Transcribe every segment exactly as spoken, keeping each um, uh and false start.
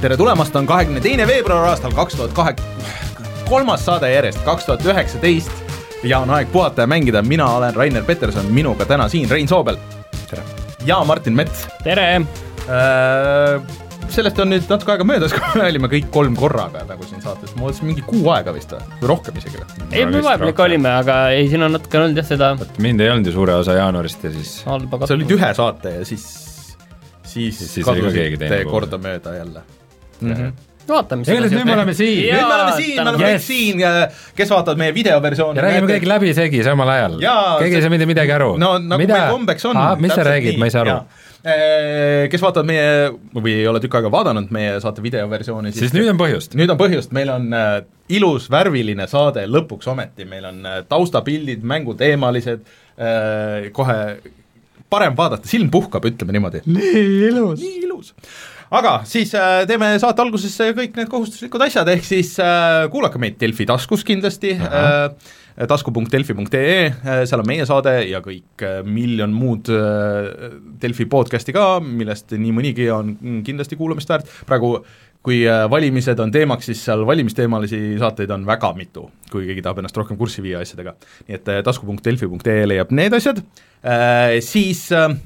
tere tulemast, on kahekümne teine veebruar aastal kaks tuhat kaheksa, kolmas saade järjest, kaks tuhat üheksateist ja on aeg puhata ja mängida. Mina olen Rainer Peterson, minuga täna siin Rein Soobel. Tere. Ja Martin Mets. Tere. Äh, sellest on nüüd natuke aega möödas, kui me olime kõik kolm korraga nagu siin saates. Ma mõtlesin mingi kuu aega vist või rohkem isegi. Ei, me vahepeal ikka olime, aga ei, siin on natuke olnud jah seda. Mind ei olnud ju suure osa jaanuarist ja siis... Sa olid ühe saate ja siis... siis, siis kadusite korda mööda jälle. Mm-hmm. Vaatame seda. Nüüd me oleme siin. Nüüd me oleme siin, me oleme yes. siin, kes vaatavad meie videoversiooni. Ja räägime kõik läbi segi samal ajal. Keegi ei saa mitte midagi aru. No nagu mida? Meil kombeks on. Aha, mis sa räägid, nii. Ma ei saa aru. Kes vaatavad meie, või ei ole tükk aega vaadanud meie saate videoversiooni. Siis, siis nüüd on põhjust. Nüüd on põhjust. Meil on ilus, värviline saade lõpuks ometi. Meil on taustapildid, mänguteemalised, kohe... parem vaadata, silm puhkab, ütleme niimoodi. Nii ilus. Nii ilus. Aga siis äh, teeme saate alguses kõik need kohustuslikud asjad, ehk siis äh, kuulake meid Delfi taskus kindlasti, äh, tasku punkt delfi punkt ee, äh, seal on meie saade ja kõik äh, miljon muud äh, Delfi podcasti ka, millest nii mõnigi on kindlasti kuulamist väärt. Praegu, kui äh, valimised on teemaks, siis seal valimisteemalisi saateid on väga mitu, kui keegi tahab ennast rohkem kurssi viia asjadega. Nii et äh, tasku punkt delfi punkt ee leiab need asjad. Äh, siis äh,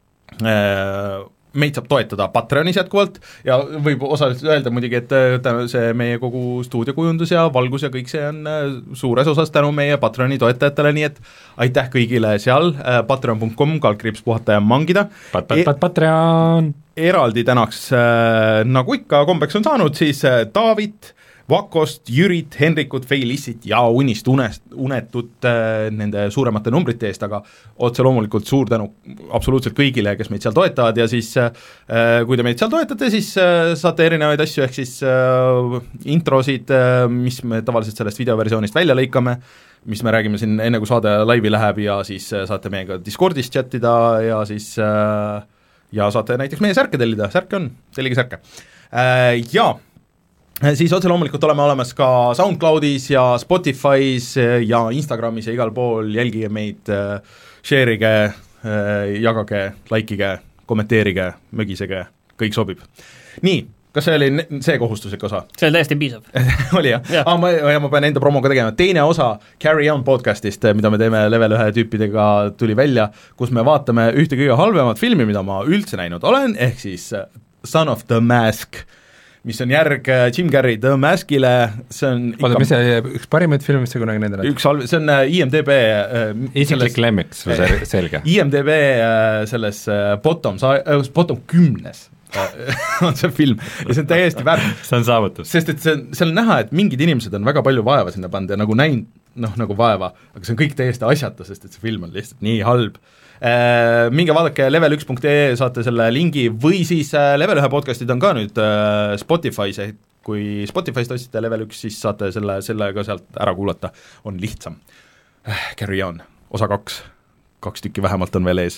meid saab toetada Patreonis jätkuvalt ja võib osaliselt öelda muidugi, et see meie kogu stuudiokujundus ja valgus ja kõik see on suures osas tänu meie Patreoni toetajatele, nii et aitäh kõigile seal, patreon punkt com, kaldkriips puhata ja mangida. Pat, pat, pat, Patreon! Eraldi tänaks, nagu ikka kombeks on saanud, siis David, Vakost, Jürit, Henrikut, Feilissit ja Unist unest, unetut äh, nende suuremate numbrite eest, aga otse loomulikult suur tänu absoluutselt kõigile, kes meid seal toetavad ja siis äh, kui te meid seal toetate, siis äh, saate erinevaid asju, ehk siis äh, introsid, äh, mis me tavaliselt sellest videoversioonist välja lõikame, mis me räägime siin enne, kui saade laivi läheb ja siis äh, saate meiega Discordis chattida ja siis äh, ja saate näiteks meie särke tellida, särke on, tellige särke äh, ja siis otse loomulikult oleme olemas ka SoundCloudis ja Spotify's ja Instagramis ja igal pool, jälgige meid, share'ige, jagage, likeige, kommenteerige, mögisege, kõik sobib. Nii, kas see oli see kohustuslik osa? See oli täiesti piisav. oli jah? Ja. Ah, ma, ja ma pean enda promoga tegema. Teine osa Carry On podcastist, mida me teeme level ühe tüüpidega, tuli välja, kus me vaatame ühte kõige halvemat filmi, mida ma üldse näinud olen, ehk siis Son of the Mask, mis on järg Jim Carrey The Maskile, see on ikka... Oota, mis see üks parimaid film, mis see kunagi nende näed? Üks halv, see on I M D B isiklik lemmiks, või selge? I M D B selles bottom, bottom kümnes on see film ja see on täiesti väärt. See on saavutus. Sest et see on, see on näha, et mingid inimesed on väga palju vaeva sinna pannud ja nagu näinud, noh, nagu vaeva, aga see on kõik täiesti asjata, sest et see film on lihtsalt nii halb. Äh, minge vaadake level üks punkt ee, saate selle lingi või siis äh, level ühe podcastid on ka nüüd äh, Spotify's, ehk kui Spotify'st otsite level üks, siis saate selle, selle ka sealt ära kuulata, on lihtsam. äh, Carry On, osa kaks, kaks tükki vähemalt on veel ees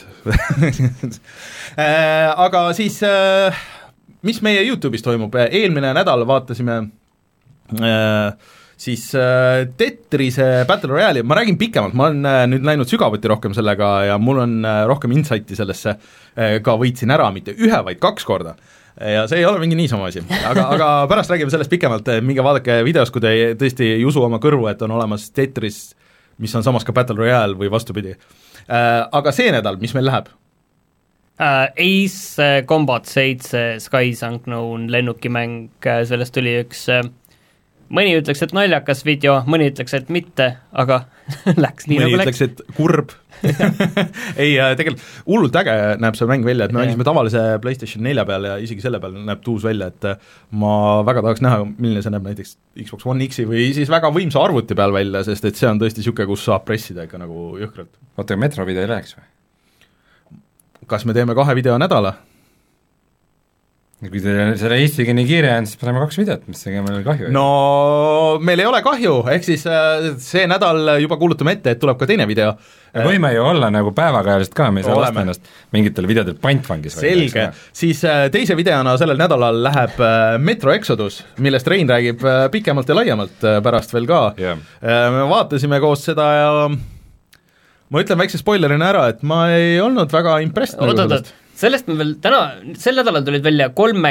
äh, aga siis äh, mis meie YouTube'is toimub, eelmine nädal vaatasime äh, siis äh, Tetrise Battle Royale'i, ma räägin pikemalt, ma olen äh, nüüd läinud sügavuti rohkem sellega ja mul on äh, rohkem insighti sellesse, äh, ka võitsin ära mitte ühe, vaid kaks korda. Ja see ei ole mingi niisama asi, aga, aga pärast räägime sellest pikemalt, minge vaadake videos, kui te tõesti ei usu oma kõrvu, et on olemas Tetris, mis on samas ka Battle Royale või vastupidi. Äh, aga see nädal, mis meil läheb? Uh, Ace Combat seitse, Skies Unknown lennukimäng, sellest tuli üks uh, mõni ütleks, et naljakas video, mõni ütleks, et mitte, aga läks nii mõni nagu ütleks, et kurb ei, tegelikult hullult äge näeb see mäng välja, et me mängisime tavalise PlayStation nelja peal ja isegi selle peal näeb tuus välja, et ma väga tahaks näha, milline see näeb näiteks Xbox One X-i või siis väga võimsa arvuti peal välja, sest et see on tõesti niisugune, kus saab pressida ikka nagu jõhkralt. Oota, Metro video ei läheks või? Kas me teeme kahe video nädala? Kui teil selle Eestiga nii kiire on, siis paneme kaks videot, mis tegema meil kahju. No meil ei ole kahju, ehk siis see nädal juba kuulutame ette, et tuleb ka teine video. Võime ju olla nagu päevakajaliselt ka, me ei saa lasta ennast mingitel videotel pantvangis. Selge, siis teise videona sellel nädalal läheb Metro Exodus, millest Rein räägib pikemalt ja laiemalt pärast veel ka. Yeah. Me vaatasime koos seda ja ma ütlen väikse spoilerina ära, et ma ei olnud väga impressed. Oot, oot, oot. Sellest me veel täna, sel nädalal tulid välja kolm mängu.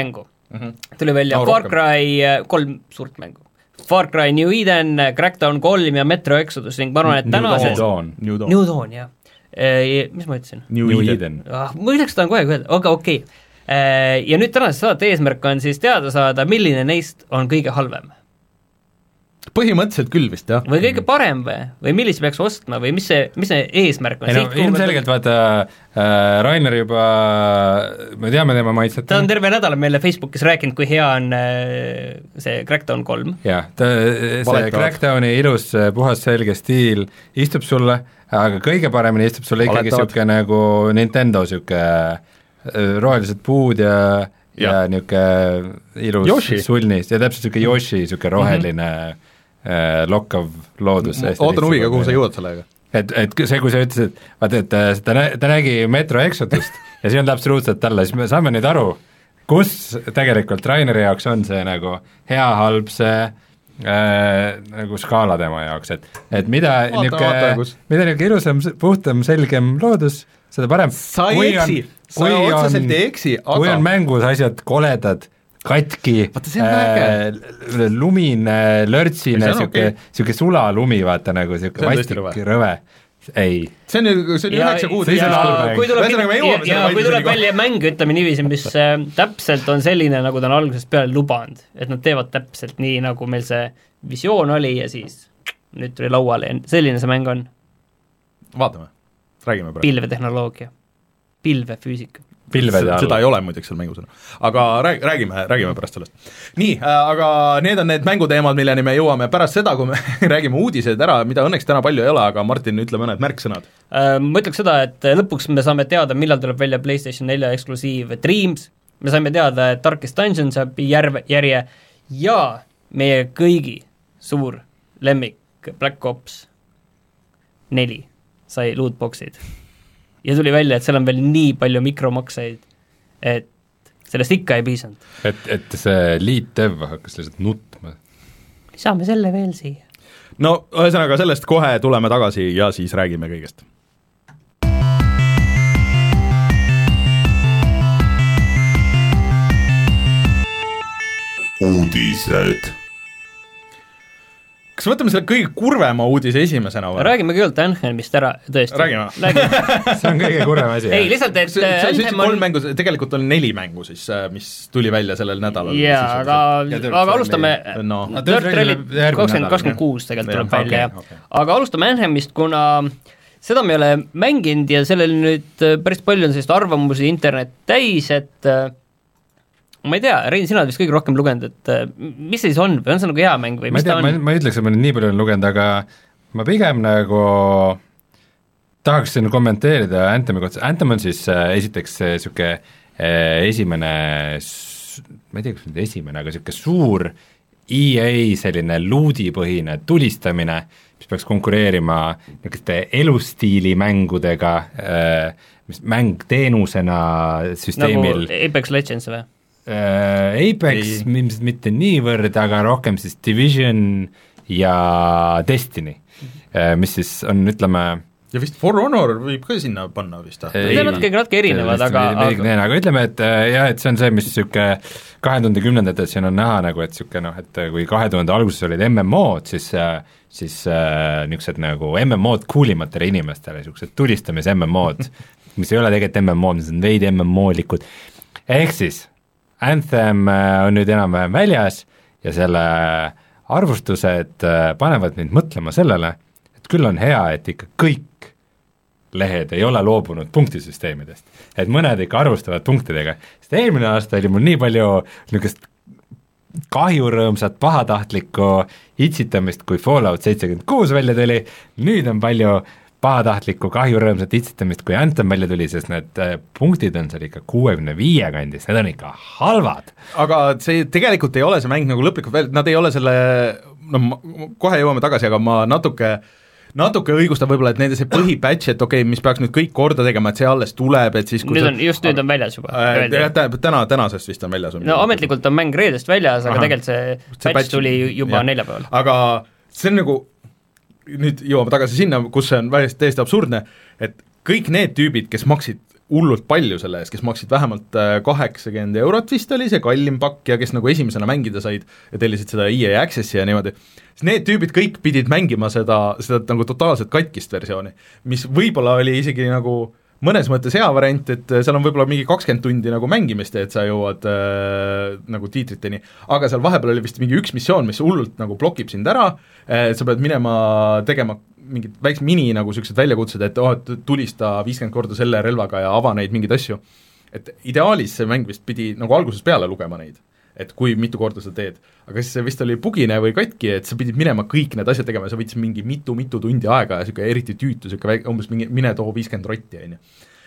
mm-hmm. tuli välja no, Far Cry kolm suurt mängu. Far Cry New Eden, Crackdown kolm ja Metro Exodus ning ma arvan, et tänases New Dawn, New Dawn, New Dawn jah e,. Mis ma ütlesin? New, New Eden. Ah, ma ütleks tahan kohe öelda, aga okei okay. Ja nüüd tänases saate eesmärk on siis teada saada, milline neist on kõige halvem. Põhimõtteliselt küll vist, jah. Või kõige parem või, või millise peaks ostma või mis see, mis see eesmärk on? No, ilmselgelt vaata äh, Rainer juba, me teame tema maitset. Ta on terve nädal meile Facebookis rääkinud, kui hea on äh, see Crackdown kolm. jah, see Valetavad. Crackdowni ilus puhas selge stiil istub sulle, aga kõige paremini istub sulle ikkagi niisugune nagu Nintendo niisugune rohelised puud ja ja, ja niisugune ilus Yoshi. Sulnis ja täpselt niisugune Yoshi, niisugune roheline mm-hmm. lokkav loodus. Ootan huviga, kuhu sa jõuad sellega. Et, et see, kui sa ütlesid, vaata, et ta, nä, ta nägi Metro Exodust ja see on absoluutselt talle, siis me saame nüüd aru, kus tegelikult Raineri jaoks on see nagu hea halb see äh, nagu skaala tema jaoks, et, et mida niisugune, mida niisugune ilusam, puhtam, selgem loodus, seda parem. Sa ei eksi, sa otseselt ei eksi, aga kui on mängus asjad koledad, katki, äh, lumine, lörtsine, niisugune sulalumi, vaata nagu niisugune vastik rõve, ei. see on ju, see on ju üheksa kuud. kui tuleb, ja, kui tuleb välja mäng, ütleme niiviisi, mis äh, täpselt on selline, nagu ta on algusest peale lubanud, et nad teevad täpselt nii, nagu meil see visioon oli ja siis nüüd tuli lauale ja selline see mäng on. Vaatame, räägime praegu. Pilvetehnoloogia, pilvefüüsika. Seda ei ole muideks seal mängus, aga rääg, räägime, räägime pärast sellest. Nii, aga need on need mänguteemad, milleni me jõuame pärast seda, kui me räägime uudised ära, mida õnneks täna palju ei ole, aga Martin, ütle mõned märksõnad. Ma ütleks seda, et lõpuks me saame teada, millal tuleb välja PlayStation nelja eksklusiiv Dreams, me saime teada, et Darkest Dungeon saab järve, järje ja meie kõigi suur lemmik Black Ops neli sai lootboxid. Ja tuli välja, et seal on veel nii palju mikromakseid, et sellest ikka ei piisanud. Et, et see lead dev hakkas lihtsalt nutma. Saame selle veel siia. No ühesõnaga sellest kohe tuleme tagasi ja siis räägime kõigest. Uudised. Kas võtame selle kõige kurvema uudise esimesena või? Räägime küll Anthemist ära, tõesti. Räägime. See on kõige kurvem asi. Ei, lihtsalt, et see, see Anthem on... mängu, tegelikult on neli mängu siis, mis tuli välja sellel nädalal. Jaa, aga, aga alustame no. Dirt Rally kakskümmend kuus tegelikult tuleb välja. Okay, okay. Aga alustame Anthemist, kuna seda me ei ole mänginud ja sellel nüüd päris palju on sellist arvamusi internet täis, et ma ei tea, Rein, sina oled vist kõige rohkem lugenud, et mis see siis on või on see nagu hea mäng või mis ma tea, ta on? Ma, ma ütleks, et ma nii palju olen lugenud, aga ma pigem nagu tahaksin kommenteerida Anthemi kohta. Anthem on siis äh, esiteks niisugune äh, esimene, ma ei tea, kas nüüd esimene, aga niisugune suur E A selline luudipõhine tulistamine, mis peaks konkureerima niisuguste elustiili mängudega, äh, mis mäng teenusena süsteemil. Nagu Apex Legends või? Uh, Apex ilmselt mitte niivõrd, aga rohkem siis Division ja Destiny, uh, mis siis on, ütleme ja vist For Honor võib ka sinna panna vist. Need on natuke, natuke erinevad, aga aga... aga ütleme, et jah, et see on see, mis niisugune kahe tuhande kümnendatel siin on näha nagu, et niisugune noh, et kui kahe tuhande alguses olid M M O-d, siis siis uh, niisugused nagu M M O-d coolimatele inimestele, niisugused tulistamis M M O-d, mis ei ole tegelikult M M O-d, mis on veidi M M O-likud, ehk siis Anthem on nüüd enam-vähem väljas ja selle arvustused panevad mind mõtlema sellele, et küll on hea, et ikka kõik lehed ei ole loobunud punktisüsteemidest, et mõned ikka arvustavad punktidega, sest eelmine aasta oli mul nii palju niisugust kahjurõõmsat pahatahtlikku itsitamist, kui Fallout seitsekümmend kuus välja tuli, nüüd on palju pahatahtlikku kahjurõõmsat itsitamist, kui Anthem välja tuli, sest need punktid on seal ikka kuuekümne viie kandis, need on ikka halvad. Aga see tegelikult ei ole see mäng nagu lõplikult veel, nad ei ole selle, no kohe jõuame tagasi, aga ma natuke natuke õigustab võib-olla, et nende see põhipatch, et okei okay,, mis peaks nüüd kõik korda tegema, et see alles tuleb, et siis nüüd on, just nüüd on väljas juba äh,. Täna, tänasest vist on väljas. No ametlikult on mäng reedest väljas, aga Aha. tegelikult see patch, see patch tuli juba neljapäeval. Aga see on nagu nüüd jõuame tagasi sinna, kus see on täiesti absurdne, et kõik need tüübid, kes maksid hullult palju selle eest, kes maksid vähemalt kaheksakümmend eurot vist oli see kallim pakk ja kes nagu esimesena mängida said ja tellisid seda E A Accessi ja niimoodi, siis need tüübid kõik pidid mängima seda, seda nagu totaalselt katkist versiooni, mis võib-olla oli isegi nagu mõnes mõttes hea variant, et seal on võib-olla mingi kakskümmend tundi nagu mängimist, et sa jõuad äh, nagu tiitriteni, aga seal vahepeal oli vist mingi üks missioon, mis hullult nagu blokib sind ära, äh, sa pead minema tegema mingid väiksed mini nagu niisugused väljakutsed, et oh, tulista viiskümmend korda selle relvaga ja ava neid mingeid asju, et ideaalis see mäng vist pidi nagu algusest peale lugema neid, et kui mitu korda sa teed, aga siis see vist oli bugine või katki, et sa pidid minema kõik need asjad tegema ja sa võtsid mingi mitu-mitu tundi aega ja niisugune eriti tüütu, niisugune väike, umbes mingi mine too viiskümmend rotti, on ju.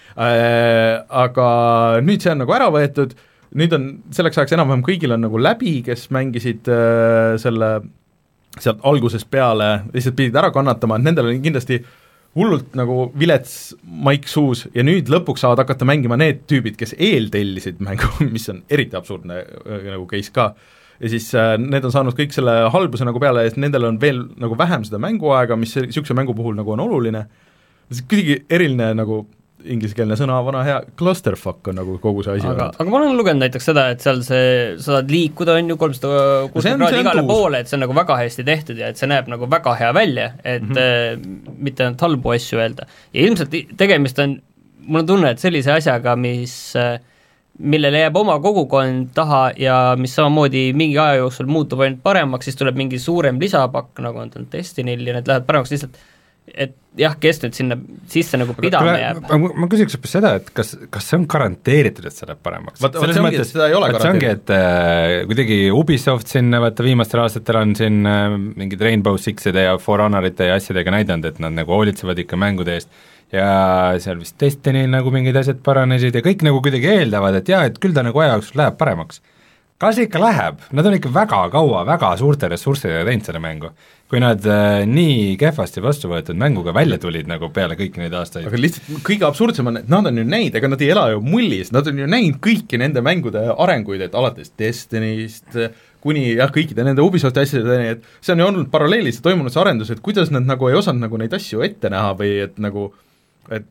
Aga nüüd see on nagu ära võetud, nüüd on selleks ajaks enam-vähem kõigil on nagu läbi, kes mängisid äh, selle sealt algusest peale, lihtsalt pidid ära kannatama, et nendel on kindlasti hullult nagu vilets maik suus ja nüüd lõpuks saavad hakata mängima need tüübid, kes eeltellisid mängu, mis on eriti absurdne nagu case ka, ja siis äh, need on saanud kõik selle halbuse nagu peale ja nendel on veel nagu vähem seda mänguaega, mis niisuguse mängu puhul nagu on oluline, see kuidagi eriline nagu ingliskeelne sõna, vana hea, clusterfuck on nagu kogu see asi. Aga, aga ma olen lugenud näiteks seda, et seal see, sa saad liikuda, on ju, kolmsada kuuskümmend kraadi igale poole, et see on nagu väga hästi tehtud ja et see näeb nagu väga hea välja, et mm -hmm. mitte ainult halbu asju öelda. Ja ilmselt tegemist on, mul on tunne, et sellise asjaga, mis millele jääb oma kogukond taha ja mis samamoodi mingi aja jooksul muutub ainult paremaks, siis tuleb mingi suurem lisapakk, nagu on Destinyl ja need lähevad paremaks lihtsalt, et jah, kes nüüd sinna sisse nagu pidama jääb. Ma, ma küsiks hoopis seda, et kas, kas see on garanteeritud, et see läheb paremaks? Vaat, vaat see ongi, et seda ei ole garanteeritud. See ongi, et äh, kuidagi Ubisoft siin, vaata viimastel aastatel on siin äh, mingid Rainbow Sixide ja For Honorite ja asjadega näidanud, et nad nagu hoolitsevad ikka mängude eest ja seal vist Destinyl nagu mingid asjad paranesid ja kõik nagu kuidagi eeldavad, et jaa, et küll ta nagu aja jooksul läheb paremaks. Kas ikka läheb? Nad on ikka väga kaua, väga suurte ressurssidega teinud selle mängu. Kui nad äh, nii kehvasti vastu võetud mänguga välja tulid nagu peale kõiki neid aastaid. Aga lihtsalt kõige absurdsem on, et nad on ju näinud, ega nad ei ela ju mullis, nad on ju näinud kõiki nende mängude arenguid, et alates Destinyst kuni jah, kõikide nende Ubisofti asjadeni, et see on ju olnud paralleelis toimunud see arendus, et kuidas nad nagu ei osanud nagu neid asju ette näha või et nagu, et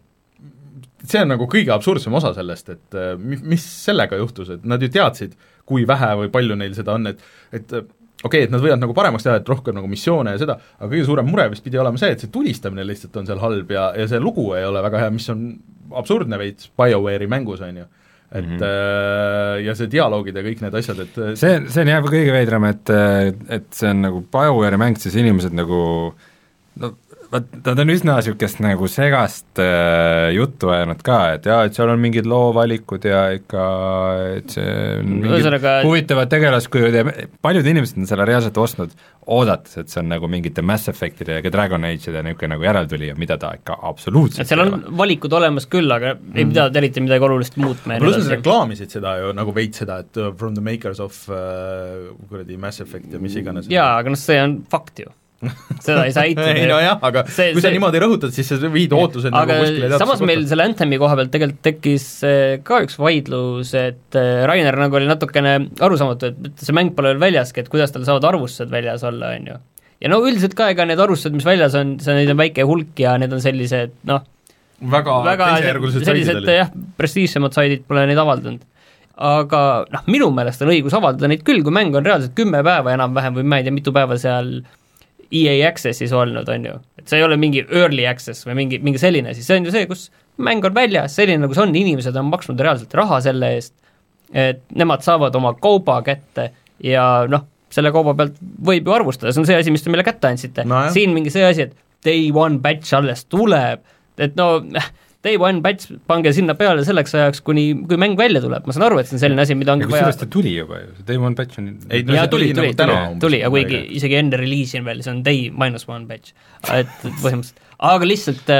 see on nagu kõige absurdsem osa sellest, et mis sellega juhtus, et nad ju teadsid, kui vähe või palju neil seda on, et, et okei okay,, et nad võivad nagu paremaks teha, et rohkem nagu missioone ja seda, aga kõige suurem mure vist pidi olema see, et see tulistamine lihtsalt on seal halb ja, ja see lugu ei ole väga hea, mis on absurdne veits BioWare'i mängus, on ju. Et mm -hmm. ja see dialoogid ja kõik need asjad, et see, see on jah kõige veidram, et, et see on nagu BioWare'i mäng, siis inimesed nagu no vaat nad on üsna niisugust nagu segast äh, juttu ajanud ka, et jaa, et seal on mingid loovalikud ja ikka, et see on mingid Üsanaga... huvitavad tegelaskujud ja paljud inimesed on selle reaalselt ostnud, oodates, et see on nagu mingite Mass Effectide ja Dragon Age'ide niisugune nagu järeltulija, mida ta ikka absoluutselt et seal on ole. Valikud olemas küll, aga mm. ei pidanud eriti midagi olulist muutma. Pluss nad reklaamisid seda ju nagu veits seda, et from the makers of uh, kuradi Mass Effect ja mis iganes. Jaa, aga noh, see on fakt ju. Seda ei saa eitada. ei no jah, aga see, kui sa see... niimoodi rõhutad, siis sa viid ootused aga nagu kuskile samas meil selle Anthemi koha pealt tegelikult tekkis ka üks vaidlus, et Rainer nagu oli natukene arusaamatu, et see mäng pole veel väljaski, et kuidas tal saavad arvustused väljas olla, on ju. Ja no üldiselt ka, ega need arvustused, mis väljas on, see neid on väike hulk ja need on sellised, noh väga, väga sellised, jah, prestiižsemad saidid pole neid avaldanud. Aga noh, minu meelest on õigus avaldada neid küll, kui mäng on reaalselt kümme päeva enam-vähem või ma ei tea, mitu päeva seal E A Accessis olnud, on ju, et see ei ole mingi early access või mingi, mingi selline, siis see on ju see, kus mäng on väljas, selline nagu see on, inimesed on maksnud reaalselt raha selle eest, et nemad saavad oma kauba kätte ja noh, selle kauba pealt võib ju arvustada, see on see asi, mis te meile kätte andsite no, siin mingi see asi, et day one batch alles tuleb, et no day one batch pange sinna peale selleks ajaks, kuni, kui mäng välja tuleb, ma saan aru, et see on selline asi, mida on ja kusjuures ta tuli juba ju, see day one batch on ei, no, ja tuli, tuli, tuli, tuli, tuli ja kuigi isegi enne reliisi on veel, see on day minus one batch, et põhimõtteliselt, aga lihtsalt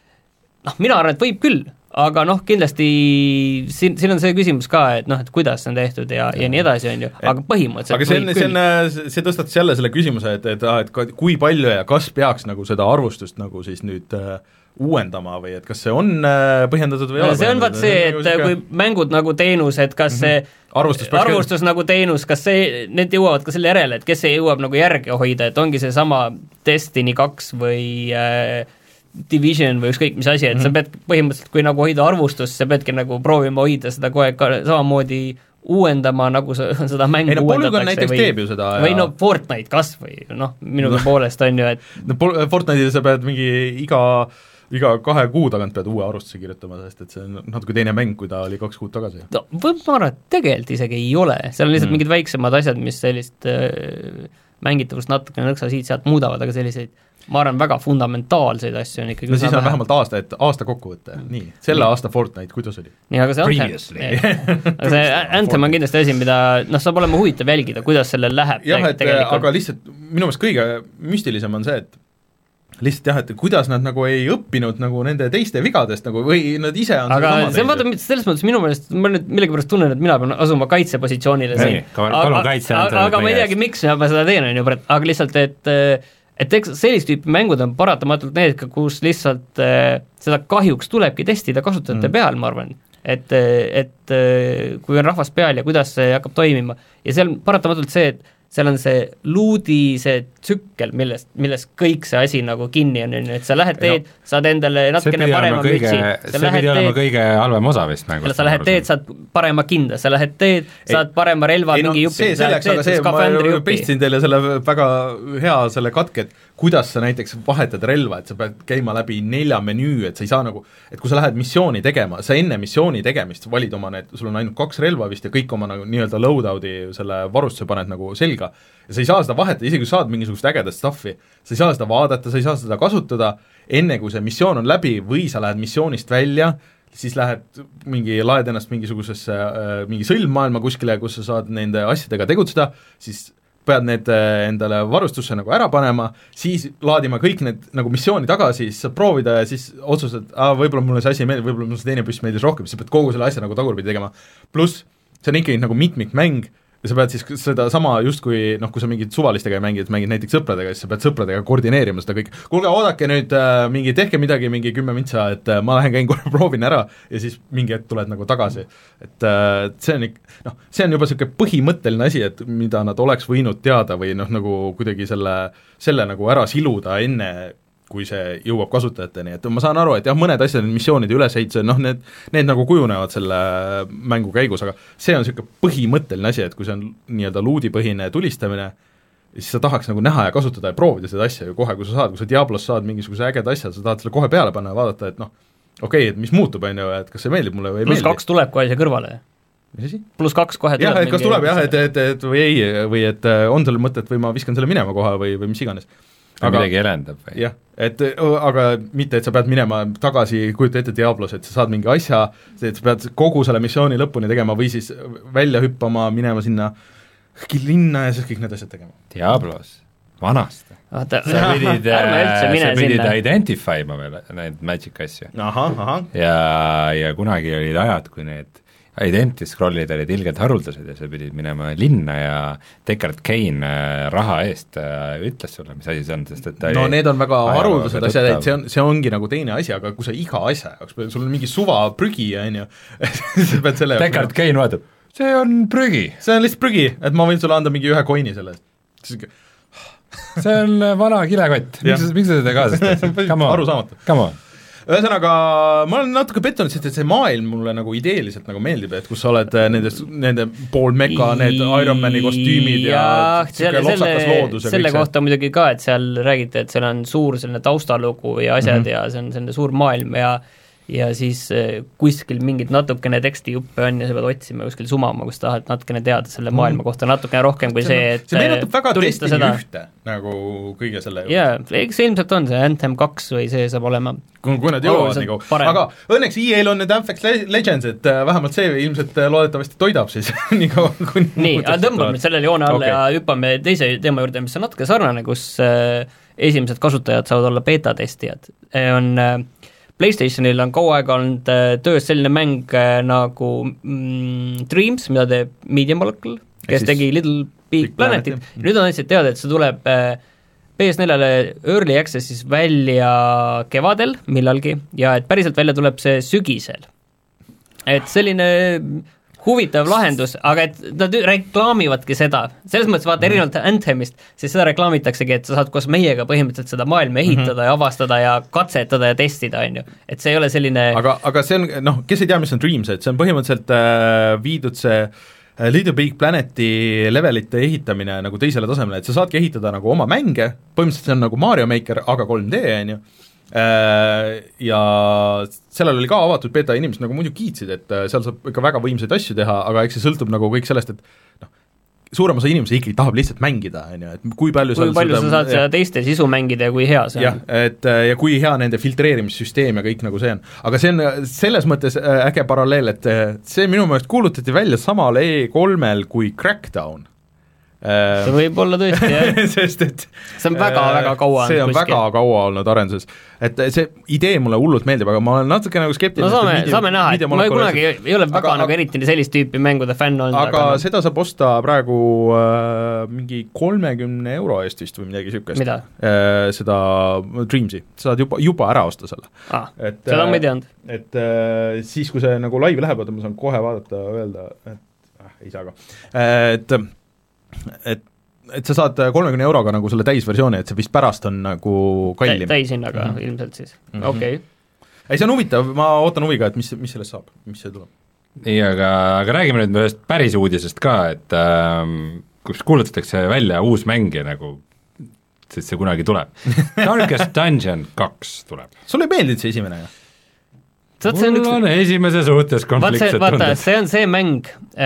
noh, mina arvan, et võib küll, aga noh, kindlasti siin, siin on see küsimus ka, et noh, et kuidas see on tehtud ja, ja nii edasi, on ju, aga põhimõtteliselt aga see, on, see, on, see tõstatas jälle selle küsimuse, et, et, et kui palju ja kas peaks nagu seda arvustust nagu siis nüüd äh, uuendama või et kas see on põhjendatud või ei ole see on vaat see, et nagu kui mängud nagu teenus, et kas see mm-hmm. arvustus, arvustus nagu teenus, kas see, need jõuavad ka selle järele, et kes see jõuab nagu järge hoida, et ongi see sama Destiny kaks või äh, Division või ükskõik mis asi, et mm-hmm. sa pead põhimõtteliselt, kui nagu hoida arvustust, sa peadki nagu proovima hoida seda kogu aeg ka samamoodi uuendama, nagu sa, seda mängu ei no Polygon näiteks või, teeb ju seda või ja... no Fortnite kas või, noh, minuga no. poolest on ju, et no Fortnite'il sa pead mingi iga iga kahe kuu tagant pead uue arvustuse kirjutama, sest et see on natuke teine mäng, kui ta oli kaks kuud tagasi. no võib ma arvan, et tegelikult isegi ei ole, seal on lihtsalt mm. mingid väiksemad asjad, mis sellist äh, mängitavust natuke nõksa siit-sealt muudavad, aga selliseid ma arvan, väga fundamentaalseid asju on ikkagi no siis on vähe. Vähemalt aasta, et aasta kokkuvõte, nii, selle nii. Aasta Fortnite, kuidas oli? nii, aga see Anthem, aga see Anthem on kindlasti asi, mida noh, saab olema huvitav jälgida, kuidas sellel läheb. jah, et tegelikult. Aga lihtsalt minu meelest kõige müstilisem on see, et lihtsalt jah, et kuidas nad nagu ei õppinud nagu nende teiste vigadest nagu või nad ise on aga see on vaata, selles mõttes minu meelest, ma nüüd millegipärast tunnen, et mina pean asuma kaitsepositsioonile nii, palun kaitse aga, aga ma ei teagi, miks ma seda teen, on ju, aga lihtsalt, et et eks sellist tüüpi mängud on paratamatult need, kus lihtsalt äh, seda kahjuks tulebki testida kasutajate mm. peal, ma arvan, et, et kui on rahvas peal ja kuidas see hakkab toimima ja seal paratamatult see, et seal on see luudi, see tsükkel, millest, millest kõik see asi nagu kinni on, et sa lähed teed, saad endale natukene parema mütsi. See pidi olema kõige halvem osa vist mängu. sa lähed teed, saad parema kinda, sa lähed teed, saad parema relva ei, mingi no, jupi. See selleks, aga see, ma pestsin teile selle väga hea selle katke, et kuidas sa näiteks vahetad relva, et sa pead käima läbi nelja menüü, et sa ei saa nagu, et kui sa lähed missiooni tegema, sa enne missiooni tegemist valid oma need, sul on ainult kaks relva vist ja kõik oma nagu nii-öelda loadout'i selle varustuse paned nagu selga ja sa ei saa seda vahetada, isegi kui saad mingisugust ägedat stuffi, sa ei saa seda vaadata, sa ei saa seda kasutada enne, kui see missioon on läbi või sa lähed missioonist välja, siis lähed mingi, laed ennast mingisugusesse äh, mingi sõlmmaailma kuskile, kus sa saad nende asjadega tegutseda, siis pead need endale varustusse nagu ära panema, siis laadima kõik need nagu missiooni tagasi, siis saad proovida ja siis otsustad, aa, võib-olla mulle see asi ei meeldi, võib-olla mulle see teine püss meeldis rohkem, siis sa pead kogu selle asja nagu tagurpidi tegema. Pluss, see on ikkagi nagu mitmikmäng, ja sa pead siis seda sama justkui, noh, kui sa mingid suvalistega mängid, mängid näiteks sõpradega, siis sa pead sõpradega koordineerima seda kõik, kuulge, oodake nüüd äh, mingi, tehke midagi, mingi kümme mintsa, et äh, ma lähen käin korra proovin ära ja siis mingi hetk tuled nagu tagasi. Et äh, see on ikka, noh, see on juba niisugune põhimõtteline asi, et mida nad oleks võinud teada või noh, nagu kuidagi selle, selle nagu ära siluda enne, kui see jõuab kasutajateni, et ma saan aru, et jah, mõned asjad, need missioonide ülesehitused, noh, need, need nagu kujunevad selle mängu käigus, aga see on niisugune põhimõtteline asi, et kui see on nii-öelda luudipõhine tulistamine, siis sa tahaks nagu näha ja kasutada ja proovida seda asja ju kohe, kui sa saad, kui sa Diablos saad mingisuguse ägeda asja, sa tahad selle kohe peale panna ja vaadata, et noh, okei okay,, et mis muutub, on ju, et kas see meeldib mulle või ei Plus meeldi. kaks tuleb kohe siia kõrvale. Mis asi? Pluss kaks kohe tuleb. jah, et kas tuleb jah, et, et, et või ei, või et on selle mõtet või ma viskan selle minema kohe või, või mis iganes. Aga midagi elendab või? jah, et aga mitte, et sa pead minema tagasi, kujuta ette Diablos, et sa saad mingi asja, et sa pead kogu selle missiooni lõpuni tegema või siis välja hüppama, minema sinna linna ja siis kõik need asjad tegema. Diablos, vanasti. Vaata, sa pidid, sa pidid sinna. identify ma veel need magic asju. Aha, aha. ja, ja kunagi olid ajad, kui need identi scrollid olid ilgelt haruldased ja sa pidid minema linna ja Deckard Kane raha eest ütles sulle, mis asi see on, sest et no need on väga haruldased asjad, et see on, see ongi nagu teine asi, aga kui sa iga asja jaoks, sul on mingi suva prügi, on ju, sa pead selle Deckard Kane vaatab, see on prügi. see on lihtsalt prügi, et ma võin sulle anda mingi ühe coin'i selle eest. see on vana kilekott, miks, miks sa seda kaasast teed? arusaamatu. Come on. Ühesõnaga, ma olen natuke pettunud, sest et see maailm mulle nagu ideeliselt nagu meeldib, et kus sa oled nendes, nende pool meka, need Ironmani kostüümid ja, ja selle, lopsakas loodus ja selle kohta muidugi ka, et seal räägite, et seal on suur selline taustalugu ja asjad mm -hmm. ja see on selline suur maailm ja ja siis kuskil mingit natukene tekstijuppe on ja sa pead otsima kuskil sumama, kus tahad natukene teada selle maailma kohta natukene rohkem kui see, et see meenutab väga Destiny seda... ühte, nagu kõige selle juurde. jaa, eks ilmselt on see Anthem kaks või see saab olema kui, kui nad jõuavad nii kaua, aga õnneks E A-l on nüüd Apex Legends, et vähemalt see ilmselt loodetavasti toidab siis nii kaua, kuni nii, aga tõmbame nüüd sellele joone alla okay. ja hüppame teise teema juurde, mis on natuke sarnane, kus äh, esimesed kasutajad saavad olla beta-testijad, on äh, PlayStationil on kaua aega olnud töös selline mäng nagu mm, Dreams, mida teeb Media Molecule, kes tegi Little Big, Big Planetit, Planet, nüüd on lihtsalt teada, et see tuleb P S neljale Early Access'is välja kevadel millalgi ja et päriselt välja tuleb see sügisel. Et selline huvitav lahendus, aga et nad reklaamivadki seda, selles mõttes vaata mm. erinevalt Anthemist, siis seda reklaamitaksegi, et sa saad koos meiega põhimõtteliselt seda maailma ehitada mm -hmm. ja avastada ja katsetada ja testida, on ju. Et see ei ole selline aga, aga see on, noh, kes ei tea, mis on Dreamset, see on põhimõtteliselt äh, viidud see Little Big Planeti levelite ehitamine nagu teisele tasemele, et sa saadki ehitada nagu oma mänge, põhimõtteliselt see on nagu Mario Maker, aga kolm D, on ju, ja sellel oli ka avatud beta, inimesed nagu muidu kiitsid, et seal saab ikka väga võimsaid asju teha, aga eks see sõltub nagu kõik sellest, et noh, suurem osa inimesi ikkagi tahab lihtsalt mängida, on ju, et kui palju kui palju seda, sa saad seda teiste sisu mängida ja kui hea see jah, on. et ja kui hea nende filtreerimissüsteem ja kõik nagu see on. Aga see on selles mõttes äge paralleel, et see minu meelest kuulutati välja samal E kolmel kui Crackdown. See võib olla tõesti, jah. sest et see on väga-väga kaua see on kuskil. väga kaua olnud arenduses. Et see idee mulle hullult meeldib, aga ma olen natuke nagu skeptiline. No saame, video, saame näha, et ma kunagi ei ole väga aga, nagu eriti sellist tüüpi mängude fänn olnud. Aga, aga seda saab osta praegu äh, mingi kolmekümne euro eest vist või midagi niisugust. Mida? Äh, seda Dreamsi. Sa saad juba, juba ära osta selle. Ah, et, seda ma ei teadnud. Et äh, siis, kui see nagu live läheb, ma saan kohe vaadata ja öelda, et äh, ei saa ka. Et et, et sa saad kolmekümne euroga nagu selle täisversiooni, et see vist pärast on nagu kallim. Täishinnaga mm -hmm. ilmselt siis mm, -hmm. okei okay. Ei, see on huvitav, ma ootan huviga, et mis, mis sellest saab, mis see tuleb. Nii, aga, aga räägime nüüd ühest päris uudisest ka, et ähm, kus kuulutatakse välja uus mäng ja nagu sest see kunagi tuleb. Darkest Dungeon kaks tuleb. Sulle ei meeldinud see esimene, jah? Mul on, üks... on esimese suhtes konfliktsed tunded. Vaata, see on see mäng,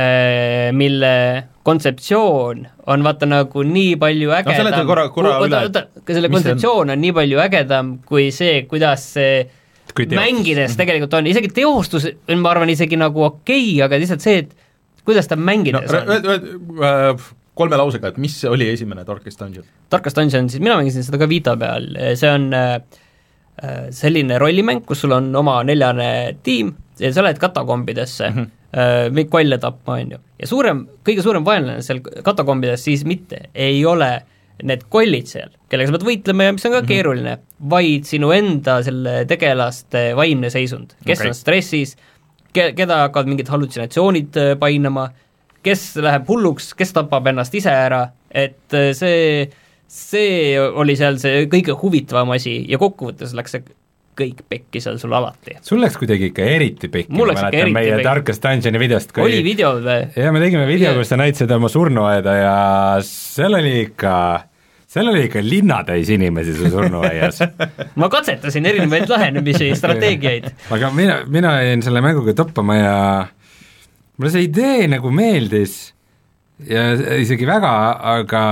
mille kontseptsioon on vaata nagu nii palju ägedam no, korra, korra oota, oota, selle kontseptsioon on? on nii palju ägedam kui see, kuidas see kui mängides tegelikult on, isegi teostus on, ma arvan, isegi nagu okei okay,, aga lihtsalt see, et kuidas ta mängides no, on. Kolme lausega, et mis oli esimene Darkest Dungeon? Darkest Dungeon, siis mina mängisin seda ka Vita peal, see on selline rollimäng, kus sul on oma neljane tiim ja sa lähed katakombidesse mm, -hmm. kõik kolle tapma, on ju. Ja suurem, kõige suurem vaenlane seal katakombides siis mitte ei ole need kollid seal, kellega sa pead võitlema ja mis on ka mm -hmm. keeruline, vaid sinu enda selle tegelaste vaimne seisund, kes okay. on stressis, ke-, keda hakkavad mingid hallutsinatsioonid painama, kes läheb hulluks, kes tapab ennast ise ära, et see see oli seal see kõige huvitavam asi ja kokkuvõttes läks see kõik pekki seal sul alati. Sul läks kuidagi ikka eriti pekki, ma mäletan meie pekki. Darkest Dungeoni videost. Kui... Oli video või? Jah, me tegime video, kus sa näitasid oma surnuaeda ja seal oli ikka, seal oli ikka linnatäis inimesi su surnuaias. Ma katsetasin erinevaid lahenemisi, strateegiaid. Aga mina, mina jäin selle mänguga toppama ja mulle see idee nagu meeldis ja isegi väga, aga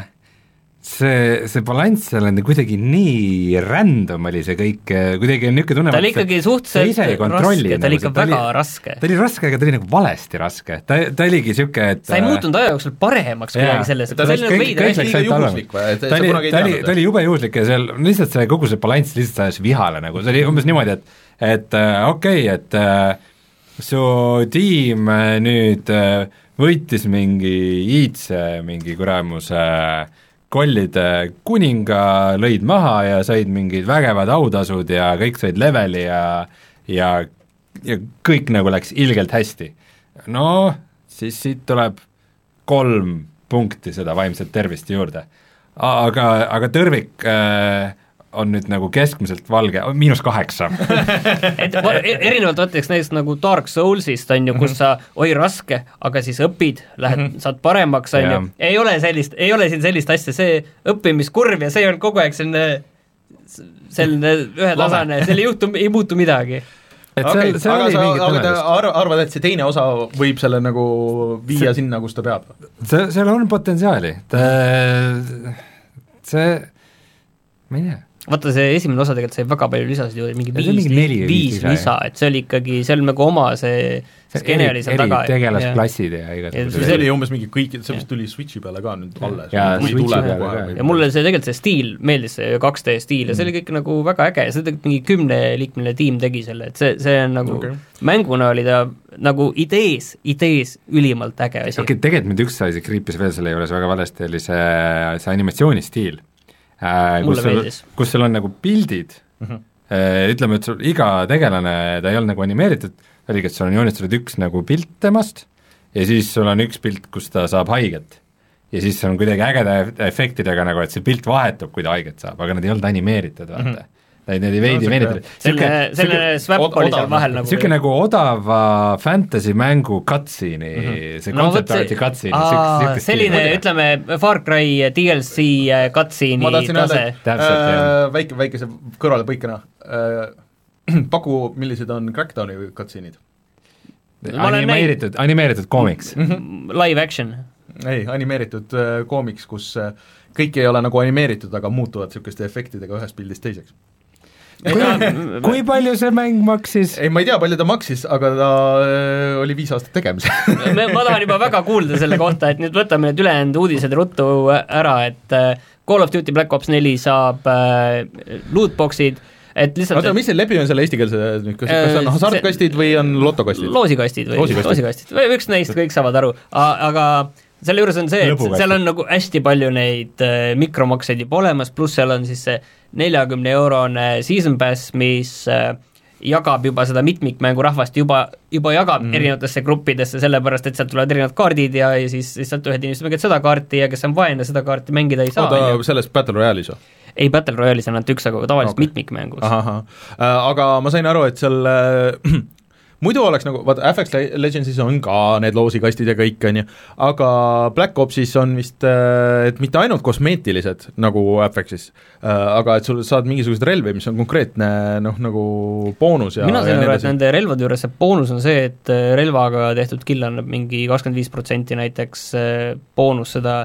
see, see balanss seal on kuidagi nii random oli see kõik, kuidagi on niisugune tunne, ta oli ikkagi suhteliselt raske, ta oli ikka nagu, väga ta oli, raske. Ta oli raske, aga ta oli nagu valesti raske, ta, ta oligi niisugune, et sa ei muutunud aja jooksul paremaks kuidagi selles, ta oli nagu veidi liiga juhuslik või, ta oli, ta oli, ta oli jube juhuslik ja seal lihtsalt see kogu see balanss lihtsalt ajas vihale nagu, see oli umbes niimoodi, et et äh, okei okay,, et äh, su tiim nüüd äh, võitis mingi iidse mingi kuramuse äh, kollide kuninga, lõid maha ja said mingid vägevad autasud ja kõik said leveli ja ja, ja kõik nagu läks ilgelt hästi. No siis siit tuleb kolm punkti seda vaimset tervist juurde. Aga, aga tõrvik äh, on nüüd nagu keskmiselt valge, miinus kaheksa. et erinevalt võtaks näiteks nagu Dark Soulsist, on ju, kus sa, oi raske, aga siis õpid, lähed mm, -hmm. saad paremaks, on ju, ei ole sellist, ei ole siin sellist asja, see õppimiskurv ja see on kogu aeg selline, selline ühetasane, seal ei juhtu, ei muutu midagi. Et okay, see, see aga sa aga arvad, et see teine osa võib selle nagu viia see, sinna, kus ta peab? See, seal on potentsiaali, see, ma ei tea. Vaata, see esimene osa tegelikult sai väga palju lisasid, ju mingi viis, mingi viis lisa, et see oli ikkagi, see oli nagu oma see skeene oli seal taga. eri tegelasklassid ja, ja igasugused. See oli umbes mingi kõik, see vist tuli Switchi peale ka nüüd alles. ja Switchi peale ka. Ja mulle see tegelikult see stiil meeldis, see kaks D stiil ja see oli kõik nagu väga äge ja see tegelikult mingi kümneliikmeline tiim tegi selle, et see, see on nagu okay. mänguna oli ta nagu idees, idees ülimalt äge asi. Okay, tegelikult mind üks asi kriipis veel selle juures väga valesti, oli see, see animatsioonistiil. Äh, kus, sul, kus sul on nagu pildid uh, -huh. äh, ütleme, et sul iga tegelane, ta ei olnud nagu animeeritud, oligi, et sul on joonistatud üks nagu pilt temast ja siis sul on üks pilt, kus ta saab haiget. Ja siis on kuidagi ägeda efektidega nagu, et see pilt vahetub, kui ta haiget saab, aga nad ei olnud animeeritud, vaata mm. -hmm. Neid oli veidi no, venitatud. Selline, selline swap oli seal vahel nagu siuke nagu odava fantasy mängu cutscene'i mm, -hmm. see kontseptarti no, cutscene'i. Selline, ütleme, Far Cry D L C cutscene'i tase. Äh, väike, väikese kõrvale põikena äh, paku, millised on Crackdowni cutscene'id? Animeeritud, animeeritud koomiks mm. -hmm. Live action. Ei, animeeritud äh, koomiks, kus äh, kõik ei ole nagu animeeritud, aga muutuvad niisuguste efektidega ühest pildist teiseks. Kui, kui palju see mäng maksis? Ei, ma ei tea, palju ta maksis, aga ta äh, oli viis aastat tegemise ma tahan juba väga kuulda selle kohta, et nüüd võtame need ülejäänud uudised ruttu ära, et äh, Call of Duty Black Ops neli saab äh, lootboxid, et lihtsalt oota, mis see lepi on selle eestikeelse, kas, kas on hasardkastid või on lotokastid? Loosikastid või loosikastid, või üks neist kõik saavad aru, aga selle juures on see, et Lõbukasti. Seal on nagu hästi palju neid äh, mikromakseid juba olemas, pluss seal on siis see neljakümne eurone season pass, mis äh, jagab juba seda mitmikmängu rahvast, juba, juba jagab mm. erinevatesse gruppidesse, sellepärast et sealt tulevad erinevad kaardid ja, ja siis lihtsalt ühed inimesed mängivad seda kaarti ja kes on vaene, seda kaarti mängida ei saa. Oota, selles Battle Royale'is või? Ei, Battle Royale'is on ainult üks, aga tavaliselt okay. mitmikmängus. Aha, äh, aga ma sain aru, et seal äh, muidu oleks nagu, vaata F X Legendsis on ka need loosikastid ja kõik, on ju, aga Black Opsis on vist, et mitte ainult kosmeetilised, nagu F Xis, aga et sul saad mingisugused relvi, mis on konkreetne noh, nagu boonus ja mina sain aru, et nende relvade juures see boonus on see, et relvaga tehtud kill annab mingi kakskümmend viis protsenti näiteks boonus seda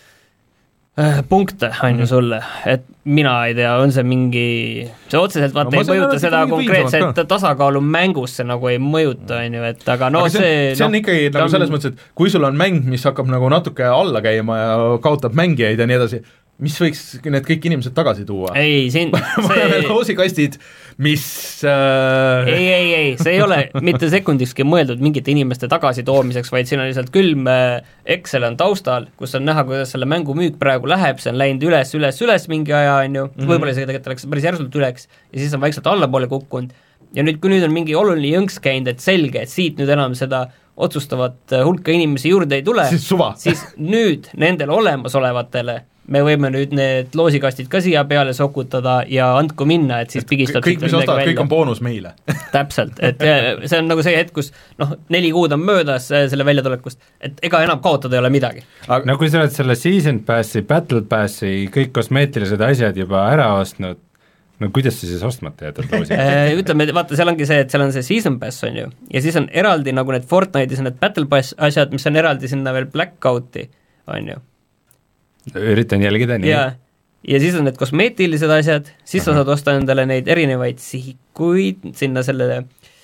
punkte, on ju sulle, et mina ei tea, on see mingi, see otseselt vaata no, ei mõjuta seda konkreetset tasakaalu mängus, see nagu ei mõjuta, on ju, et aga no aga see see, see on no, ikkagi nagu selles mõttes, et kui sul on mäng, mis hakkab nagu natuke alla käima ja kaotab mängijaid ja nii edasi, mis võiks need kõik inimesed tagasi tuua? Ei, siin see loosikastid, mis äh... ei, ei, ei, see ei ole mitte sekundikski mõeldud mingite inimeste tagasitoomiseks, vaid siin on lihtsalt külm Excel on taustal, kus on näha, kuidas selle mängu müük praegu läheb, see on läinud üles, üles, üles mingi aja, on ju, mm-hmm. võib-olla see tegelikult läks päris järsult üleks ja siis on vaikselt allapoole kukkunud ja nüüd, kui nüüd on mingi oluline jõnks käinud, et selge, et siit nüüd enam seda otsustavat hulka inimesi juurde ei tule, siis, siis nüüd nendele olemasolevatele me võime nüüd need loosikastid ka siia peale sokutada ja andku minna, et siis et pigistab kõik, mis ostavad, kõik on boonus meile täpselt, et see on nagu see hetk, kus noh, neli kuud on möödas selle väljatulekust, et ega enam kaotada ei ole midagi. Aga... no kui sa oled selle season passi, battle passi, kõik kosmeetilised asjad juba ära ostnud, no kuidas sa siis ostmata jätad loosi? Ütleme, vaata, seal ongi see, et seal on see season pass, on ju, ja siis on eraldi nagu need Fortnite'is on need battle pass asjad, mis on eraldi sinna veel Blackouti, on ju. Üritan jälgida, nii. Ja, ja siis on need kosmeetilised asjad, siis Aha. sa saad osta endale neid erinevaid sihikuid, sinna sellele,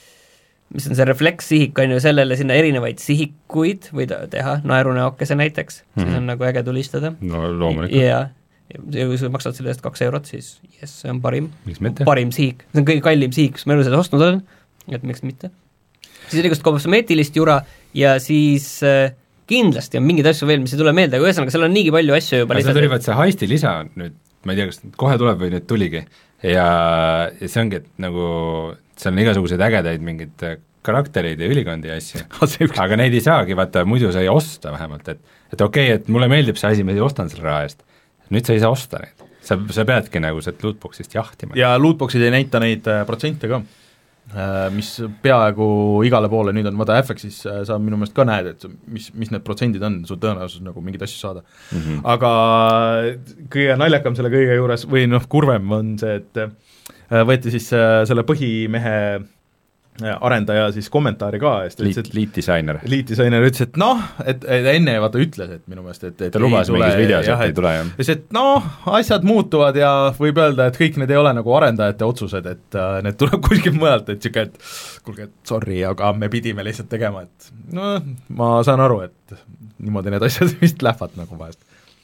mis on see reflekssihik, on ju, sellele sinna erinevaid sihikuid võid teha, naerunäokese näiteks, mm-hmm. siis on nagu äge tulistada. No loomulikult. Ja, ja kui sa maksad selle eest kaks eurot, siis yes, see on parim, parim sihik. See on kõige kallim sihik, mis ma elu seda ostnud olen, et miks mitte. Siis oli kust kosmeetilist jura ja siis äh, kindlasti on mingeid asju veel, mis ei tule meelde, aga ühesõnaga, seal on niigi palju asju juba lihtsalt. See tuli vaat see heisti lisa nüüd, ma ei tea, kas kohe tuleb või nüüd tuligi, ja, ja see ongi, et nagu seal on igasuguseid ägedaid mingeid karaktereid ja ülikondi ja asju, aga neid ei saagi, vaata, muidu sa ei osta vähemalt, et et okei okay,, et mulle meeldib see asi, ma ei ostan selle raha eest, nüüd sa ei saa osta neid, sa, sa peadki nagu sealt lootboxist jahtima. Ja lootboxid ei näita neid protsente ka, mis peaaegu igale poole nüüd on, vaata F X-is sa minu meelest ka näed, et mis, mis need protsendid on, sul tõenäosus nagu mingeid asju saada mm. -hmm. Aga kõige naljakam selle kõige juures, või noh, kurvem on see, et võeti siis selle põhimehe arendaja siis kommentaari ka eest, Liit, liitdisainer. Liitdisainer ütles, et noh, et, et enne vaata ütles, et minu meelest, et, et ta lubas mingis videos, et ei tule, jah. Ütles, et noh, asjad muutuvad ja võib öelda, et kõik need ei ole nagu arendajate otsused, et uh, need tuleb kuskilt mujalt, et niisugune, et kuulge, et sorry, aga me pidime lihtsalt tegema, et no ma saan aru, et niimoodi need asjad vist lähevad nagu vahest.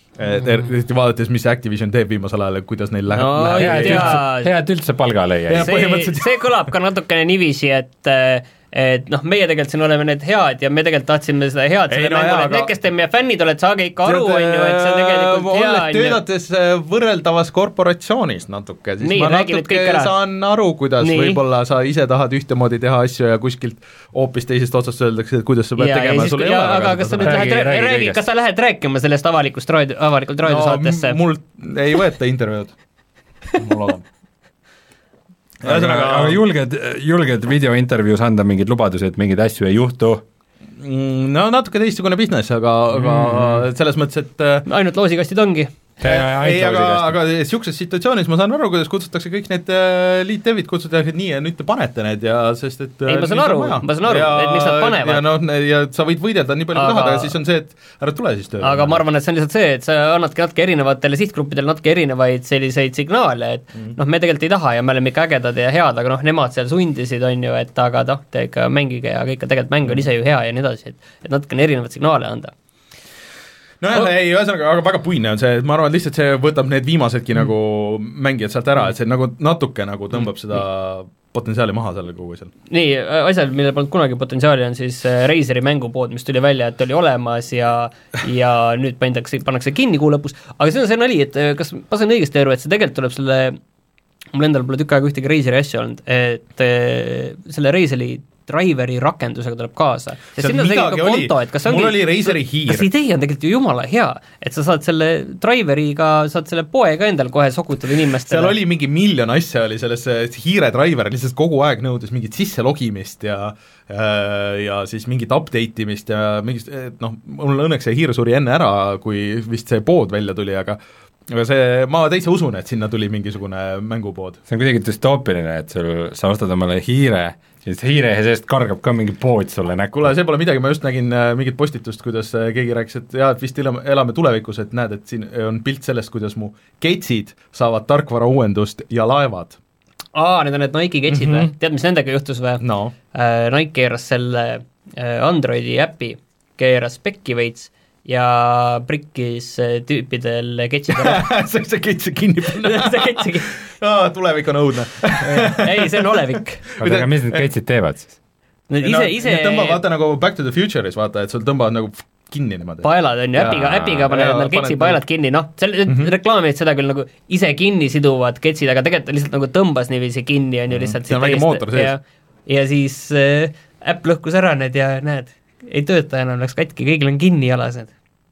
Eriti vaadates, mis Activision teeb viimasel ajal, kuidas neil läheb, no, läheb. Hea, hea, et üldse palga leia. See, see kõlab ka natukene niiviisi, et et noh, meie tegelikult siin oleme need head ja me tegelikult tahtsime seda head selle no mängule, jaa, et need, kes te meie fännid oled, saage ikka aru, on ju, et see tegelikult hea on ju. Töötates võrreldavas korporatsioonis natuke, siis nii, ma natuke saan aru, kuidas nii. Võib-olla sa ise tahad ühtemoodi teha asju ja kuskilt hoopis teisest otsast öeldakse, et kuidas sa pead ja, tegema ja, sul ei ole aga kas sa nüüd lähed, räägi, räägi, kas sa lähed rääkima sellest avalikust raadio, avalikult raadiosaatesse? No, mul ei võeta intervjuud, ma loodan. aga, aga julged, julged videointervjuus anda mingeid lubadusi, et mingeid asju ei juhtu? No natuke teistsugune business, aga, aga mm. selles mõttes, et ainult loosikastid ongi. ei, aga, aga niisuguses situatsioonis ma saan aru, kuidas kutsutakse kõik need uh, liit-devid, kutsutakse nii ja nüüd te panete need ja sest, et ei, ma saan aru, ma saan aru, et miks nad panevad. Ja, no, ja sa võid võidelda nii palju, kui tahad, aga siis on see, et ära tule siis tööle. Aga ma arvan, et see on lihtsalt see, et sa annadki natuke erinevatele sihtgruppidele natuke erinevaid selliseid signaale, et mm. noh, me tegelikult ei taha ja me oleme ikka ägedad ja head, aga noh, nemad seal sundisid, on ju, et aga noh, te ikka mängige ja kõik, tegelikult mäng on ise ju hea ja nii edasi, et, et natuke erinevad signaale anda. nojah oh., ei, ühesõnaga, aga väga puine on see, et ma arvan, et lihtsalt see võtab need viimasedki mm. nagu mängijad sealt ära, et see nagu natuke nagu tõmbab mm. seda potentsiaali maha sellel kogu seal. Nii, asjal, millel polnud kunagi potentsiaali, on siis Razeri mängupood, mis tuli välja, et oli olemas ja ja nüüd pandakse, pannakse kinni kuu lõpus, aga see on see nali, et kas ma saan õigesti aru, et see tegelikult tuleb selle, mul endal pole tükk aega ühtegi Razeri asja olnud, et selle Razeri driveri rakendusega tuleb kaasa. Ja sinna tegi ka konto, et kas ongi, mul oli Razeri hiir. Kas idee on tegelikult ju jumala hea, et sa saad selle driveriga, saad selle poe ka endal kohe sokutada inimestele. Seal oli mingi miljon asja oli selles hiire driver, lihtsalt kogu aeg nõudis mingit sisse logimist ja ja siis mingit update imist ja mingist, noh, mul õnneks see hiir suri enne ära, kui vist see pood välja tuli, aga aga see, ma täitsa usun, et sinna tuli mingisugune mängupood. See on kuidagi dystoopiline, et sul, sa ostad omale hiire, siis hiire ja sellest kargab ka mingi pood sulle näkku. Kuule, see pole midagi, ma just nägin mingit postitust, kuidas keegi rääkis, et jah, et vist elame tulevikus, et näed, et siin on pilt sellest, kuidas mu ketsid saavad tarkvara uuendust ja laevad. Aa, need on need Nike ketsid mm -hmm. või? Tead, mis nendega juhtus või? No. Äh, Nike keeras selle Androidi äpi, keeras pekki veits ja prikkis tüüpidel ketsid ära. see, see kets kinni panna. see ketsi kinni. Aa, tulevik on õudne. ei, see on olevik. aga mis need ketsid teevad siis? Need ise, no, ise... tõmbavad, vaata nagu Back to the Future'is, vaata, et sul tõmbavad nagu kinni niimoodi. Paelad on ju, äpiga, äpiga panevad nad ketsi paelad kinni, noh, seal mm -hmm. reklaamid seda küll nagu ise kinni siduvad ketsid, aga tegelikult lihtsalt nagu tõmbas niiviisi kinni, on ju lihtsalt see on väike mootor sees. Ja, ja siis äh, äpp lõhkus ära need ja näed, ei tööta enam, läks katki, kõigil on kinni jalas need.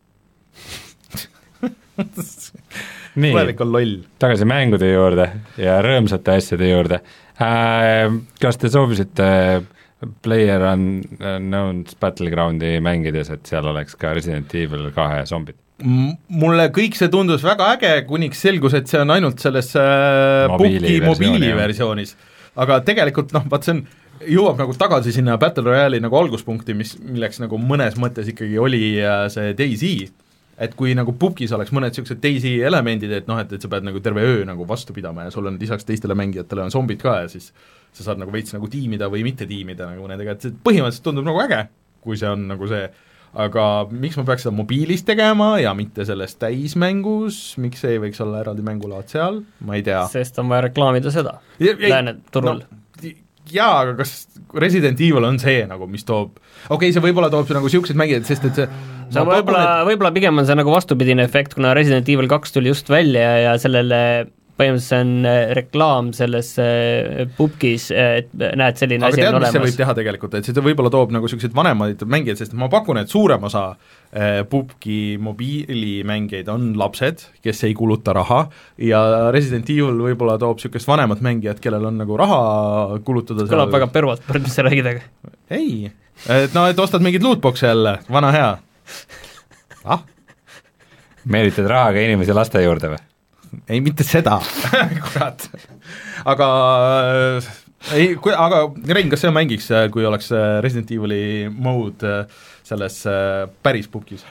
nii, tulevik on loll. Tagasi mängude juurde ja rõõmsate asjade juurde. Äh, kas te soovisite Player Unknown's Battlegroundi mängides, et seal oleks ka Resident Evil kahe zombid? Mulle kõik see tundus väga äge, kuniks selgus, et see on ainult selles äh, Puhki mobiiliversioonis. Aga tegelikult noh, vaat see on, jõuab nagu tagasi sinna Battle Royale'i nagu alguspunkti, mis, milleks nagu mõnes mõttes ikkagi oli äh, see DayZ, et kui nagu Pupkis oleks mõned niisugused DayZ elemendid, et noh, et, et sa pead nagu terve öö nagu vastu pidama ja sul on lisaks teistele mängijatele on zombid ka ja siis sa saad nagu veits nagu tiimida või mitte tiimida nagu nendega, et see põhimõtteliselt tundub nagu äge, kui see on nagu see, aga miks ma peaks seda mobiilis tegema ja mitte selles täismängus, miks ei võiks olla eraldi mängulaad seal, ma ei tea. Sest on vaja reklaamida seda lääne turul no,. Jaa, aga kas Resident Evil on see nagu, mis toob, okei okay,, see võib-olla toob see nagu niisugused mängijad, sest et see see on võib-olla, võib-olla pigem on see nagu vastupidine efekt, kuna Resident Evil kaks tuli just välja ja sellele põhimõtteliselt see on reklaam selles pubkis, et näed, selline aga asi tead, on olemas. Aga tead, mis see võib teha tegelikult, et see võib-olla toob nagu sellised vanemaid mängijad, sest ma pakun, et suurem osa pubki mobiilimängijaid on lapsed, kes ei kuluta raha ja Resident Evil võib-olla toob niisugust vanemat mängijat, kellel on nagu raha kulutada. Kõlab väga pervalt, mis sa räägid, aga ei, et no, et ostad mingid lootbox'e jälle, vana hea ah? meelitad rahaga inimesi laste juurde või? ei, mitte seda kurat. aga ei, kui, aga Rein, kas sa mängiks, kui oleks Resident Evil'i mode selles päris pukis?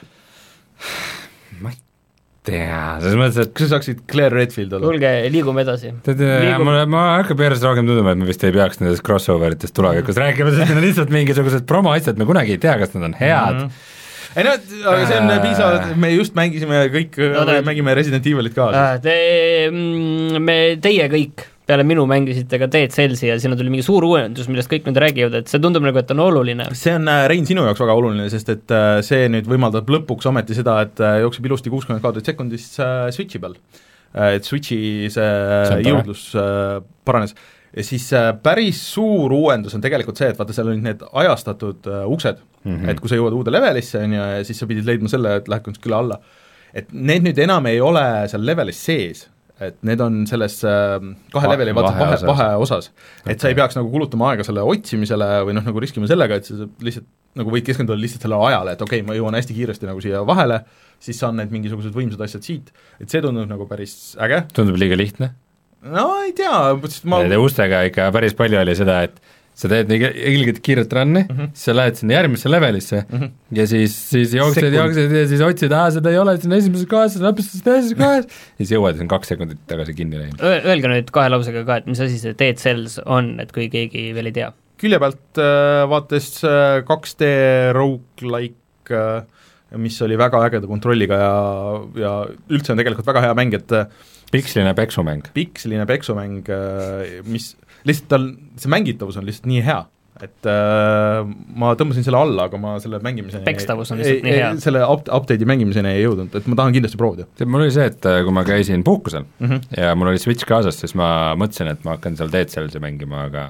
ma ei tea, selles mõttes, et kas sa saaksid Claire Redfield olla? Kuulge, liigume edasi. Liigum... ma, ma hakkab järjest rohkem tunduma, et me vist ei peaks nendest crossoveritest tulevikus rääkima, sest need on lihtsalt mingisugused promoasjad, me kunagi ei tea, kas nad on head mm. -hmm. ei no, aga see on piisavalt, me just mängisime kõik no,, mängime Resident Evilit ka. Te, me, teie kõik peale minu mängisite ka Dead Cellsi ja sinna tuli mingi suur uuendus, millest kõik nüüd räägivad, et see tundub nagu, et on oluline. See on, Rein, sinu jaoks väga oluline, sest et see nüüd võimaldab lõpuks ometi seda, et jookseb ilusti kuuskümmend kaadrit sekundis Switchi peal. Et Switchi see, see jõudlus paranes. Ja siis päris suur uuendus on tegelikult see, et vaata, seal olid need ajastatud uh, uksed, mm -hmm. et kui sa jõuad uude levelisse, on ju, ja siis sa pidid leidma selle, et lähed küll alla. Et need nüüd enam ei ole seal levelis sees, et need on selles uh, kahe leveli vahe, vahe, vahe osas. Et okay. Sa ei peaks nagu kulutama aega selle otsimisele või noh, nagu riskima sellega, et sa lihtsalt nagu võid keskenduda lihtsalt selle ajale, et okei okay,, ma jõuan hästi kiiresti nagu siia vahele, siis saan need mingisugused võimsad asjad siit, et see tundub nagu päris äge. Tundub liiga lihtne? No ei tea, ma Nende ustega ikka päris palju oli seda, et sa teed nii ilgelt kiiret run'i mm, -hmm. siis sa lähed sinna järgmisse levelisse mm -hmm. ja siis, siis jooksed, jooksed ja siis otsid, aa, seda ei ole, sinna esimeses kohas, seda lõpustas teises kohas ja siis jõuad, siis on kaks sekundit tagasi kinni läinud. Öelge nüüd kahe lausega ka, et mis asi see Dead Cells on, et kui keegi veel ei tea? Külje pealt äh, vaates äh, kaks D roguelike äh, mis oli väga ägeda kontrolliga ja, ja üldse on tegelikult väga hea mäng, et piksline peksumäng. Piksline peksumäng, mis lihtsalt tal, see mängitavus on lihtsalt nii hea, et äh, ma tõmbasin selle alla, aga ma selle mängimiseni Pekstavus on lihtsalt ei, nii hea. Selle up, update'i mängimiseni ei jõudnud, et ma tahan kindlasti proovida. Mul oli see, et kui ma käisin puhkusel mm -hmm. ja mul oli Switch kaasas, siis ma mõtlesin, et ma hakkan seal Dead Cellsi mängima, aga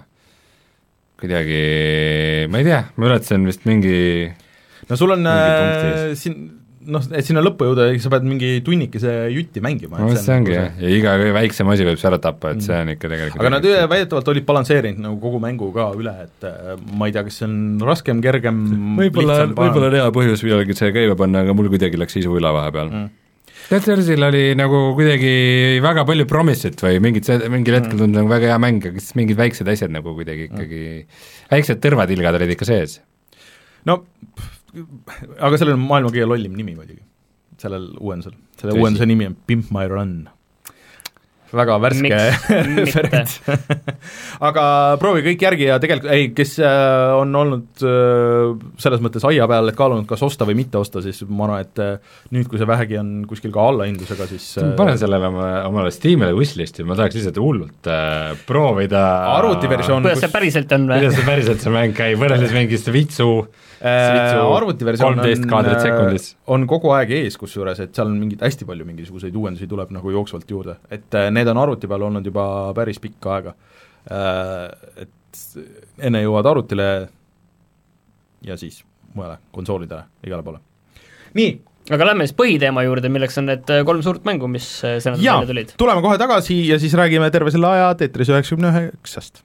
kuidagi, ma ei tea, ma ületasin vist mingi no sul on äh, siin noh, et sinna lõppu jõuda, sa pead mingi tunnikese jutti mängima. No see ongi jah, ja iga väiksem asi võib see ära tappa, et see on ikka tegelikult aga nad väidetavalt olid balansseerinud nagu kogu mängu ka üle, et ma ei tea, kas see on raskem, kergem, võib-olla, võib-olla on hea põhjus millalgi see käive panna, aga mul kuidagi läks isu üle vahepeal mm.. Dead Cellsil oli nagu kuidagi väga palju promise'it või mingid, mingil hetkel tundus nagu väga hea mäng, aga siis mingid väiksed asjad nagu kuidagi ikkagi mm. väiksed tõrvatilgad olid ikka sees. No aga sellel on maailma kõige lollim nimi muidugi, sellel uuendusel. Selle Tõsi. Uuenduse nimi on Pimp My Run. Väga värske referents. Aga proovi kõik järgi ja tegelikult, ei, kes on olnud selles mõttes aia peal, et kaalunud kas osta või mitte osta, siis ma arvan, et nüüd, kui see vähegi on kuskil ka allahindlusega, siis ma panen sellele oma, omale Steamile wishlisti, ma tahaks lihtsalt hullult äh, proovida arvutiversioon kuidas see päriselt on või? kuidas see päriselt see mäng käib, võrreldes mingist vitsu arvutiversioon on, on, on kogu aeg ees, kusjuures, et seal on mingid hästi palju mingisuguseid uuendusi tuleb nagu jooksvalt juurde, et need on arvuti peal olnud juba päris pikka aega. Et enne jõuad arvutile ja siis mujale, konsoolidele, igale poole. Nii. Aga lähme siis põhiteema juurde, milleks on need kolm suurt mängu, mis see nädal välja tulid. Tuleme kohe tagasi ja siis räägime terve selle aja Tetris üheksakümne üheksast.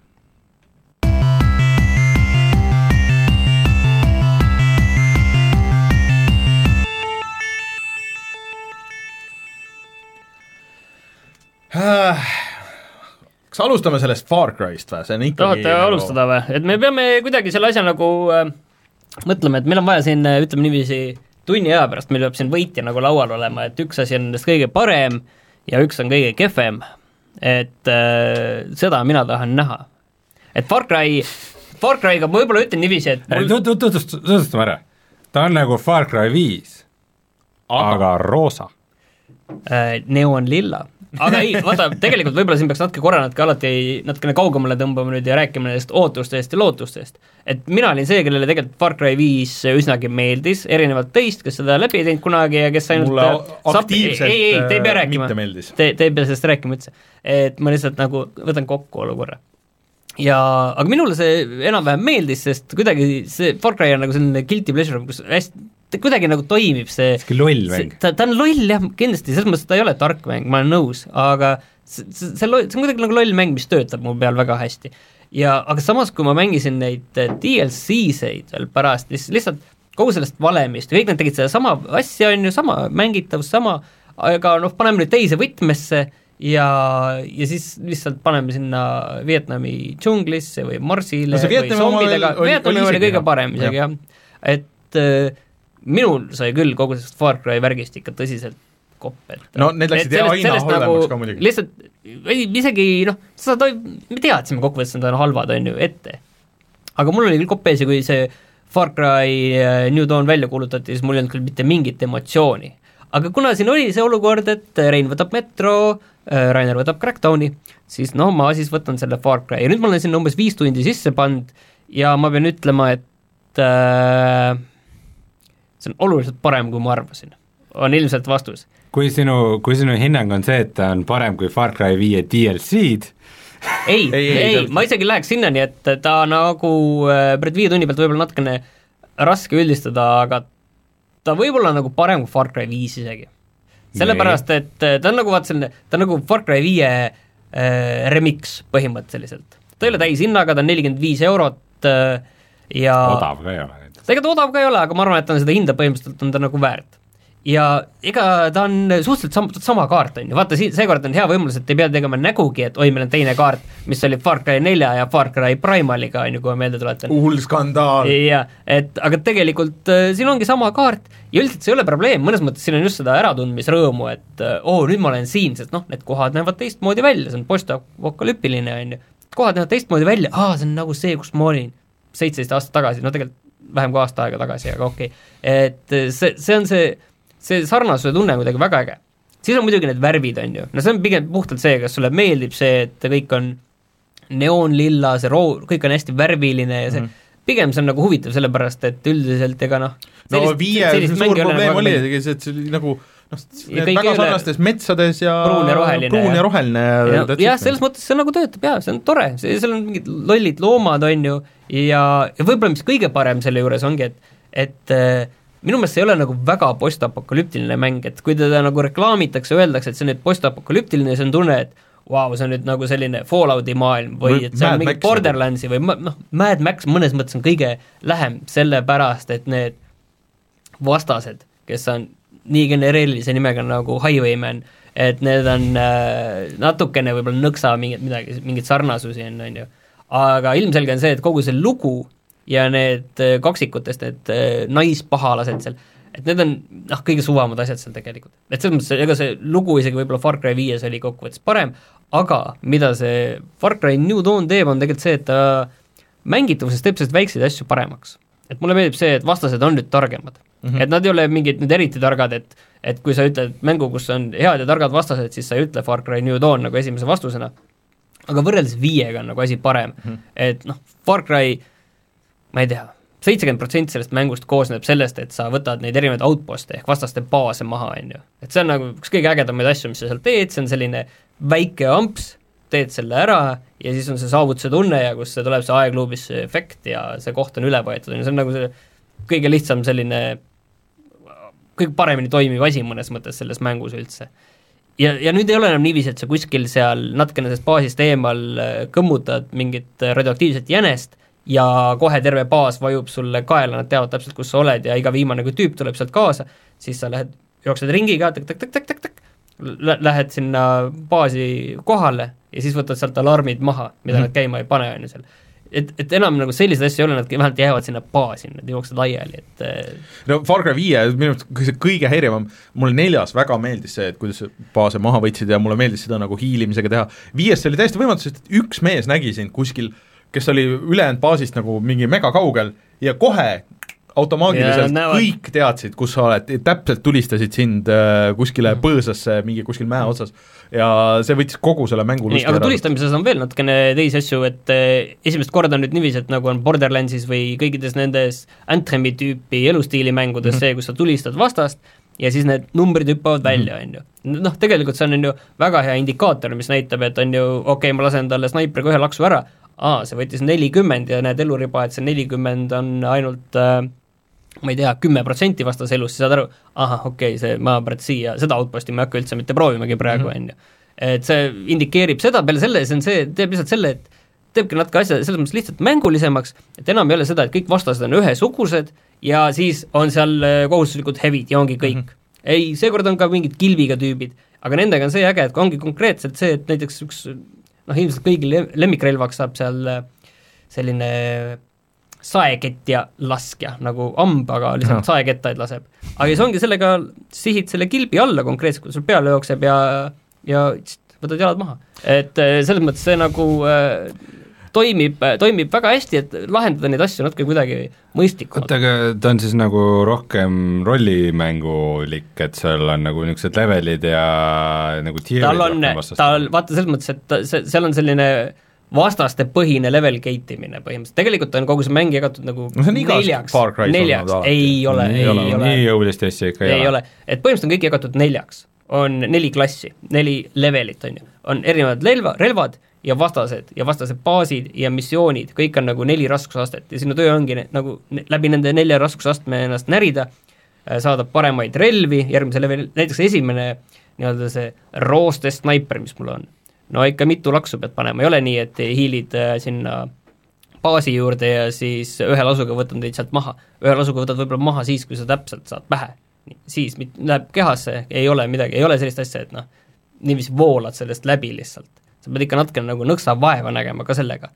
Kas alustame sellest Far Cry'st või? See on ikkagi tahate nagu... alustada või? Et me peame kuidagi selle asja nagu äh, mõtlema, et meil on vaja siin, ütleme niiviisi, tunni aja pärast meil peab siin võitja nagu laual olema, et üks asi on nendest kõige parem ja üks on kõige kehvem. Et äh, seda mina tahan näha. Et Far Cry, Far Cry'ga ma võib-olla ütlen niiviisi, et mul... Tutvustame ära. Ta on nagu Far Cry viis, aga, aga roosa. Äh, neon lilla. Aga ei, vaata, tegelikult võib-olla siin peaks natuke korra natuke alati natukene kaugemale tõmbama nüüd ja rääkima nendest ootustest ja lootustest. Et mina olin see, kellele tegelikult Far Cry viis üsnagi meeldis, erinevalt teist, kes seda läbi ei teinud kunagi ja kes ainult mulle aktiivselt ei, ei, te ei pea rääkima. mitte meeldis. Te, te ei pea sellest rääkima üldse. Et ma lihtsalt nagu võtan kokku olukorra. Ja, aga minule see enam-vähem meeldis, sest kuidagi see Far Cry on nagu selline guilty pleasure, kus hästi ta kuidagi nagu toimib see, see loll mäng. Ta, ta on loll jah, kindlasti, selles mõttes ta ei ole tark mäng, ma olen nõus, aga see, see, see, see on kuidagi nagu loll mäng, mis töötab mu peal väga hästi. Ja, aga samas, kui ma mängisin neid D L C-seid veel pärast, lihtsalt kogu sellest valemist, kõik nad tegid seda sama asja, on ju, sama mängitavus, sama, aga noh, paneme nüüd teise võtmesse ja, ja siis lihtsalt paneme sinna Vietnami džunglisse või Marsile no või zombidega, Vietnami oli kõige parem isegi jah, et minul sai küll kogu sellest Far Cry värgist ikka tõsiselt kopp, et no need läksid hea aina halvemaks nagu, ka muidugi. Lihtsalt, isegi noh, sa toi, me teadsime kokkuvõttes, et nad on halvad, on ju, ette. Aga mul oli küll kopp ees ja kui see Far Cry New Dawn välja kuulutati, siis mul ei olnud küll mitte mingit emotsiooni. aga kuna siin oli see olukord, et Rein võtab Metro, Rainer võtab Crackdowni, siis no ma siis võtan selle Far Cry ja nüüd ma olen sinna umbes viis tundi sisse pannud ja ma pean ütlema, et äh, see on oluliselt parem, kui ma arvasin. On ilmselt vastus. Kui sinu, kui sinu hinnang on see, et ta on parem kui Far Cry viie D L C-d, ei, ei, ei, ei, ma isegi läheks sinnani, et ta nagu pärit viie tunni pealt võib-olla natukene raske üldistada, aga ta võib olla nagu parem kui Far Cry viis isegi. Sellepärast, et ta on nagu vaat selline, ta on nagu Far Cry viie äh, remix põhimõtteliselt. Ta ei ole täis hinnaga, ta on nelikümmend viis eurot äh, ja odav ka ei ole. Ega ta odav ka ei ole, aga ma arvan, et ta on seda hinda põhimõtteliselt on ta nagu väärt. Ja ega ta on suhteliselt sama, sama kaart on ju, vaata seekord on hea võimalus, et ei pea tegema nägugi, et oi, meil on teine kaart, mis oli Far Cry nelja ja Far Cry Primaliga on ju, kui ma meelde tuletan. Uhull skandaal. Ja, et aga tegelikult äh, siin ongi sama kaart ja üldiselt see ei ole probleem, mõnes mõttes siin on just seda äratundmisrõõmu, et äh, oo, nüüd ma olen siin, sest noh, need kohad näevad teistmoodi välja, see on postapokalüpiline on ju, kohad näevad teistmoodi välja, aa, see on nagu see, kus ma olin seitseteist aastat tagasi, no tegelikult vähem kui aasta aega tagasi, aga okei okay. Et see, see on see see sarnasuse tunne on kuidagi väga äge. Siis on muidugi need värvid, on ju. No see on pigem puhtalt see, kas sulle meeldib see, et kõik on neoonlilla, see roo-, kõik on hästi värviline ja see mm. pigem see on nagu huvitav, sellepärast, et üldiselt ega noh no viie suur probleem oli, et see oli nagu noh, väga sarnastes metsades ja pruun ja roheline. Pruun ja roheline. Ja, ja selles mõttes see nagu töötab, jah, see on tore, see, seal on mingid lollid loomad, on ju, ja, ja võib-olla mis kõige parem selle juures ongi, et, et minu meelest see ei ole nagu väga postapokalüptiline mäng, et kui teda nagu reklaamitakse, öeldakse, et see on nüüd postapokalüptiline, see on tunne, et vau, see on nüüd nagu selline Fallouti maailm või et see on mingi Borderlandsi või noh, Mad Max mõnes mõttes on kõige lähem sellepärast, et need vastased, kes on nii genereerilise nimega nagu Highwayman, et need on äh, natukene võib-olla nõksa mingit midagi, mingit sarnasusi on, on ju. Aga ilmselge on see, et kogu see lugu ja need kaksikutest, need naispahalased seal, et need on noh, kõige suvamad asjad seal tegelikult. Et selles mõttes, ega see lugu isegi võib-olla Far Cry viies oli kokkuvõttes parem, aga mida see Far Cry New Dawn teeb, on tegelikult see, et ta mängituvuses teeb sellest väikseid asju paremaks. Et mulle meeldib see, et vastased on nüüd targemad. Mm -hmm. Et nad ei ole mingid nüüd eriti targad, et, et kui sa ütled mängu, kus on head ja targad vastased, siis sa ei ütle Far Cry New Dawn nagu esimese vastusena. Aga võrreldes viiega on nagu asi parem. Mm -hmm. Et noh, Far Cry ma ei tea, seitsekümmend protsenti sellest mängust koosneb sellest, et sa võtad neid erinevaid outposte ehk vastaste baase maha, on ju. Et see on nagu üks kõige ägedamaid asju, mis sa seal teed, see on selline väike amps, teed selle ära ja siis on see saavutuse tunne ja kus see tuleb see aegluubis see efekt ja see koht on üle võetud, see on nagu see kõige lihtsam selline, kõige paremini toimiv asi mõnes mõttes selles mängus üldse. Ja, ja nüüd ei ole enam niiviisi, et sa kuskil seal natukene sellest baasist eemal kõmmutad mingit radioaktiivset jänest, ja kohe terve baas vajub sulle kaela, nad teavad täpselt, kus sa oled ja iga viimane kui tüüp tuleb sealt kaasa, siis sa lähed, jooksed ringiga, tak-tak-tak-tak-tak-tak, lähed sinna baasi kohale ja siis võtad sealt alarmid maha, mida mm -hmm. nad käima ei pane, on ju seal. Et, et enam nagu sellised asju ei ole, nad vähemalt jäävad sinna baasi, nad jooksed laiali, et no Far Cry viie, minu arust kõige häirivam, mulle neljas väga meeldis see, et kuidas baase maha võtsid ja mulle meeldis seda nagu hiilimisega teha. Viies oli täiesti võimatu, sest üks mees nägi sind kuskil, kes oli ülejäänud baasist nagu mingi mega kaugel ja kohe automaagiliselt ja, kõik teadsid, kus sa oled, täpselt tulistasid sind äh, kuskile põõsasse, mingi kuskil mäe otsas ja see võttis kogu selle mängu lusti ära. Aga tulistamises on veel natukene teisi asju, et äh, esimest korda on nüüd niiviisi, et nagu on Borderlandsis või kõikides nendes Anthemi tüüpi elustiili mängudes mm -hmm. see, kus sa tulistad vastast ja siis need numbrid hüppavad välja, on ju. Noh, tegelikult see on ju väga hea indikaator, mis näitab, et on ju, okei okay,, ma lasen talle snaipriga ühe laksu ära, aa, see võttis nelikümmend ja näed eluriba, et see nelikümmend on ainult äh, ma ei tea, kümme protsenti vastas elust, siis saad aru, ahah, okei okay,, see, ma pärast siia, seda outposti ma ei hakka üldse mitte proovimagi praegu, on ju. Et see indikeerib seda, peale selle, see on see, teeb lihtsalt selle, et teebki natuke asja selles mõttes lihtsalt mängulisemaks, et enam ei ole seda, et kõik vastased on ühesugused ja siis on seal kohustuslikud hevid ja ongi kõik. Mm -hmm. Ei, seekord on ka mingid kilbiga tüübid, aga nendega on see äge, et ongi konkreetselt see, et näiteks üks noh, ilmselt kõigil lemmikrelvaks saab seal selline saekett ja laskja, nagu amb, aga lihtsalt no. saekettaid laseb. aga siis ongi sellega, sihid selle kilbi alla konkreetselt, kui sul peale jookseb ja, ja tšt, võtad jalad maha. Et selles mõttes see nagu äh, toimib, toimib väga hästi, et lahendada neid asju natuke kuidagi mõistlikumalt. oota, aga ta on siis nagu rohkem rollimängulik, et seal on nagu niisugused levelid ja nagu tierid tal on, tal, vaata selles mõttes, et ta, see, seal on selline vastaste põhine level gate imine põhimõtteliselt, tegelikult on kogu see mäng jagatud nagu no see on neljaks, neljaks, ei ole, ei ole, ei ole, nii jõulist asja ikka ei, ei ole, et põhimõtteliselt on kõik jagatud neljaks, on neli klassi, neli levelit on ju, on erinevad relva, relvad ja vastased ja vastased baasid ja missioonid, kõik on nagu neli raskusastet ja sinu töö ongi nagu läbi nende nelja raskusastme ennast närida, saada paremaid relvi, järgmise level, näiteks esimene nii-öelda see rooste snaiper, mis mul on, no ikka mitu laksu pead panema, ei ole nii, et hiilid sinna baasi juurde ja siis ühe lasuga võtad teid sealt maha. Ühe lasuga võtad võib-olla maha siis, kui sa täpselt saad pähe. Siis läheb kehasse, ei ole midagi, ei ole sellist asja, et noh, niiviisi voolad sellest läbi lihtsalt. Sa pead ikka natuke nagu nõksa vaeva nägema ka sellega.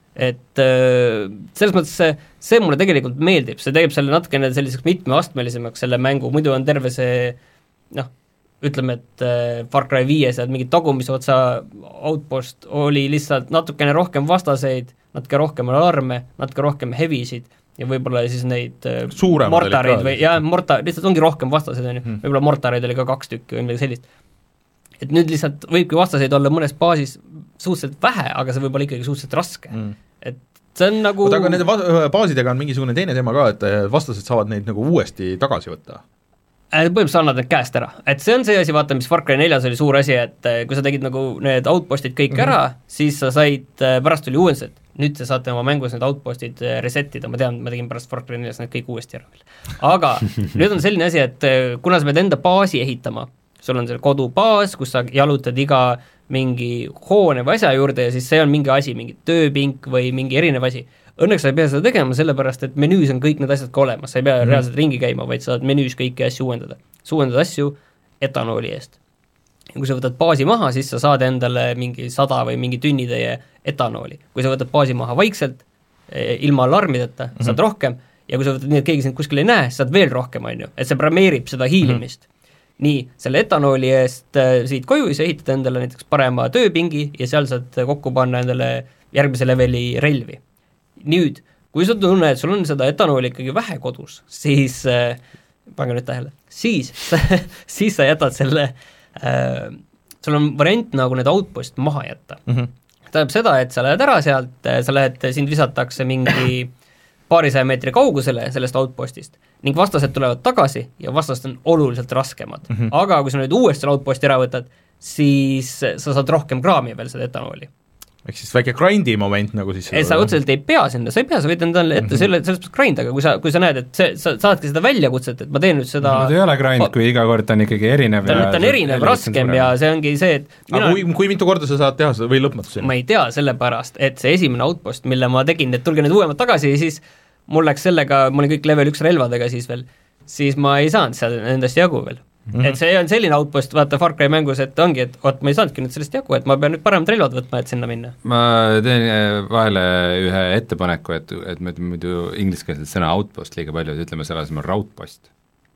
Et selles mõttes see, see mulle tegelikult meeldib, see teeb selle natukene selliseks mitmeastmelisemaks selle mängu, muidu on terve see, noh, ütleme, et Far Cry viies ja mingi tagumise otsa outpost oli lihtsalt natukene rohkem vastaseid, natuke rohkem alarme, natuke rohkem hevisid ja võib-olla siis neid Suuremad mortareid või, jah, morta-, lihtsalt ongi rohkem vastaseid, on ju, hmm. võib-olla mortareid oli ka kaks tükki või midagi sellist. Et nüüd lihtsalt võibki vastaseid olla mõnes baasis suhteliselt vähe, aga see võib olla ikkagi suhteliselt raske hmm. et see on nagu Oota, aga nende baasidega on mingisugune teine teema ka, et vastased saavad neid nagu uuesti tagasi võtta. Põhimõtteliselt annad need käest ära, et see on see asi, vaata, mis Far Cry neljas oli suur asi, et kui sa tegid nagu need outpostid kõik mm-hmm. ära, siis sa said, pärast tuli uuendused, nüüd te saate oma mängus need outpostid resetida, ma tean, ma tegin pärast Far Cry neljas need kõik uuesti ära veel. Aga nüüd on selline asi, et kuna sa pead enda baasi ehitama, sul on see kodubaas, kus sa jalutad iga mingi hoone või asja juurde ja siis see on mingi asi, mingi tööpink või mingi erinev asi. Õnneks sa ei pea seda tegema, sellepärast, et menüüs on kõik need asjad ka olemas, sa ei pea mm. reaalselt ringi käima, vaid saad menüüs kõiki asju uuendada. Sa uuendad asju etanooli eest. Ja kui sa võtad baasi maha, siis sa saad endale mingi sada või mingi tünnitäie etanooli. Kui sa võtad baasi maha vaikselt, ilma alarmideta, mm. saad rohkem, ja kui sa võtad nii, et keegi sind kuskil ei näe, saad veel rohkem, on ju, et see premeerib seda hiilimist. Mm. Nii, selle etanooli eest siit koju sa ehitad endale näiteks parema tööpingi ja seal saad kokku panna endale järgmise leveli relvi. Nüüd, kui sa tunned, et sul on seda etanooli ikkagi vähe kodus, siis äh, pange nüüd tähele, siis, siis sa jätad selle äh, sul on variant nagu need outpost maha jätta. Mm-hmm. Tähendab seda, et sa lähed ära sealt, sa lähed, sind visatakse mingi paarisaja meetri kaugusele sellest outpostist ning vastased tulevad tagasi ja vastased on oluliselt raskemad. Mm-hmm. Aga kui sa nüüd uuesti selle outposti ära võtad, siis sa saad rohkem kraami veel seda etanooli. Ehk siis väike grindi moment nagu siis ei, sa otseselt ei pea sinna, sa ei pea, sa võid endale ette mm-hmm. selle, selles mõttes grind, aga kui sa, kui sa näed, et see, sa saadki seda väljakutset, et ma teen nüüd seda no, see ei ole grind, kui iga kord on ikkagi erinev ta, ta on erinev, raskem ja see ongi see, et mina, aga kui, kui mitu korda sa saad teha seda või lõpmatuseni? Ma ei tea, sellepärast, et see esimene outpost, mille ma tegin, et tulge need uuemad tagasi, siis mul läks sellega, ma olin kõik level üks relvadega siis veel, siis ma ei saanud seal endast jagu veel. Mm-hmm. Et see on selline outpost, vaata Far Cry mängus, et ongi, et oot, ma ei saanudki nüüd sellest jagu, et ma pean nüüd paremad relvad võtma, et sinna minna. Ma teen vahele ühe ettepaneku, et, et me ütleme muidu ingliskeelset sõna outpost liiga palju, et ütleme selle asemel raudpost.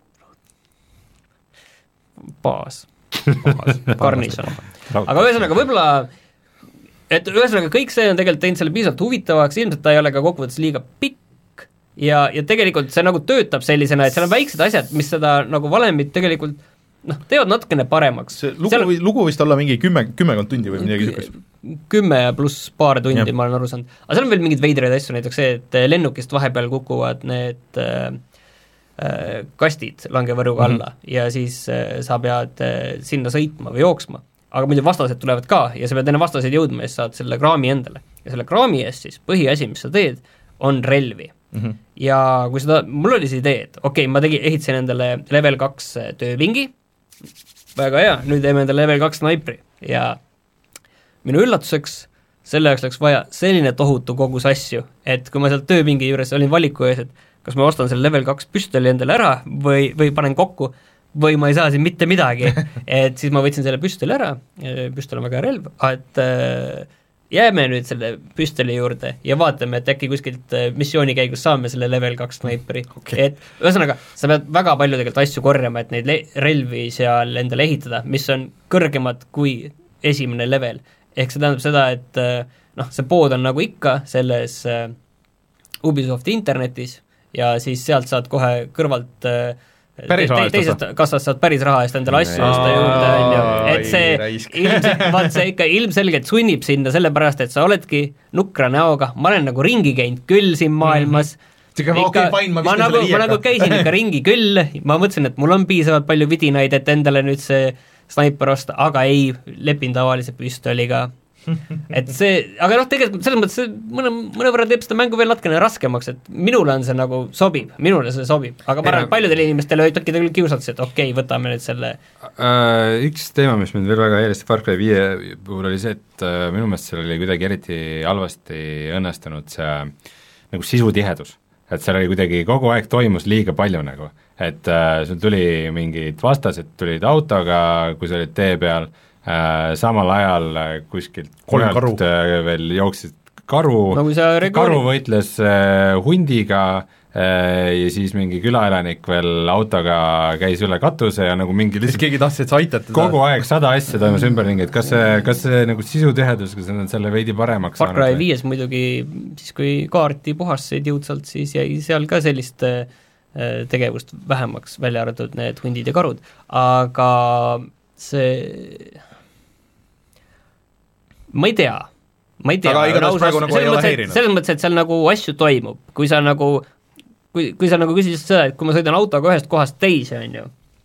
Baas. Garnison. Aga ühesõnaga, võib-olla, et ühesõnaga kõik see on tegelikult teinud selle piisavalt huvitavaks, ilmselt ta ei ole ka kokkuvõttes liiga pikk, ja, ja tegelikult see nagu töötab sellisena, et seal on väiksed asjad, mis seda nagu valemit tegelikult noh, teevad natukene paremaks. See lugu, seal... lugu vist olla mingi kümme, kümmekond tundi või midagi niisugust? Kümme pluss paar tundi, ja. Ma olen aru saanud. Aga seal on veel mingid veidreid asju, näiteks see, et lennukist vahepeal kukuvad need äh, äh, kastid langevõruga alla mm-hmm. ja siis äh, sa pead äh, sinna sõitma või jooksma. Aga muidu vastased tulevad ka ja sa pead enne vastaseid jõudma ja saad selle kraami endale. Ja selle kraami eest siis põhiasi, mis sa teed, on relvi. Mm-hmm. Ja kui seda, mul oli see idee, et okei okay,, ma tegi, ehitasin endale level kaks tööpingi, väga hea, nüüd teeme endale level kaks snaipri ja minu üllatuseks selle jaoks läks vaja selline tohutu kogus asju, et kui ma sealt tööpingi juures olin valiku ees, et kas ma ostan selle level kaks püstoli endale ära või, või panen kokku või ma ei saa siin mitte midagi, et siis ma võtsin selle püstoli ära, püstol on väga relv, et jääme nüüd selle püstoli juurde ja vaatame, et äkki kuskilt missiooni käigus saame selle level kaks snaipri. Okay. Et ühesõnaga, sa pead väga palju tegelikult asju korjama, et neid le- relvi seal endale ehitada, mis on kõrgemad kui esimene level. Ehk see tähendab seda, et noh, see pood on nagu ikka selles äh, Ubisofti internetis ja siis sealt saad kohe kõrvalt äh, päris raha te, teisest kassast saad päris raha eest endale asju osta juurde, on ju, et see ilmselt, vaat see ikka ilmselgelt sunnib sinna sellepärast, et sa oledki nukra näoga, ma olen nagu ringi käinud küll siin maailmas mm, -hmm. ikka, okay, fine, ma, ma, nagu, ma nagu käisin ikka ringi küll, ma mõtlesin, et mul on piisavalt palju vidinaid, et endale nüüd see snaiper osta, aga ei, lepin tavalise püstoliga et see, aga noh, tegelikult selles mõttes see mõne, mõne võrra teeb seda mängu veel natukene raskemaks, et minule on see nagu sobib, minule see sobib, aga ma arvan, et paljudele inimestele olid äkki küll kiusatud, et okei okay,, võtame nüüd selle uh, üks teema, mis mind veel väga eelistas Far Cry viie puhul oli see, et uh, minu meelest seal oli kuidagi eriti halvasti õnnestunud see nagu sisutihedus, et seal oli kuidagi kogu aeg toimus liiga palju nagu, et uh, sul tuli mingid vastased, tulid autoga, kui sa olid tee peal, Äh, samal ajal kuskilt kujalt äh, veel jooksid karu no,, karu võitles äh, hundiga äh, ja siis mingi külaelanik veel autoga käis üle katuse ja nagu mingi lihtsalt keegi tahtis, et sa aitad teda. Kogu aeg sada asja toimus ümberringi, et kas see, kas see nagu sisutihedus, kas nad selle veidi paremaks Far Cry viies muidugi, siis kui kaarti puhastasid jõudsalt, siis jäi seal ka sellist äh, tegevust vähemaks, välja arvatud need hundid ja karud, aga see ma ei tea, ma ei tea, aga igatahes praegu nagu ei ole häirinud. Selles mõttes, et seal nagu asju toimub, kui sa nagu, kui, kui sa nagu küsisid seda, et kui ma sõidan autoga ühest kohast teise, on ju,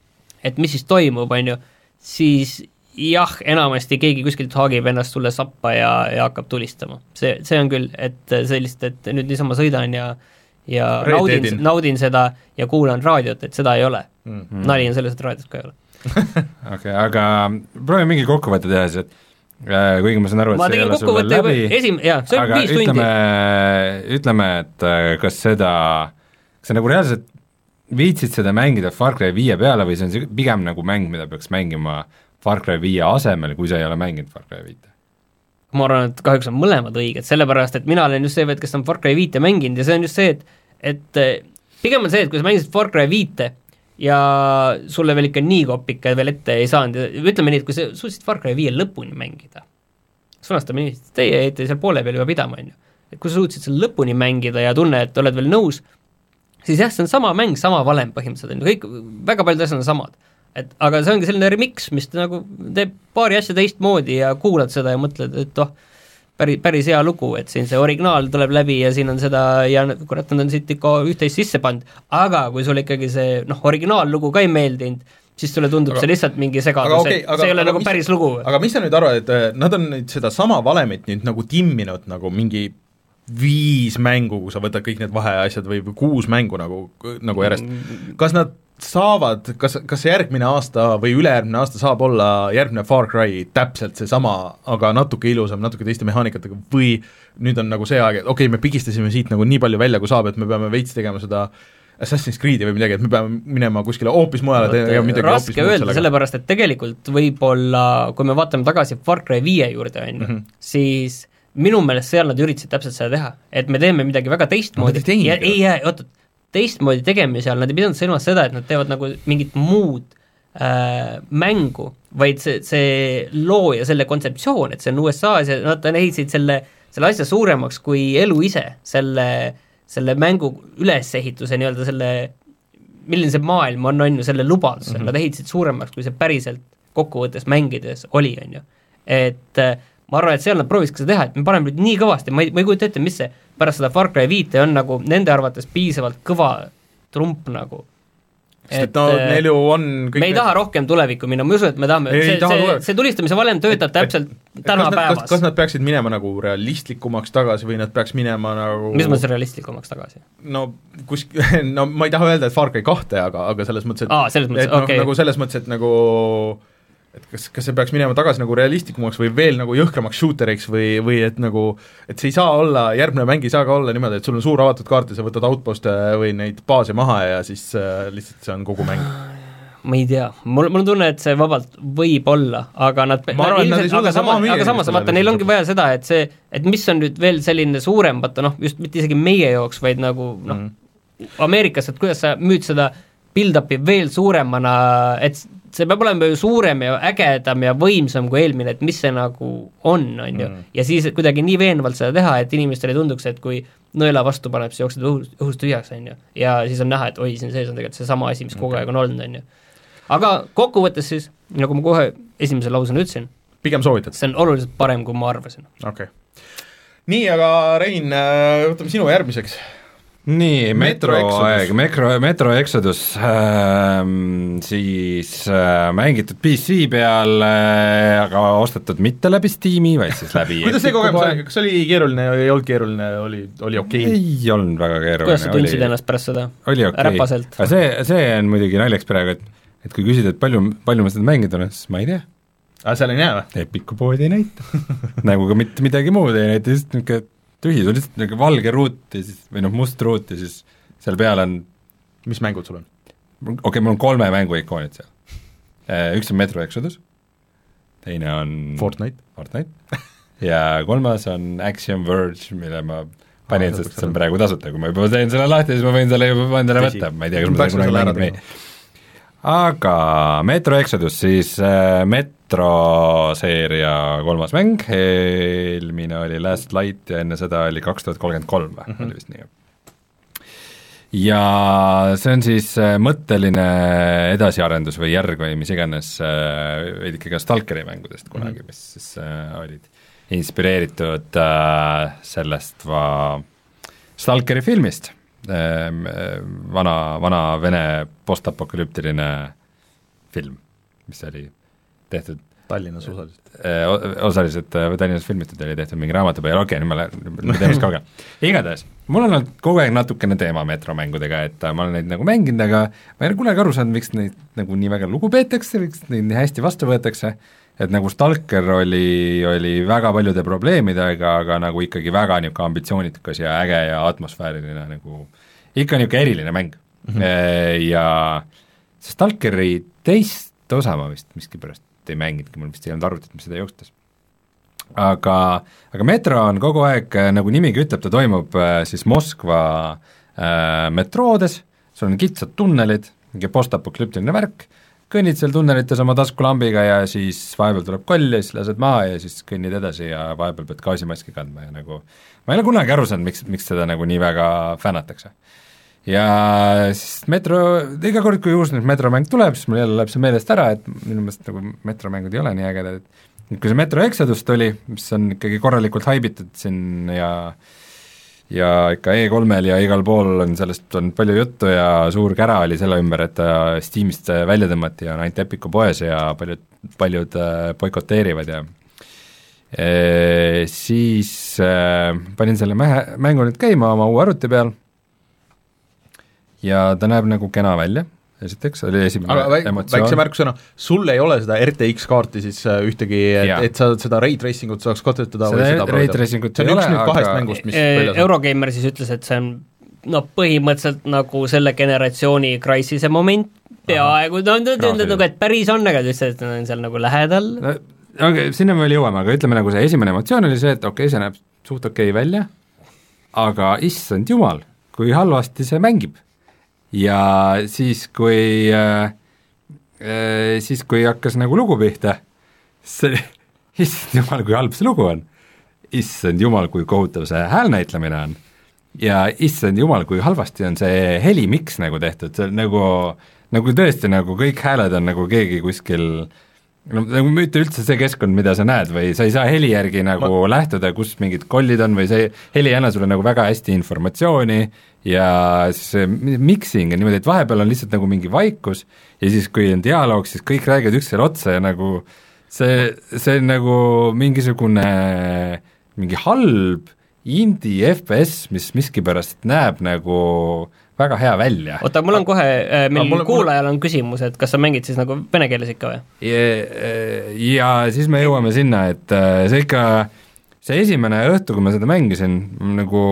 et mis siis toimub, on ju, siis jah, enamasti keegi kuskilt haagib ennast sulle sappa ja, ja hakkab tulistama. See, see on küll, et sellist, et nüüd niisama sõidan ja, ja naudin, naudin seda ja kuulan raadiot, et seda ei ole. Mm-hmm. Nali on selles, et raadiot ka ei ole. Okei, okay, aga proovime mingi kokkuvõtte teha siis, et kuigi ma saan aru, et ma see ei ole sul veel läbi, esim-, jah, see on aga viis ütleme, tundi. Ütleme, et kas seda, kas sa nagu reaalselt viitsid seda mängida Far Cry viie peale või see on pigem nagu mäng, mida peaks mängima Far Cry viie asemel, kui sa ei ole mänginud Far Cry viite? Ma arvan, et kahjuks on mõlemad õiged, sellepärast, et mina olen just see, kes on Far Cry viite mänginud ja see on just see, et, et pigem on see, et kui sa mängisid Far Cry viite ja sulle veel ikka nii kopika veel ette ei saanud, ütleme nii, et kui sa suutsid Far Cry viie lõpuni mängida, sõnastame nii, teie jäite seal poole peal juba pidama, on ju, et kui sa suutsid selle lõpuni mängida ja tunne, et oled veel nõus, siis jah, see on sama mäng, sama valem põhimõtteliselt, on ju, kõik, väga paljud asjad on samad, et aga see ongi selline remix, mis nagu teeb paari asja teistmoodi ja kuulad seda ja mõtled, et oh, päris, päris hea lugu, et siin see originaal tuleb läbi ja siin on seda ja kurat, nad on siit ikka üht-teist sisse pannud, aga kui sul ikkagi see noh, originaallugu ka ei meeldinud, siis sulle tundub aga, see lihtsalt mingi segadus, okay, et see ei ole nagu mis, päris lugu. Aga mis sa nüüd arvad, et nad on nüüd seda sama valemit nüüd nagu timminud nagu mingi viis mängu, kui sa võtad kõik need vaheasjad või kuus mängu nagu, nagu järjest, kas nad saavad, kas, kas järgmine aasta või ülejärgmine aasta saab olla järgmine Far Cry täpselt seesama, aga natuke ilusam, natuke teiste mehaanikatega või nüüd on nagu see aeg, et okei okay,, me pigistasime siit nagu nii palju välja, kui saab, et me peame veits tegema seda Assassin's Creed'i või midagi, et me peame minema kuskile hoopis mujale tegema midagi raske öelda, sellega. Sellepärast, et tegelikult võib-olla, kui me vaatame tagasi Far Cry viie juurde, on ju, mm -hmm. siis minu meelest seal nad üritasid täpselt seda teha, et me teeme midagi väga teistmoodi no, ja ei jää, oot, teistmoodi tegemise all, nad ei pidanud silmas seda, et nad teevad nagu mingit muud äh, mängu, vaid see, see loo ja selle kontseptsioon, et see on U S A-s ja nad ehitasid selle, selle asja suuremaks kui elu ise, selle, selle mängu ülesehituse nii-öelda selle, milline see maailm on, on ju, selle lubaduse mm, -hmm. nad ehitasid suuremaks, kui see päriselt kokkuvõttes mängides oli, on ju. Et äh, ma arvan, et seal nad proovisid seda teha, et me paneme nüüd nii kõvasti, ma ei, ma ei kujuta ette, mis see pärast seda Far Cry viite on nagu nende arvates piisavalt kõva trump nagu. Et, et no neil ju on kõik me ei need... taha rohkem tulevikku minna, ma usun, et me tahame, ei, see, taha see, see tulistamise valem töötab et, täpselt et, täna kas päevas. Kas, kas nad peaksid minema nagu realistlikumaks tagasi või nad peaks minema nagu mis mõttes realistlikumaks tagasi? No, kus, no ma ei taha öelda, et Far Cry kahte, aga, aga selles mõttes, et, Aa, selles mõttes, et okay. no, nagu selles mõttes, et nagu et kas, kas see peaks minema tagasi nagu realistlikumaks või veel nagu jõhkramaks shooteriks või, või et nagu, et see ei saa olla, järgmine mäng ei saa ka olla niimoodi, et sul on suur avatud kaart ja sa võtad outposte või neid baase maha ja siis äh, lihtsalt see on kogu mäng. Ma ei tea, mul, mul on tunne, et see vabalt võib olla, aga nad, ma arvan, et nad ei suuda sama müüa. Aga samas, vaata, neil ongi vaja seda, et see, et mis on nüüd veel selline suurem, vaata noh, just mitte isegi meie jooks, vaid nagu noh mm., Ameerikas, et kuidas sa müüd seda build-up'i veel suuremana, et see peab olema ju suurem ja ägedam ja võimsam kui eelmine, et mis see nagu on, on ju, mm. ja siis kuidagi nii veenvalt seda teha, et inimestele tunduks, et kui nõela vastu paneb, siis jooksed õhus, õhust tühjaks, on ju, ja siis on näha, et oi, siin sees on tegelikult see sama asi, mis kogu aeg on olnud, on ju. Aga kokkuvõttes siis, nagu ma kohe esimese lausena ütlesin, pigem soovitad? See on oluliselt parem, kui ma arvasin. Okei okay. Nii, aga Rein, võtame sinu järgmiseks. Nii, Metro aeg, Metro, Metro Exodus äh,, siis äh, mängitud P C peal äh,, aga ostetud mitte läbi Steam'i, vaid siis läbi kuidas see kogemus oli, kas oli keeruline või ei olnud keeruline, oli, oli okei okay.? Ei olnud väga keeruline. Kuidas sa tundsid ennast pärast seda? Oli okei okay. Aga see, see on muidugi naljaks praegu, et, et kui küsida, et palju, palju ma seda mängida olen, siis ma ei tea. Aga seal ei näe või? Epiku pood ei näita nagu ka mitte midagi muud ei näita, just niisugune tühi, sul lihtsalt niisugune valge ruut ja siis, või noh, must ruut ja siis seal peal on mis mängud sul on? Okei okay,, mul on kolme mängu ikoonid seal. Üks on Metro Exodus, teine on Fortnite, Fortnite. ja kolmas on Axiom Verge, mille ma panin, ah, sest see on praegu tasuta, kui ma juba teen selle lahti, siis ma võin selle juba endale võtta, ma ei tea, kas ma selle kunagi mängin või. Aga Metro Exodus, siis äh, Metro seeria kolmas mäng, eelmine oli Last Light ja enne seda oli kaks tuhat kolmkümmend kolm või, oli vist nii. Ja see on siis äh, mõtteline edasiarendus või järg või mis iganes äh, veidike ka Stalkeri mängudest kunagi, mis siis äh, olid inspireeritud äh, sellest va Stalkeri filmist. Vana, vana vene postapokalüptiline film, mis oli tehtud Tallinnas osaliselt. Osaliselt Tallinnas filmitud oli tehtud mingi raamatu peal, okei okay,, nüüd ma lähen teemast kaugel. Igatahes, mul on olnud kogu aeg natukene teema metromängudega, et ma olen neid nagu mänginud, aga ma ei ole kunagi aru saanud, miks neid nagu nii väga lugu peetakse, miks neid nii hästi vastu võetakse, et nagu Stalker oli, oli väga paljude probleemidega, aga nagu ikkagi väga niisugune ambitsioonikas ja äge ja atmosfääriline nagu ikka niisugune eriline mäng mm. -hmm. Ja see Stalkeri teist osa ma vist miskipärast ei mängidki, mul vist ei olnud arvutit, mis seda joostas. Aga, aga Metro on kogu aeg, nagu nimigi ütleb, ta toimub siis Moskva äh, metroodes, sul on kitsad tunnelid, mingi postapokalüptiline värk, kõnnid seal tunnelites oma taskulambiga ja siis vahepeal tuleb koll ja siis lased maha ja siis kõnnid edasi ja vahepeal pead gaasimaski kandma ja nagu ma ei ole kunagi aru saanud, miks, miks seda nagu nii väga fännatakse. Ja siis Metro, iga kord, kui uus nüüd Metromäng tuleb, siis mul jälle läheb see meelest ära, et minu meelest nagu Metromängud ei ole nii ägedad, et kui see Metro Exodus tuli, mis on ikkagi korralikult haibitud siin ja ja ikka E kolmel ja igal pool on sellest on palju juttu ja suur kära oli selle ümber, et ta Steamist välja tõmmati ja on ainult Epiku poes ja paljud, paljud boikoteerivad ja e, siis e, panin selle mähe, mängu nüüd käima oma uue arvuti peal ja ta näeb nagu kena välja, esiteks oli esimene aga väik, väikse märkusena, sul ei ole seda R T X kaarti siis ühtegi, et, et sa seda ray tracingut saaks kasutada või seda ray tracingut see on üks nüüd kahest mängust, mis e, Eurogeimer siis ütles, et see on no põhimõtteliselt nagu selle generatsiooni Crysise moment, peaaegu tundub nagu, et päris on, aga ta ütles, et on seal nagu lähedal no, okay, sinna me veel jõuame, aga ütleme nagu see esimene emotsioon oli see, et okei okay,, see näeb suht okei okay välja, aga issand jumal, kui halvasti see mängib. Ja siis, kui äh, äh, siis, kui hakkas nagu lugu pihta, see, issand jumal, kui halb see lugu on, issand jumal, kui kohutav see häälnäitlemine on ja issand jumal, kui halvasti on see helimiks nagu tehtud, see on nagu, nagu tõesti nagu kõik hääled on nagu keegi kuskil no nagu mitte üldse see keskkond, mida sa näed või sa ei saa heli järgi nagu ma... lähtuda, kus mingid kollid on või see heli ei anna sulle nagu väga hästi informatsiooni ja siis mixing on niimoodi, et vahepeal on lihtsalt nagu mingi vaikus ja siis, kui on dialoog, siis kõik räägivad üksteisele otsa ja nagu see, see on nagu mingisugune mingi halb indie F P S, mis miskipärast näeb nagu väga hea välja. oota, mul on kohe, meil mul, kuulajal on küsimus, et kas sa mängid siis nagu vene keeles ikka või? Ja, ja siis me jõuame sinna, et see ikka, see esimene õhtu, kui ma seda mängisin, nagu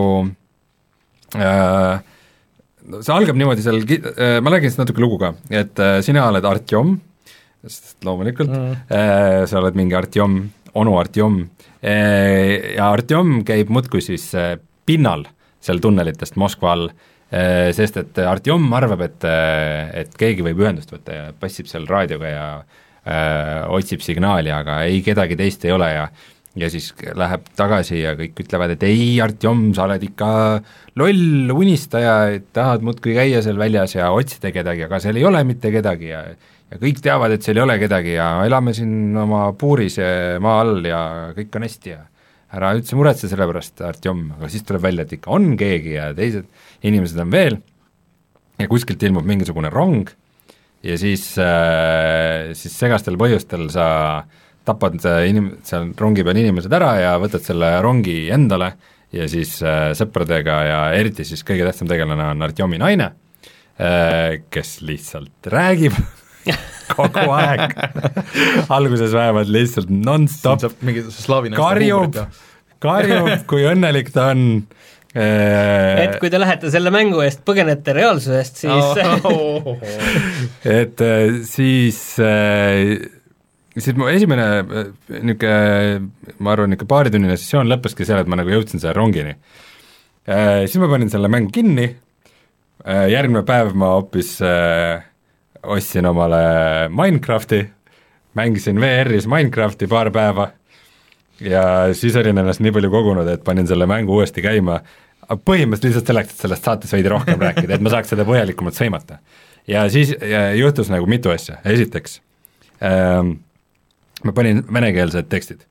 äh, see algab niimoodi seal, ma räägin siis natuke lugu ka, et sina oled Artjom, sest loomulikult mm. äh, sa oled mingi Artjom, onu Artjom äh, ja Artjom käib muudkui siis äh, pinnal seal tunnelitest Moskva all sest et Artjom arvab, et, et keegi võib ühendust võtta ja passib seal raadioga ja öö, otsib signaali, aga ei, kedagi teist ei ole ja ja siis läheb tagasi ja kõik ütlevad, et ei, Artjom, sa oled ikka loll unistaja, et tahad muudkui käia seal väljas ja otsida kedagi, aga seal ei ole mitte kedagi ja ja kõik teavad, et seal ei ole kedagi ja elame siin oma puuris ja maa all ja kõik on hästi ja ära üldse muretse selle pärast, Artjom, aga siis tuleb välja, et ikka on keegi ja teised inimesed on veel ja kuskilt ilmub mingisugune rong ja siis, äh, siis segastel põhjustel sa tapad inim-, seal rongi peal inimesed ära ja võtad selle rongi endale ja siis äh, sõpradega ja eriti siis kõige tähtsam tegelane on Artjomi naine äh,, kes lihtsalt räägib kogu aeg alguses vähemalt lihtsalt non-stop karjub, karjub, kui õnnelik ta on äh, et kui te lähete selle mängu eest, põgenete reaalsusest, siis oh, oh, oh. et äh, siis äh, siis mu esimene niisugune, ma arvan, niisugune paaritunnine sessioon lõppeski seal, et ma nagu jõudsin selle rongini. Äh, siis ma panin selle mängu kinni, äh, järgmine päev ma hoopis äh, ostsin omale Minecrafti, mängisin V R-is Minecrafti paar päeva ja siis olin ennast nii palju kogunud, et panin selle mängu uuesti käima, põhimõtteliselt lihtsalt selleks, et sellest saates veidi rohkem rääkida, et ma saaks seda põhjalikumalt sõimata. Ja siis ja juhtus nagu mitu asja, esiteks ähm, ma panin venekeelsed tekstid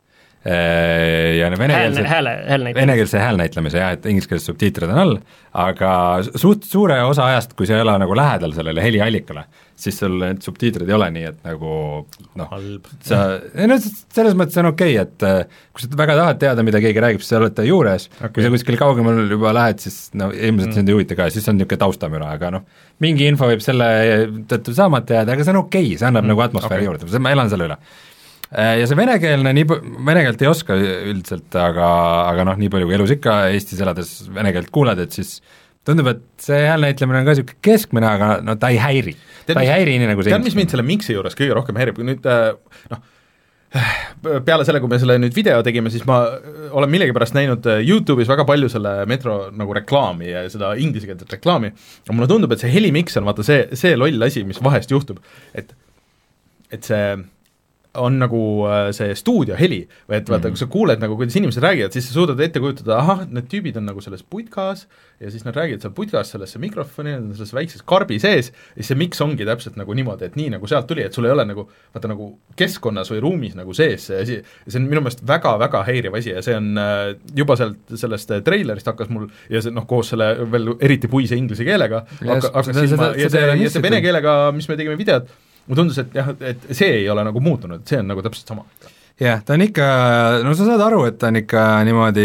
ja venekeelse hääle, hääle venekeelse häälnäitlemise jah, et ingliskeelsed subtiitrid on all, aga suht suure osa ajast, kui sa ei ole nagu lähedal sellele heliallikale, siis sul need subtiitrid ei ole nii, et nagu noh, sa, no selles mõttes on okei okay,, et kui sa väga tahad teada, mida keegi räägib, siis sa oled ta juures okay., kui sa kuskil kaugemal juba lähed, siis no ilmselt mm. sind ei huvita ka, siis on niisugune taustamüra, aga noh, mingi info võib selle tõttu saamata jääda, aga see on okei okay,, see annab mm. nagu atmosfääri okay. juurde, ma elan selle üle. Ja see venekeelne, nii vene keelt ei oska üldiselt, aga, aga noh, nii palju kui elus ikka Eestis elades vene keelt kuuled, et siis tundub, et see häälnäitlemine on ka niisugune keskmine, aga no ta ei häiri. Ta ei häiri nii nagu see tead, mis mind selle miksi juures kõige rohkem häirib, kui nüüd noh, peale selle, kui me selle nüüd video tegime, siis ma olen millegipärast näinud YouTube'is väga palju selle Metro nagu reklaami ja seda ingliskeelset reklaami, ja mulle tundub, et see helimiks on vaata see, see loll asi, mis vahest juhtub, et et see on nagu see stuudio heli, või et vaata mm-hmm., kui sa kuuled nagu, kuidas inimesed räägivad, siis sa suudad ette kujutada, ahah, need tüübid on nagu selles putkas ja siis nad räägivad seal putkas sellesse mikrofoni, selles väikses karbi sees ja siis see miks ongi täpselt nagu niimoodi, et nii nagu sealt tuli, et sul ei ole nagu vaata nagu keskkonnas või ruumis nagu sees see asi, ja see on minu meelest väga-väga häiriv asi ja see on juba sealt, sellest treilerist hakkas mul ja see noh, koos selle veel eriti puise inglise keelega hakkas, hakkas siis ma, ja see, ja see vene keelega, mis me tegime videot, mulle tundus, et jah, et see ei ole nagu muutunud, see on nagu täpselt sama. jah, ta on ikka, no sa saad aru, et ta on ikka niimoodi,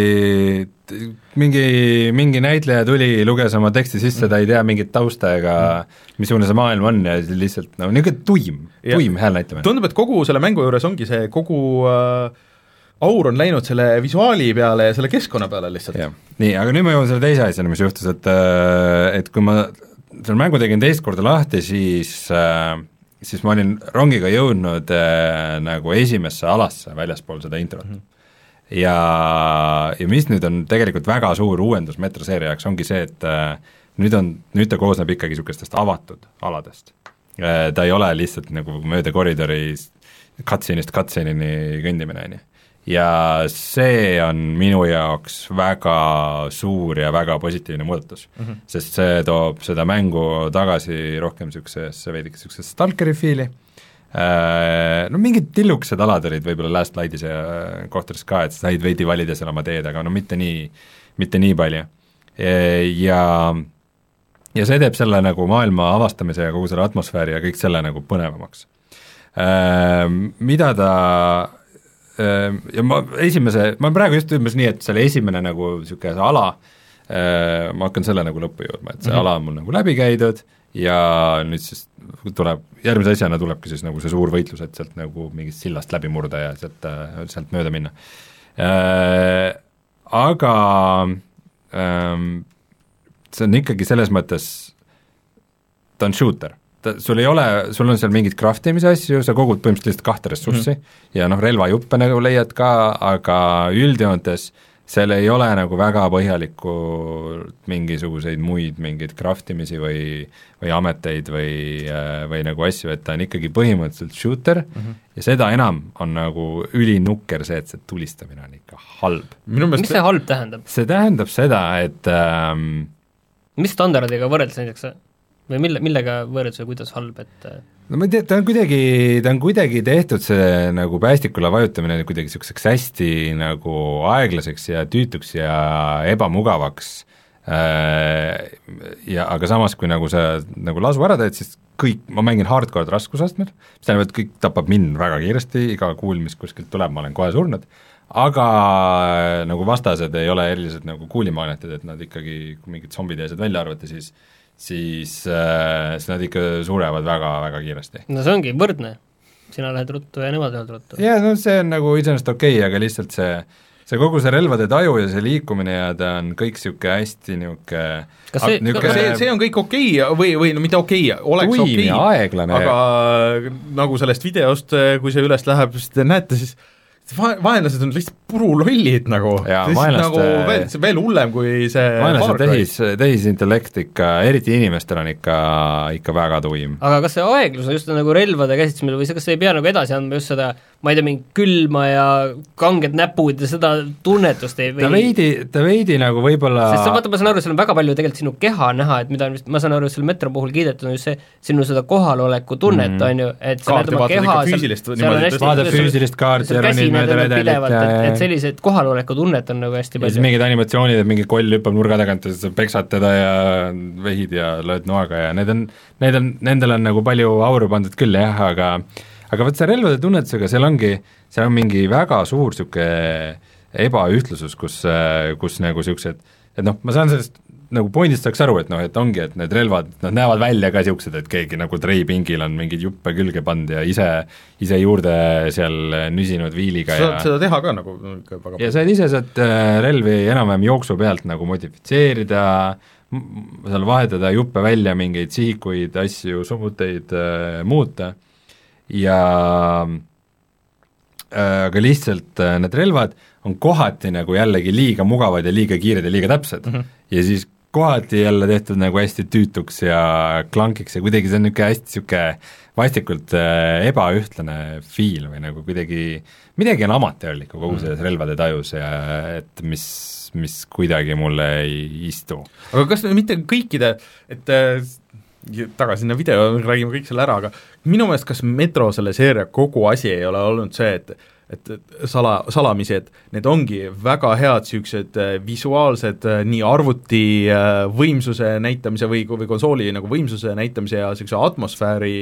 mingi, mingi näitleja tuli, luges oma teksti sisse, ta ei tea mingit tausta ega mm. missugune see maailm on ja lihtsalt no niisugune tuim, tuim häälnäitlemine. Tundub, et kogu selle mängu juures ongi see kogu äh, aur on läinud selle visuaali peale ja selle keskkonna peale lihtsalt. nii, aga nüüd ma jõuan selle teise asjana, mis juhtus, et, et kui ma selle mängu tegin teist korda lahti, siis äh, siis ma olin rongiga jõudnud äh, nagu esimesse alasse väljaspool seda introt mm. -hmm. ja, ja mis nüüd on tegelikult väga suur uuendus metroseeria jaoks, ongi see, et äh, nüüd on, nüüd ta koosneb ikkagi niisugustest avatud aladest äh,. Ta ei ole lihtsalt nagu mööda koridori cutscene'ist cutscene'ini kõndimine, on ju. Ja see on minu jaoks väga suur ja väga positiivne muudatus mm, -hmm. sest see toob seda mängu tagasi rohkem niisugusesse veidike niisugusesse stalkeri fiili, no mingid tillukesed alad olid võib-olla Last Light'is ja kohtades ka, et said veidi valida seal oma teed, aga no mitte nii, mitte nii palju. Ja, ja see teeb selle nagu maailma avastamise ja kogu selle atmosfääri ja kõik selle nagu põnevamaks. Mida ta ja ma esimese, ma praegu just ümbes nii, et selle esimene nagu niisugune ala, ma hakkan selle nagu lõppu jõudma, et see mm-hmm. ala on mul nagu läbi käidud ja nüüd siis tuleb, järgmise asjana tulebki siis nagu see suur võitlus, et sealt nagu mingist sillast läbi murda ja sealt, sealt mööda minna. Aga see on ikkagi selles mõttes, ta on shooter. Ta, sul ei ole, sul on seal mingid craftimise asju, sa kogud põhimõtteliselt kahte ressurssi mm -hmm. ja noh, relvajuppe nagu leiad ka, aga üldjoontes seal ei ole nagu väga põhjalikku mingisuguseid muid mingeid craftimisi või, või ameteid või, või nagu asju, et ta on ikkagi põhimõtteliselt shooter mm -hmm. ja seda enam on nagu ülinukker see, et see tulistamine on ikka halb. Mis see halb tähendab? See tähendab seda, et ähm, mis standardiga võrreldes näiteks või mille, millega võrreldes või kuidas halb, et no ma ei tea, ta on kuidagi, ta on kuidagi tehtud see nagu päästikule vajutamine kuidagi niisuguseks hästi nagu aeglaseks ja tüütuks ja ebamugavaks ja aga samas, kui nagu sa nagu lasu ära teed, siis kõik, ma mängin hardcore raskusastmel, mis tähendab, et kõik tapab mind väga kiiresti, iga kuul, mis kuskilt tuleb, ma olen kohe surnud, aga nagu vastased ei ole eriliselt nagu kuulimaanetid, et nad ikkagi, kui mingid zombid ja asjad välja arvata, siis siis, äh, siis nad ikka surevad väga-väga kiiresti. No see ongi võrdne, sina lähed ruttu ja nemad lähevad ruttu. jaa, no see on nagu iseenesest okei okay,, aga lihtsalt see, see kogu see relvade taju ja see liikumine ja ta on kõik niisugune hästi niisugune see, see, see on kõik okei okay, või, või no mitte okei okay,, oleks okei okay,, aga nagu sellest videost, kui see üles läheb, siis te näete, siis Va-, vaenlased on lihtsalt purulollid nagu, vaenlaste... nagu veel, see veel hullem kui see vaenlased tehis, tehisintellekt ikka, eriti inimestel on ikka, ikka väga tuim. Aga kas see aeglus on just nagu relvade käsitsemine või see, kas ei pea nagu edasi andma just seda, ma ei tea, mingi külma ja kanged näpud ja seda tunnetust ei või... ta veidi, ta veidi nagu võib-olla sest sa vaata, ma saan aru, seal on väga palju tegelikult sinu keha näha, et mida on vist, ma saan aru, selle Metro puhul kiidetud on just see, sinu seda kohaloleku tunnet mm. on ju, et sa näed oma keha vaata füüsilist kaarti ja ronid mööda redelit ja et, et sellised kohaloleku tunnet on nagu hästi palju. Ja siis mingid animatsioonid, et mingi koll hüppab nurga tagant ja sa peksad teda ja vehid ja lööd noaga ja need on, need on, nendel on nagu palju auru pandud küll jah, aga aga võt see relvade tunnetusega, seal ongi, seal on mingi väga suur niisugune ebaühtlusus, kus, kus nagu niisugused, et noh, ma saan sellest nagu pointist saaks aru, et noh, et ongi, et need relvad, nad näevad välja ka niisugused, et keegi nagu treipingil on mingeid juppe külge pannud ja ise, ise juurde seal nüsinud viiliga sa saad ja, seda teha ka nagu väga ja saad ise saad relvi enam-vähem jooksu pealt nagu modifitseerida, seal vahetada juppe välja, mingeid sihikuid, asju, summuteid äh, muuta ja aga lihtsalt need relvad on kohati nagu jällegi liiga mugavad ja liiga kiired ja liiga täpsed mm -hmm. ja siis kohati jälle tehtud nagu hästi tüütuks ja klankiks ja kuidagi see on niisugune hästi niisugune vastikult ebaühtlane feel või nagu kuidagi, midagi on amatöörlikku kogu selles relvade tajus ja et mis, mis kuidagi mulle ei istu. Aga kas mitte kõikide, et tagasi sinna video, räägime kõik selle ära, aga minu meelest kas Metro selle seeria kogu asi ei ole olnud see, et et sala, salamisi, et need ongi väga head niisugused visuaalsed nii arvuti võimsuse näitamise või, või konsooli nagu võimsuse näitamise ja niisuguse atmosfääri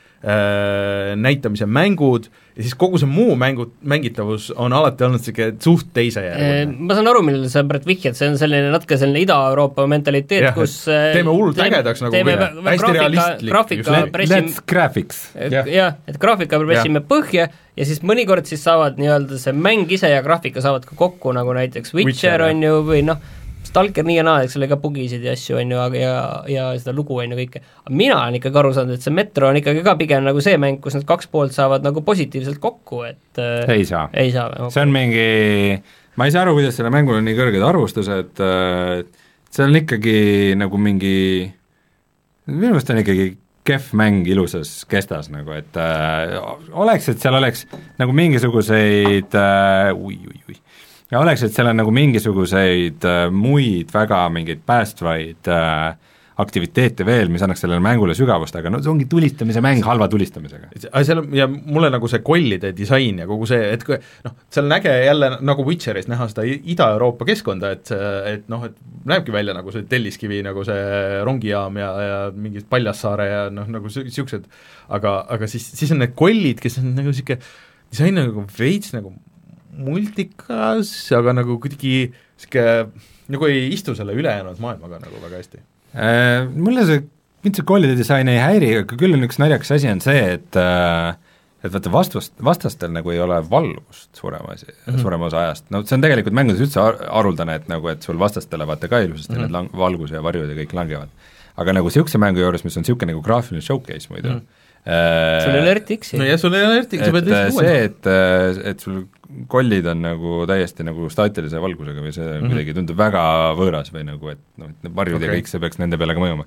äh, näitamise mängud ja siis kogu see muu mängu, mängitavus on alati olnud niisugune suht teise järgune. Ma saan aru, millele sa praegu vihjad, see on selline natuke selline Ida-Euroopa mentaliteet, kus teeme hullult ägedaks nagu teeme hästi realistlik. Graafika pressim... Let's graphics. jah ja,, et graafika pressime põhja ja siis mõnikord siis saavad nii-öelda see mäng ise ja graafika saavad ka kokku, nagu näiteks Witcher, Witcher on ju, või noh, Stalker nii ja naa, eks selle ka bugisid ja asju on ju, aga ja, ja seda lugu on ju kõike. Mina olen ikkagi aru saanud, et see Metro on ikkagi ka pigem nagu see mäng, kus need kaks poolt saavad nagu positiivselt kokku, et ei saa. Ei saa. Okay. See on mingi, ma ei saa aru, kuidas selle mängul on nii kõrged arvustused, see on ikkagi nagu mingi, minu meelest on ikkagi kehv mäng ilusas kestas nagu, et äh, oleks, et seal oleks nagu mingisuguseid äh, ui, ui, ui. ja oleks, et seal on nagu mingisuguseid äh, muid väga mingeid päästvaid äh, aktiviteete veel, mis annaks sellele mängule sügavust, aga no see ongi tulistamise mäng halva tulistamisega. Seal on, ja mulle nagu see kollide disain ja kogu see, et noh, seal on äge jälle nagu Witcheris näha seda Ida-Euroopa keskkonda, et, et noh, et näebki välja nagu see Telliskivi, nagu see rongijaam ja, ja mingid Paljassaare ja noh, nagu niisugused, aga, aga siis, siis on need kollid, kes on nagu niisugune disain nagu veits nagu multikas, aga nagu kuidagi niisugune, nagu ei istu selle ülejäänud maailmaga nagu väga hästi. Äh, mulle see, mind see kollide disain ei häiri, aga küll on üks naljakas asi on see, et et vaata vastust, vastastel nagu ei ole valgust suurema asi mm, -hmm. suurema osa ajast, no see on tegelikult mängudes üldse haruldane, et nagu, et sul vastastele vaata ka ilusasti mm -hmm. need lang-, valgus ja varjud ja kõik langevad. Aga nagu niisuguse mängu juures, mis on niisugune nagu graafiline showcase muidu mm, -hmm. sul ei ole R T X-i. no ja sul ei ole R T X-i, sa pead lihtsalt see, et, et sul kollid on nagu täiesti nagu staatilise valgusega või see mm -hmm. kuidagi tundub väga võõras või nagu, et noh, et need varjud okay. ja kõik see peaks nende peale ka mõjuma.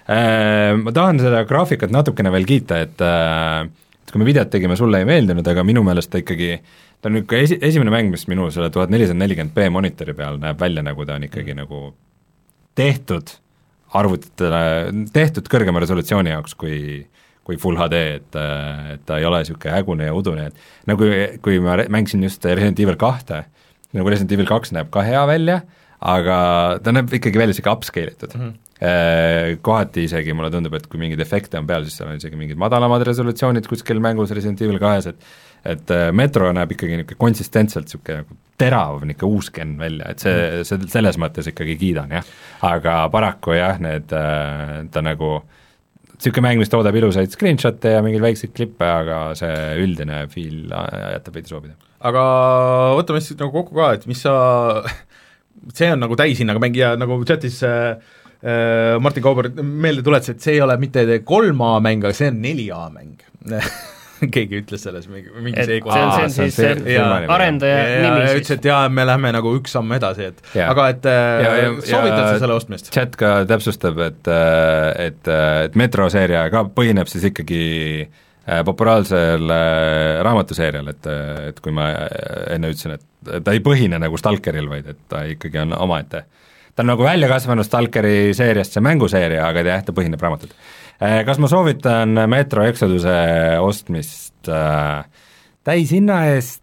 Ma tahan seda graafikat natukene veel kiita, et et kui me videot tegime, sulle ei meeldinud, aga minu meelest ta ikkagi, ta on niisugune esi, esimene mäng, mis minu selle tuhat nelisada nelikümmend p monitori peal näeb välja, nagu ta on ikkagi mm. nagu tehtud arvutitele, tehtud kõrgema resolutsiooni jaoks kui kui Full H D, et, et ta ei ole niisugune hägune ja udune, et nagu kui ma mängisin just Resident Evil kahte, nagu Resident Evil kaks näeb ka hea välja, aga ta näeb ikkagi välja niisugune upscale itud mm. -hmm. Kohati isegi mulle tundub, et kui mingeid efekte on peal, siis seal on isegi mingid madalamad resolutsioonid kuskil mängus Resident Evil kahes, et et Metro näeb ikkagi niisugune konsistentselt niisugune nagu terav, niisugune uus gen välja, et see, see, selles mõttes ikkagi kiidan, jah. Aga paraku jah, need, ta nagu niisugune mäng, mis toodab ilusaid screenshot'e ja mingeid väikseid klippe, aga see üldine feel jätab veidi soovida. Aga võtame siis nagu kokku ka, et mis sa, see on nagu täishinnaga mäng ja nagu chatis äh, äh, Martin Kauber meelde tuletas, et see ei ole mitte kolm A mäng, aga see on neli A mäng keegi ütles selles mingi, mingi see see on, see on siis see, see arendaja ja, nimi ja siis. Ütles, et jaa, me lähme nagu üks samm edasi, et ja. Aga et ja, ja, soovitad sa selle ostmist? Chat ka täpsustab, et, et, et Metro-seeria ka põhineb siis ikkagi populaarsel raamatuseerial, et, et kui ma enne ütlesin, et ta ei põhine nagu Stalkeril, vaid et ta ikkagi on omaette. Ta on nagu välja kasvanud Stalkeri seeriast see mänguseeria, aga jah, ta põhineb raamatud. Kas ma soovitan Metro Exoduse ostmist äh, täishinna eest?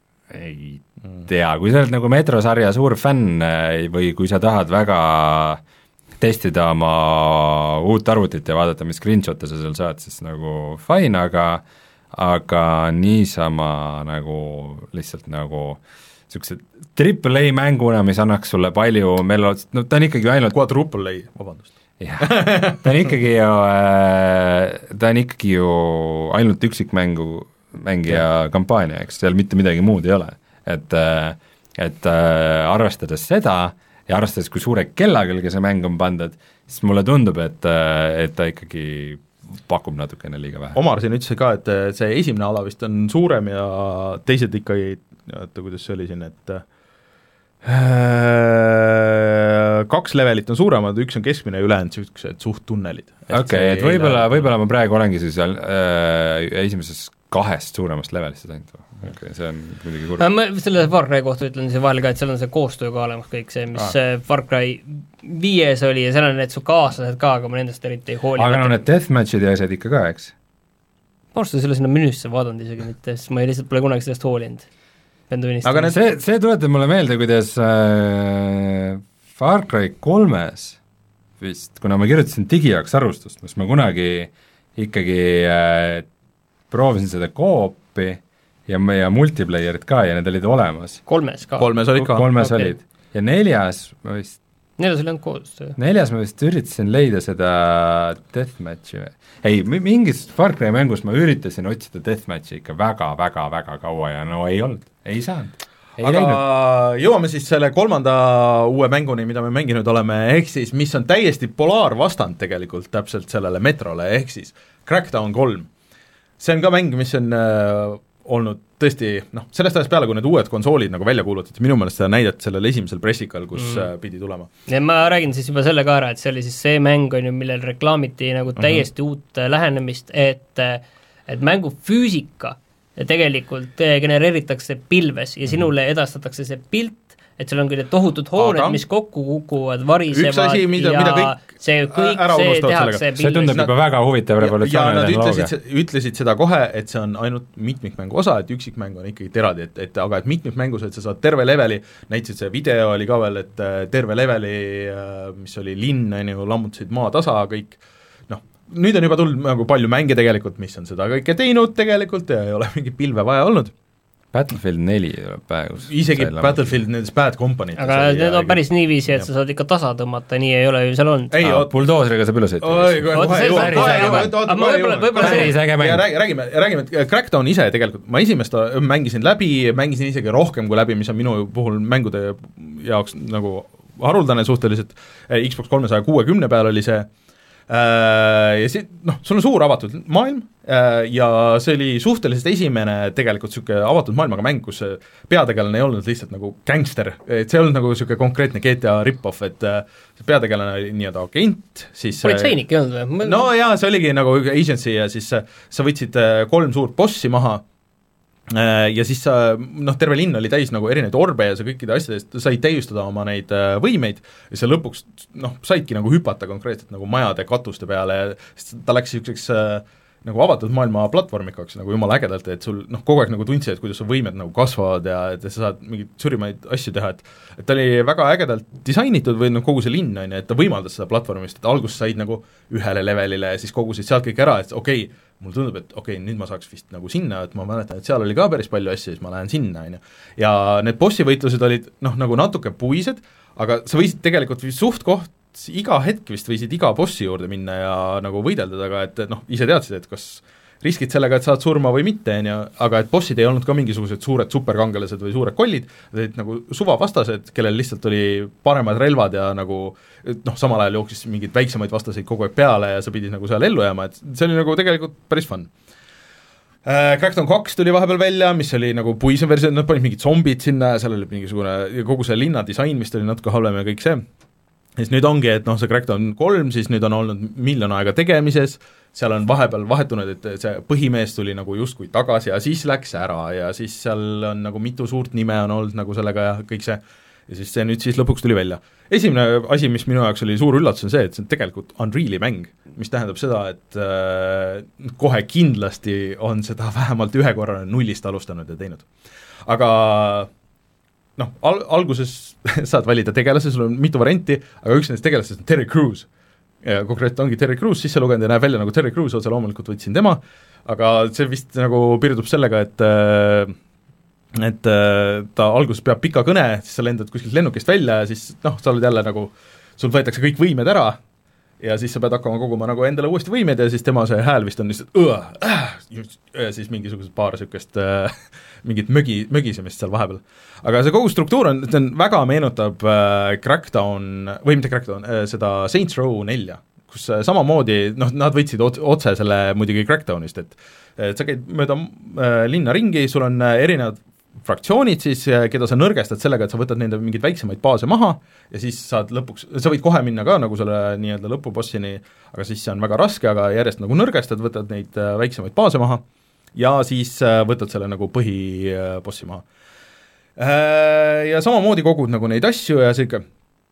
Ei tea, kui sa oled nagu Metro-sarja suur fänn või kui sa tahad väga testida oma uut arvutit ja vaadata, mis screenshot'e sa seal saad, siis nagu fine, aga aga niisama nagu lihtsalt nagu niisuguse triple A mänguna, mis annaks sulle palju melod-, no ta on ikkagi ainult quadruple A, vabandust. jah, ta on ikkagi ju, ta on ikkagi ju ainult üksikmängu, mängija kampaania, eks, seal mitte midagi muud ei ole. Et, et arvestades seda ja arvestades, kui suure kellagõlge see mäng on pandud, siis mulle tundub, et, et ta ikkagi pakub natukene liiga vähe. Omar siin ütles ka, et see esimene ala vist on suurem ja teised ikkagi, oota, kuidas see oli siin, et kaks levelit on suuremad, üks on keskmine ja ülejäänud niisugused suht tunnelid. Okei, okay, et võib-olla, võib-olla ma praegu olengi siis äh, esimeses kahest suuremast levelist ainult. Okay, see on kuidagi kurb. Ma selle Far Cry kohta ütlen see vahel ka, et seal on see koostöö ka olemas kõik see, mis ah. Far Cry viies oli ja seal on need su kaaslased ka, aga ma nendest eriti ei hooli. Aga no need deathmatchid ja asjad ikka ka, eks? Ma arvan, selle sinna menüüsse vaadanud isegi mitte, sest ma ei lihtsalt pole kunagi sellest hoolinud. Aga need, see, see tuletab mulle meelde, kuidas äh, Far Cry kolmes vist, kuna ma kirjutasin digijaoks arvustust, mis ma kunagi ikkagi äh, proovisin seda koopi ja meie multiplayerit ka ja need olid olemas. Kolmes ka? Kolmes olid ka. Kolmes okay. olid. Ja neljas ma vist Neljas oli ainult koostöö. Neljas ma vist üritasin leida seda deathmatchi. Ei, mingis Far Cry mängus ma üritasin otsida deathmatchi ikka väga-väga-väga kaua ja no ei olnud, ei saanud. Ei aga läinud. Jõuame siis selle kolmanda uue mänguni, mida me mänginud oleme, ehk siis mis on täiesti polaarvastand tegelikult täpselt sellele Metrole, ehk siis Crackdown kolm. See on ka mäng, mis on äh, olnud tõesti, noh, sellest ajast peale, kui need uued konsoolid nagu välja kuulutati, minu meelest seda näidati sellel esimesel pressikal, kus mm. pidi tulema. Ja ma räägin siis juba selle ka ära, et see oli siis see mäng, on ju, millel reklaamiti nagu täiesti mm-hmm. uut lähenemist, et, et mängu füüsika tegelikult genereeritakse pilves ja sinule edastatakse see pilt, et seal on küll tohutud hooned, aga mis kokku kukuvad, varisevad asi, mida, ja mida kõik see kõik see tehakse pilves. See tundub juba väga huvitav revolutsioon. Ja nad ütlesid, ütlesid seda kohe, et see on ainult mitmikmängu osa, et üksikmäng on ikkagi eraldi, et, et aga et mitmikmängus, et sa saad terve leveli, näitasid see video oli ka veel, et terve leveli, mis oli linn, on ju, lammutasid maa tasa, kõik, noh, nüüd on juba tulnud nagu palju mänge tegelikult, mis on seda kõike teinud tegelikult ja ei ole mingit pilve vaja olnud. Battlefield neli tuleb päegus. Isegi Battlefield nendes Bad Company. Aga need on päris niiviisi, et sa saad ikka tasa tõmmata, nii ei ole ju seal olnud. Ei, ah, buldooseriga saab üle sõita. Räägime, räägime, et Crackdown ise tegelikult, ma esimest mängisin läbi, mängisin isegi rohkem kui läbi, mis on minu puhul mängude jaoks nagu haruldane suhteliselt, Xbox kolmesaja kuuekümne peal oli see, ja see, noh, sul on suur avatud maailm ja see oli suhteliselt esimene tegelikult niisugune avatud maailmaga mäng, kus peategelane ei olnud lihtsalt nagu gängster, et see ei olnud nagu niisugune konkreetne G T A rip-off, et see peategelane oli nii-öelda agent, siis politseinik ei olnud või? No jaa, see oligi nagu agency ja siis sa võtsid kolm suurt bossi maha ja siis sa, noh, terve linn oli täis nagu erinevaid orbe ja sa kõikide asjadest said täiustada oma neid võimeid ja sa lõpuks, noh, saidki nagu hüpata konkreetselt nagu majade katuste peale ja ta läks niisuguseks nagu avatud maailma platvormikaks nagu jumala ägedalt, et sul noh, kogu aeg nagu tundsid, et kuidas su võimed nagu kasvavad ja et sa saad mingeid surimaid asju teha, et et ta oli väga ägedalt disainitud või noh, kogu see linn on ju, et ta võimaldas seda platvormist, et alguses said nagu ühele levelile ja siis kogusid sealt kõik ära, et okei okay,, mulle tundub, et okei okay,, nüüd ma saaks vist nagu sinna, et ma mäletan, et seal oli ka päris palju asju, siis ma lähen sinna, on ju. Ja need bossivõitlused olid noh, nagu natuke puised, aga sa võisid tegelikult suht koht iga hetk vist võisid iga bossi juurde minna ja nagu võidelda taga, et noh, ise teadsid, et kas riskid sellega, et saad surma või mitte, on ju, aga et bossid ei olnud ka mingisugused suured superkangelased või suured kollid, olid nagu suvavastased, kellel lihtsalt oli paremad relvad ja nagu noh, samal ajal jooksis mingeid väiksemaid vastaseid kogu aeg peale ja sa pidid nagu seal ellu jääma, et see oli nagu tegelikult päris fun. Äh, Crackdown kaks tuli vahepeal välja, mis oli nagu puisem versioon, nad panid mingid zombid sinna ja seal oli mingisugune, kogu see linna disain vist oli natuke halvem ja kõik see, siis nüüd ongi, et noh, see Crackdown kolm, siis nüüd on olnud miljon aega tegemises, seal on vahepeal vahetunud, et see põhimees tuli nagu justkui tagasi ja siis läks ära ja siis seal on nagu mitu suurt nime on olnud nagu sellega ja kõik see, ja siis see nüüd siis lõpuks tuli välja. Esimene asi, mis minu jaoks oli suur üllatus, on see, et see on tegelikult Unreali mäng, mis tähendab seda, et äh, kohe kindlasti on seda vähemalt ühe korra nullist alustanud ja teinud. Aga noh, al-, alguses saad valida tegelase, sul on mitu varianti, aga üks nendest tegelastest on Terry Crews. Ja konkreetselt ongi Terry Crews sisse lugenud ja näeb välja nagu Terry Crews, otse loomulikult võtsin tema, aga see vist nagu piirdub sellega, et et ta alguses peab pika kõne, siis sa lendad kuskilt lennukist välja ja siis noh, sa oled jälle nagu, sul võetakse kõik võimed ära ja siis sa pead hakkama koguma nagu endale uuesti võimed ja siis tema see hääl vist on lihtsalt õh, äh, ja siis mingisugused paar niisugust äh, mingit mögi, mögisemist seal vahepeal. Aga see kogu struktuur on, see on väga meenutab äh, Crackdown, või mitte Crackdown äh,, seda Saints Row nelja, kus äh, samamoodi, noh, nad võtsid otse selle muidugi Crackdownist, et et sa käid mööda äh, linna ringi, sul on äh, erinevad fraktsioonid siis, keda sa nõrgestad sellega, et sa võtad nende mingeid väiksemaid baase maha ja siis saad lõpuks, sa võid kohe minna ka nagu selle nii-öelda lõpubossini, aga siis see on väga raske, aga järjest nagu nõrgestad, võtad neid väiksemaid baase maha ja siis võtad selle nagu põhibossi maha. Ja samamoodi kogud nagu neid asju ja see ikka,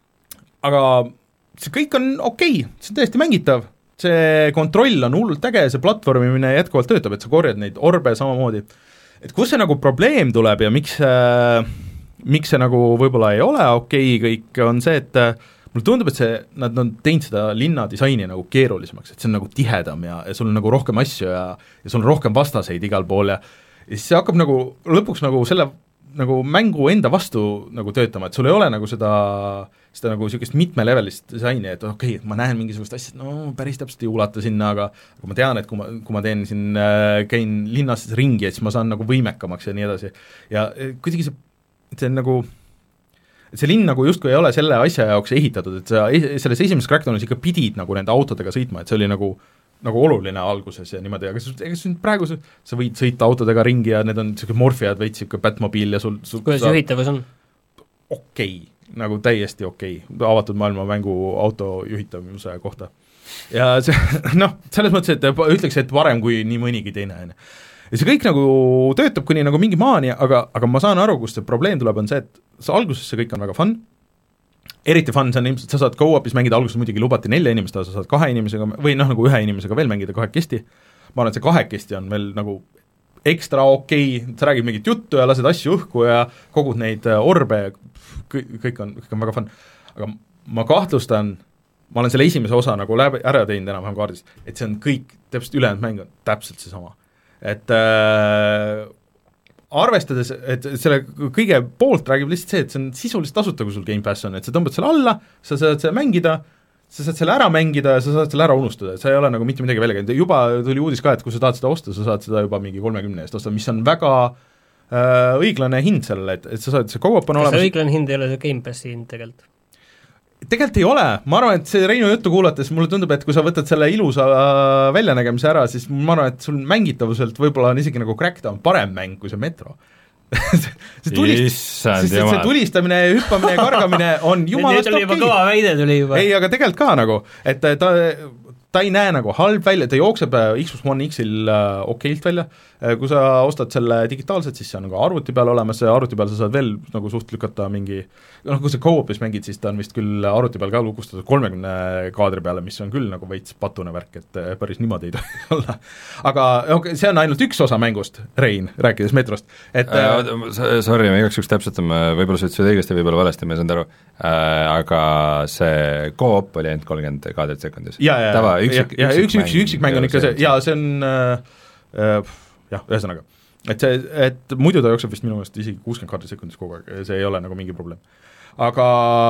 aga see kõik on okei okay,, see on täiesti mängitav, see kontroll on hullult äge, see platvormimine jätkuvalt töötab, et sa korjad neid orbe samamoodi, et kus see nagu probleem tuleb ja miks äh, miks see nagu võib-olla ei ole okei okay, kõik, on see, et äh, mulle tundub, et see, nad on teinud seda linna disaini nagu keerulisemaks, et see on nagu tihedam ja, ja sul on nagu rohkem asju ja, ja sul on rohkem vastaseid igal pool ja, ja siis see hakkab nagu lõpuks nagu selle nagu mängu enda vastu nagu töötama, et sul ei ole nagu seda, seda nagu niisugust mitmelevelist disaini, et okei okay,, ma näen mingisugust asja, no päris täpselt ei ulata sinna, aga aga ma tean, et kui ma, kui ma teen siin äh,, käin linnas ringi, et siis ma saan nagu võimekamaks ja nii edasi. Ja kuidagi see, see on nagu, et see linn nagu justkui ei ole selle asja jaoks ehitatud, et sa selles esimeses Crackdownis ikka pidid nagu nende autodega sõitma, et see oli nagu nagu oluline alguses ja niimoodi, aga ega sul praegu sa, sa võid sõita autodega ringi ja need on niisugune morfiad, veits niisugune Batmobiil ja sul, sul kuidas sa... juhitavus on? Okei okay,, nagu täiesti okei okay., avatud maailma mängu auto juhitavuse kohta. Ja see, noh, selles mõttes, et ütleks, et parem kui nii mõnigi teine, on. Ja see kõik nagu töötab kuni nagu mingi maani, aga, aga ma saan aru, kust see probleem tuleb, on see, et see alguses see kõik on väga fun, eriti fun, see on ilmselt, sa saad go-up'is mängida, alguses muidugi lubati nelja inimest, sa saad kahe inimesega või noh, nagu ühe inimesega veel mängida kahekesti, ma arvan, et see kahekesti on veel nagu ekstra okei okay., sa räägid mingit juttu ja lased asju õhku ja kogud neid orbe ja kõik, kõik on, kõik on väga fun, aga ma kahtlustan, ma olen selle esimese osa nagu läbi, ära teinud enam-vähem kaardist, et see on kõik, täpselt ülejäänud mäng on täpselt seesama, et äh, arvestades, et selle kõige poolt räägib lihtsalt see, et see on sisuliselt tasuta, kui sul Game Pass on, et sa tõmbad selle alla, sa saad selle mängida, sa saad selle ära mängida ja sa saad selle ära unustada, et sa ei ole nagu mitte midagi välja käinud, juba tuli uudis ka, et kui sa tahad seda osta, sa saad seda juba mingi kolmekümne eest osta, mis on väga äh, õiglane hind sellele, et, et sa saad, see go-up on kas olemas. see õiglane hind ei ole see Game Passi hind tegelikult? tegelikult ei ole, ma arvan, et see Reinu juttu kuulates mulle tundub, et kui sa võtad selle ilusa väljanägemise ära, siis ma arvan, et sul mängitavuselt võib-olla on isegi nagu Crackdown parem mäng kui see Metro see, tulist, see, see tulistamine, hüppamine ja kargamine on jumalast okei. Nüüd oli juba kõva väide tuli juba. Ei, aga tegelikult ka nagu, et ta, ta ei näe nagu halb välja, ta jookseb Xbox One X-il okeilt välja, kui sa ostad selle digitaalselt, siis see on nagu arvuti peal olemas, arvuti peal sa saad veel nagu suht lükata mingi, noh, kui sa co-op'is mängid, siis ta on vist küll arvuti peal ka lukustatud kolmekümne kaadri peale, mis on küll nagu veits patune värk, et päris niimoodi ei tohi olla. Aga okay, see on ainult üks osa mängust, Rein, rääkides Metrost. Et, äh, sorry, me igaks juks täpsutame, võib-olla sa ütlesid õigesti, võib-olla valesti, ma ei saanud aru, äh, aga see co-op oli ainult kolmkümmend kaadrit sekundis. Ja, ja, Tava, üksik, ja, ja üksik, üksik, üksik mäng on ikka see, jaa, see on äh, äh, jah, ühesõnaga, et see, et muidu ta jookseb vist minu meelest isegi kuuskümmend kaadrit sekundis kogu aeg, see ei ole nagu mingi probleem. Aga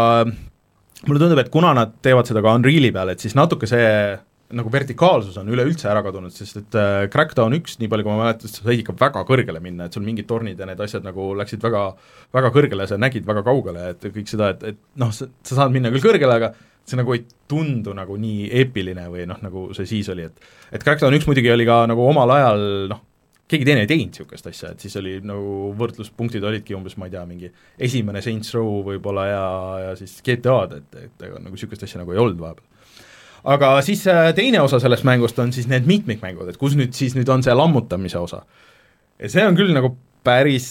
mulle tundub, et kuna nad teevad seda ka Unreali peal, et siis natuke see nagu vertikaalsus on üleüldse ära kadunud, sest et äh, Crackdown üks, nii palju kui ma mäletan, sa said ikka väga kõrgele minna, et sul mingid tornid ja need asjad nagu läksid väga, väga kõrgele, sa nägid väga kaugele, et kõik seda, et, et noh, sa, sa saad minna küll kõrgele, aga see nagu ei tundu nagu nii eepiline või noh, nagu see siis oli, et et Crackdown üks muidugi oli ka nagu omal ajal, noh, keegi teine ei teinud niisugust asja, et siis oli nagu võrdluspunktid olidki umbes, ma ei tea, mingi esimene Saints Row võib-olla ja, ja siis G T A-d, et, et nagu niisugust asja nagu ei olnud vahepeal. Aga siis teine osa sellest mängust on siis need mitmikmängud, et kus nüüd siis nüüd on see lammutamise osa. Ja see on küll nagu päris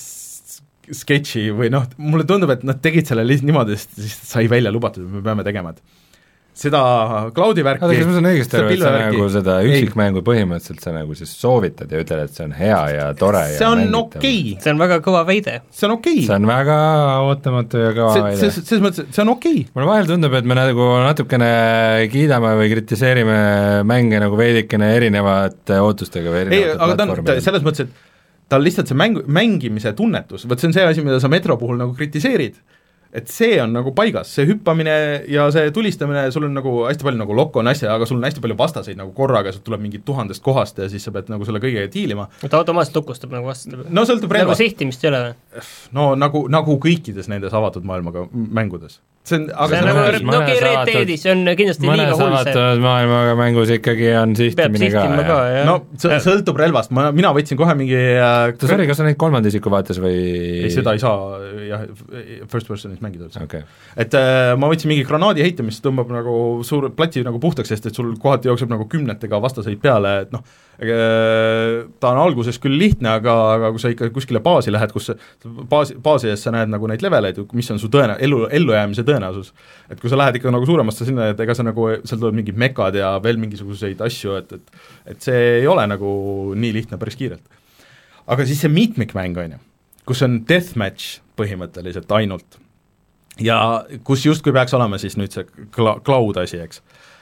sketši või noh, mulle tundub, et nad tegid selle lihtsalt niimoodi, siis sai välja lubatud, et me peame tegema, et seda cloudi värki aga kas ma saan õigesti aru, et sa nagu seda üksikmängu põhimõtteliselt sa nagu siis soovitad ja ütled, et see on hea ja tore see ja on mängitav. okei. See on väga kõva väide. See on okei. See on väga ootamatu ja kõva väide. See, see, mõttes, see on okei. Mulle vahel tundub, et me nagu natukene kiidame või kritiseerime mänge nagu veidikene erinevate ootustega või erinevate ei, aga ta on selles mõttes, et tal lihtsalt see mäng, mängimise tunnetus, võt see on see asi, mida sa Metro puhul nagu kritiseerid, et see on nagu paigas, see hüppamine ja see tulistamine, sul on nagu hästi palju nagu lokk on asja, aga sul on hästi palju vastaseid nagu korraga, sul tuleb mingi tuhandest kohast ja siis sa pead nagu selle kõigega diilima. ta automaatselt lukustab nagu vastu. No sõltub relva. Nagu sihtimist ei ole või? No nagu, nagu kõikides nendes avatud maailmaga mängudes. See on, aga see on nagu, no okei, Red Deadis on kindlasti liiga hull see. Mõnes avatud maailmaga mängus ikkagi on sihtimine ka. ka no sõltub relvast, ma, mina võtsin kohe mingi äh, sorry, kas sa neid kolmanda isiku vaates või ei, seda ei saa jah, first person'is mängida okay. et äh, ma võtsin mingi granaadi heite, mis tõmbab nagu suur platsi nagu puhtaks, sest et sul kohati jookseb nagu kümnetega vastaseid peale, et noh, ta on alguses küll lihtne, aga, aga kui sa ikka kuskile baasi lähed, kus baasi, baasi ees sa näed nagu neid leveleid, mis on su tõene, ellu, ellujäämise tõenäosus, et kui sa lähed ikka nagu suuremasse sinna, et ega sa nagu, seal tuleb mingid mekad ja veel mingisuguseid asju, et, et et see ei ole nagu nii lihtne päris kiirelt. Aga siis see mitmikmäng on ju, kus on deathmatch põhimõtteliselt ainult ja kus justkui peaks olema siis nüüd see cloud asi, eks.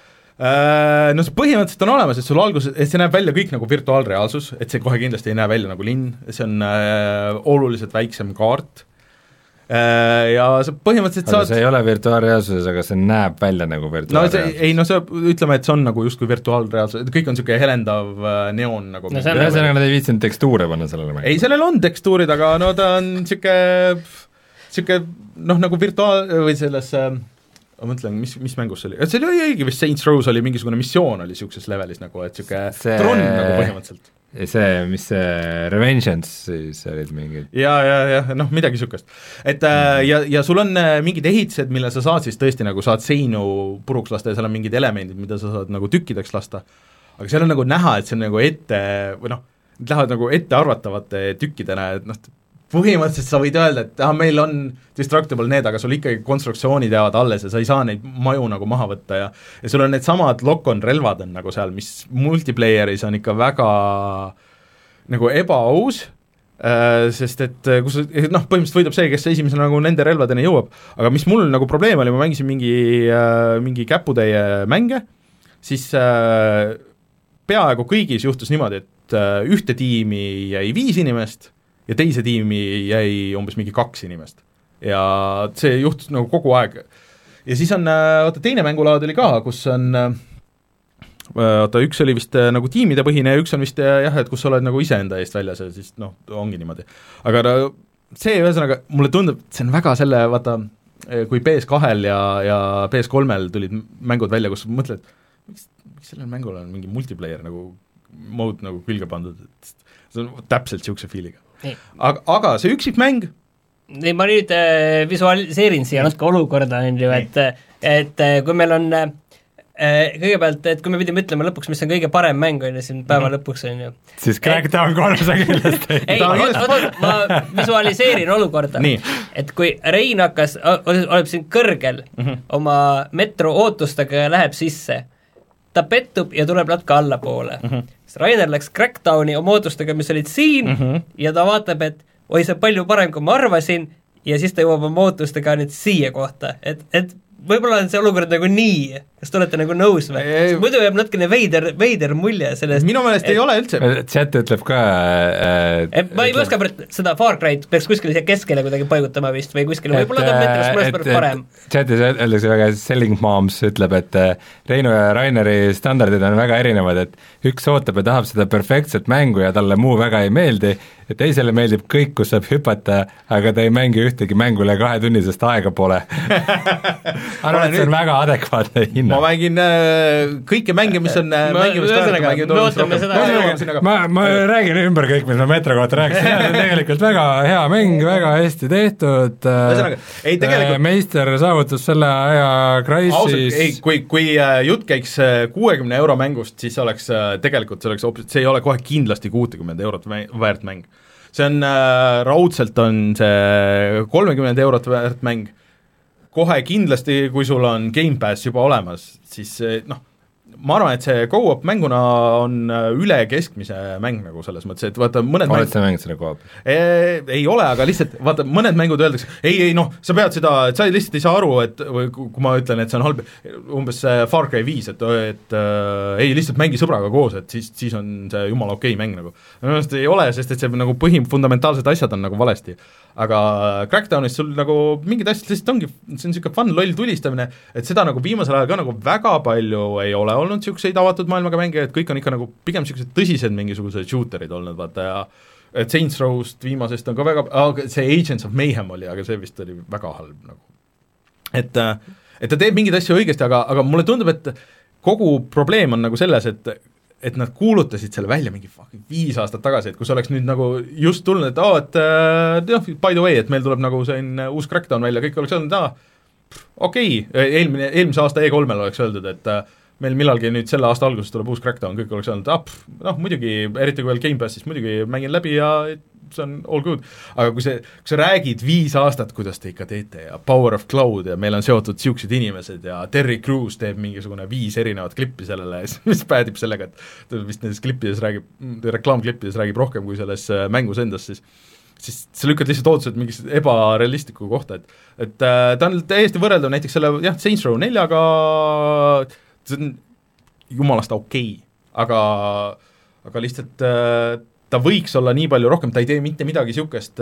No see põhimõtteliselt on olemas, et sul alguses, et see näeb välja kõik nagu virtuaalreaalsus, et see kohe kindlasti ei näe välja nagu linn, see on äh, oluliselt väiksem kaart äh, ja see põhimõtteliselt aga saad see ei ole virtuaalreaalsuses, aga see näeb välja nagu virtuaalreaalsus. No ei, no see, ütleme, et see on nagu justkui virtuaalreaalsus, kõik on niisugune helendav äh, neon nagu no, ühesõnaga nad ei viitsinud tekstuure panna sellele mängu. ei, sellel on tekstuurid, aga no ta on niisugune niisugune noh, nagu virtuaal- või selles äh, ma mõtlen, mis, mis mängus see oli, et see oli õige vist Saints Row oli mingisugune missioon oli niisuguses levelis nagu, et niisugune see... tron nagu põhimõtteliselt. See, mis see Revengeance siis olid mingid ja, ja, ja noh, midagi niisugust. Et mm. ja, ja sul on mingid ehitised, mille sa saad siis tõesti nagu saad seinu puruks lasta ja seal on mingid elemendid, mida sa saad nagu tükkideks lasta, aga seal on nagu näha, et see on nagu ette või noh, need lähevad nagu ettearvatavate tükkidena, et noh, põhimõtteliselt sa võid öelda, et ah, meil on destructible need, aga sul ikkagi konstruktsioonid jäävad alles ja sa ei saa neid maju nagu maha võtta ja ja sul on need samad lock-on relvad on nagu seal, mis multiplayeris on ikka väga nagu ebaaus, äh, sest et kus noh, põhimõtteliselt võidab see, kes esimesena nagu nende relvadeni jõuab, aga mis mul nagu probleem oli, ma mängisin mingi, äh, mingi käputäie mänge, siis äh, peaaegu kõigis juhtus niimoodi, et äh, ühte tiimi jäi viis inimest ja teise tiimi jäi umbes mingi kaks inimest. Ja see juhtus nagu kogu aeg. Ja siis on, vaata, teine mängulaad oli ka, kus on, vaata, üks oli vist nagu tiimide põhine ja üks on vist jah, et kus sa oled nagu iseenda eest väljas ja siis noh, ongi niimoodi. Aga see ühesõnaga, mulle tundub, see on väga selle, vaata, kui P S kahel ja, ja P S kolmel tulid mängud välja, kus mõtled, miks, miks sellel mängul on mingi multiplayer nagu mode nagu külge pandud, et see on täpselt niisuguse feeliga. Aga, aga see üksikmäng nii, ma nüüd äh, visualiseerin siia natuke olukorda, on ju, et, et kui meil on äh, kõigepealt, et kui me pidime ütlema lõpuks, mis on kõige parem mäng, on ju, siin päeva mm-hmm. lõpuks, on ju. Siis Crackdown kolm sa kindlasti. ei, oot, oot, ma visualiseerin olukorda, et kui Rein hakkas, oleb siin kõrgel mm-hmm. oma metro ootustega ja läheb sisse, ta pettub ja tuleb natuke allapoole. Mm-hmm. siis Rainer läks Crackdowni oma ootustega, mis olid siin mm-hmm. ja ta vaatab, et oi, see on palju parem, kui ma arvasin, ja siis ta jõuab oma ootustega nüüd siia kohta, et, et võib-olla on see olukord nagu nii, kas te olete nagu nõus või? Muidu jääb natukene veider, veider mulje sellest. Minu meelest et, ei ole üldse. Chat ütleb ka äh, ma ei oska seda Far Cry't peaks kuskile siia keskele kuidagi paigutama vist või kuskile, võib-olla ta on meetris mõnes parem. Chatis öeldakse väga, Selling Moms ütleb, et Reinu ja Raineri standardid on väga erinevad, et üks ootab ja tahab seda perfektset mängu ja talle muu väga ei meeldi, ja teisele meeldib kõik, kus saab hüpata, aga ta ei mängi ühtegi mängu üle kahe tunnisest aega pole. arvan, et see on väga adekvaatne hinna. Ma mängin äh, kõike mänge, mis on äh, mängimist väärtub. Ma, ma räägin ümber kõik, mis ma Metro kohta rääkisin, see on tegelikult väga hea mäng, väga hästi tehtud, ei, tegelikult... meister saavutus selle aja Crysis. Ei, kui, kui jutt käiks kuuekümne euro mängust, siis oleks tegelikult, see, oleks, see ei ole kohe kindlasti kuutekümmend eurot väärt mäng. See on äh, raudselt on see kolmekümmend eurot väärt mäng, kohe kindlasti, kui sul on Game Pass juba olemas, siis noh, ma arvan, et see go-op mänguna on üle keskmise mäng nagu selles mõttes, et vaata mõned oled sa mängid selle go-op? Ei, ei ole, aga lihtsalt vaata, mõned mängud öeldakse, ei, ei noh, sa pead seda, et sa lihtsalt ei saa aru, et või kui ma ütlen, et see on halb, umbes Far Cry viis, et, et äh, ei, lihtsalt mängi sõbraga koos, et siis, siis on see jumala okei mäng nagu. Minu meelest ei ole, sest et see nagu põhifundamentaalsed asjad on nagu valesti. Aga Crackdownis sul nagu mingid asjad lihtsalt ongi, see on niisugune fun loll tulistamine, et seda nagu viimasel ajal ka nagu väga palju ei ole olnud niisuguseid avatud maailmaga mänge, et kõik on ikka nagu pigem niisugused tõsised mingisugused shooterid olnud, vaata, ja et Saints Row'st viimasest on ka väga, see Agents of Mayhem oli, aga see vist oli väga halb nagu. Et, et ta teeb mingeid asju õigesti, aga, aga mulle tundub, et kogu probleem on nagu selles, et et nad kuulutasid selle välja mingi viis aastat tagasi, et kus oleks nüüd nagu just tulnud, et aa, et noh, by the way, et meil tuleb nagu selline uus Crackdown välja, kõik oleks öelnud, aa, okei okay., eelmine, eelmise aasta E kolmel oleks öeldud, et meil millalgi nüüd selle aasta alguses tuleb uus Crackdown, kõik oleks öelnud, ah, noh, muidugi, eriti kui veel Game Passis, muidugi mängin läbi ja see on all good, aga kui see, kui sa räägid viis aastat, kuidas te ikka teete ja Power of Cloud ja meil on seotud siuksed inimesed ja Terry Crews teeb mingisugune viis erinevat klippi sellele, mis päädib sellega, et ta vist nendes klippides räägib, reklaamklippides räägib rohkem kui selles mängus endas, siis siis sa lükkad lihtsalt ootused mingis ebarealistliku kohta, et, et ta on täiesti võrreldav näiteks selle, jah, Saints Row neljaga, see on jumalast okei, aga, aga lihtsalt ta võiks olla nii palju rohkem, ta ei tee mitte midagi niisugust,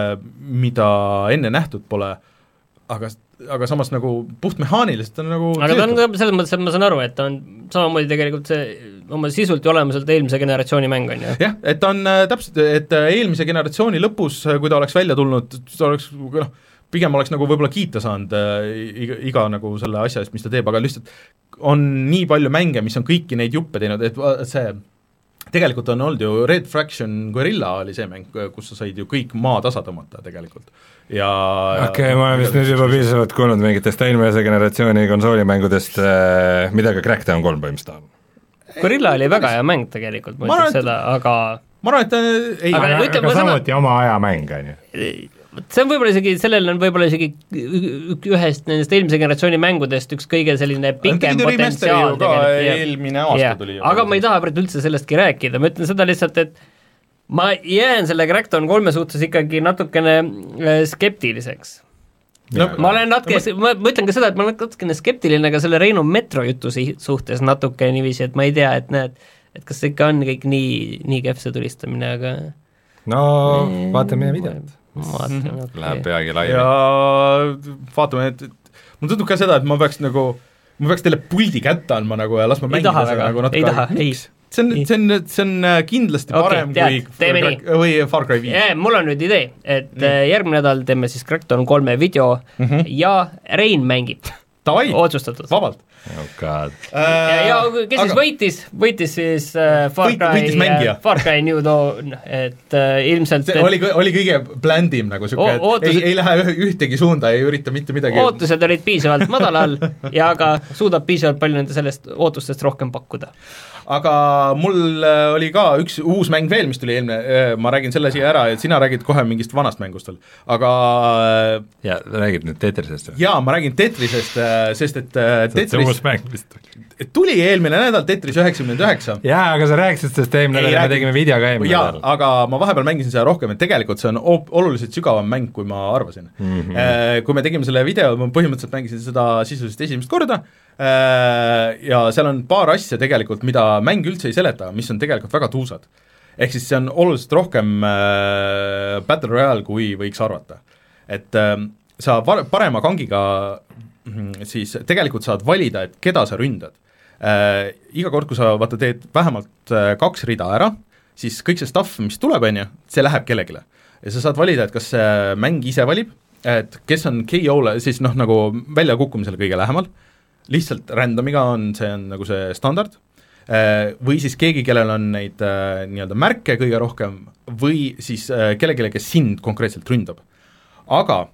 mida enne nähtud pole, aga, aga samas nagu puhtmehaaniliselt on nagu aga ta on ka selles mõttes, et ma saan aru, et ta on samamoodi tegelikult see oma sisult ja olemuselt eelmise generatsiooni mäng on ju. jah, et ta on täpselt, et eelmise generatsiooni lõpus, kui ta oleks välja tulnud, ta oleks noh, pigem oleks nagu võib-olla kiita saanud iga, iga nagu selle asja eest, mis ta teeb, aga lihtsalt on nii palju mänge, mis on kõiki neid juppe teinud, et see tegelikult on olnud ju Red Fraction Guerrilla oli see mäng, kus sa said ju kõik maa tasa tõmmata tegelikult. ja okei okay,, ma olen vist nüüd juba piisavalt kuulnud mingitest eelmise generatsiooni konsoolimängudest, mida ka Crackdown kolm põhimõtteliselt on. Guerrilla oli väga hea mäng tegelikult, ma ütleks seda, aga ma arvan, et ta ei aga, aga, aga samuti oma aja mäng, on ju. See on võib-olla isegi, sellel on võib-olla isegi ühest nendest eelmise generatsiooni mängudest üks kõige selline pikem potentsiaal tegelikult. Eelmine aasta ja, tuli. Aga ma ei taha praegu üldse sellestki rääkida, ma ütlen seda lihtsalt, et ma jään selle Crackdown kolme suhtes ikkagi natukene skeptiliseks. No, ma olen natuke, ma, ma ütlen ka seda, et ma olen natukene skeptiline ka selle Reinu Metro jutu suhtes natuke niiviisi, et ma ei tea, et näed, et kas see ikka on kõik nii, nii kehv see tulistamine, aga no eee, vaatame videot. Vaatame, okay. Läheb peagi laiali. Ja vaatame, et, et mul tundub ka seda, et ma peaks nagu, ma peaks teile puldi kätte andma nagu ja las ma mängida väga, nagu natuke. Ei taha, ei, see on, see on, see on kindlasti parem okay, tead, kui Crack, või Far Cry viis. Mul on nüüd idee, et mm. järgmine nädal teeme siis Crackdown kolme video mm -hmm. ja Rein mängib. Tavai, otsustatud. Vabalt. Oh God. Ja, ja kes aga... siis võitis, võitis siis uh, Far Cry, uh, Far Cry New Dawn, et uh, ilmselt see et... oli, oli kõige bländim nagu siuke, et ootused... ei, ei lähe ühtegi suunda, ei ürita mitte midagi. Ootused olid piisavalt madalal ja aga suudab piisavalt palju nende sellest ootustest rohkem pakkuda. Aga mul oli ka üks uus mäng veel, mis tuli eelmine, ma räägin selle siia ära, et sina räägid kohe mingist vanast mängust veel, aga ja räägid nüüd Tetrisest? jaa, ma räägin Tetrisest, sest et Tetris see uus mäng vist tuli. tuli eelmine nädal Tetris üheksakümmend üheksa. jaa, aga sa rääkisid sellest eelmine nädal, me tegime video ka eelmine nädal. aga ma vahepeal mängisin seda rohkem, et tegelikult see on oluliselt sügavam mäng, kui ma arvasin mm. -hmm. Kui me tegime selle video, ma põhimõtteliselt mängisin seda sisuliselt esimest korda, ja seal on paar asja tegelikult, mida mäng üldse ei seleta, mis on tegelikult väga tuusad. Ehk siis see on oluliselt rohkem äh, Battle Royale, kui võiks arvata. Et äh, sa var- parema kangiga siis tegelikult saad valida, et keda sa ründad. Äh, iga kord, kui sa vaata teed vähemalt äh, kaks rida ära, siis kõik see stuff, mis tuleb, on ju, see läheb kellegile. Ja sa saad valida, et kas see mäng ise valib, et kes on K O-le, siis noh, nagu väljakukkumisele kõige lähemal, lihtsalt randomiga on, see on nagu see standard, või siis keegi, kellel on neid nii-öelda märke kõige rohkem, või siis kellelegi, kes sind konkreetselt ründab. Aga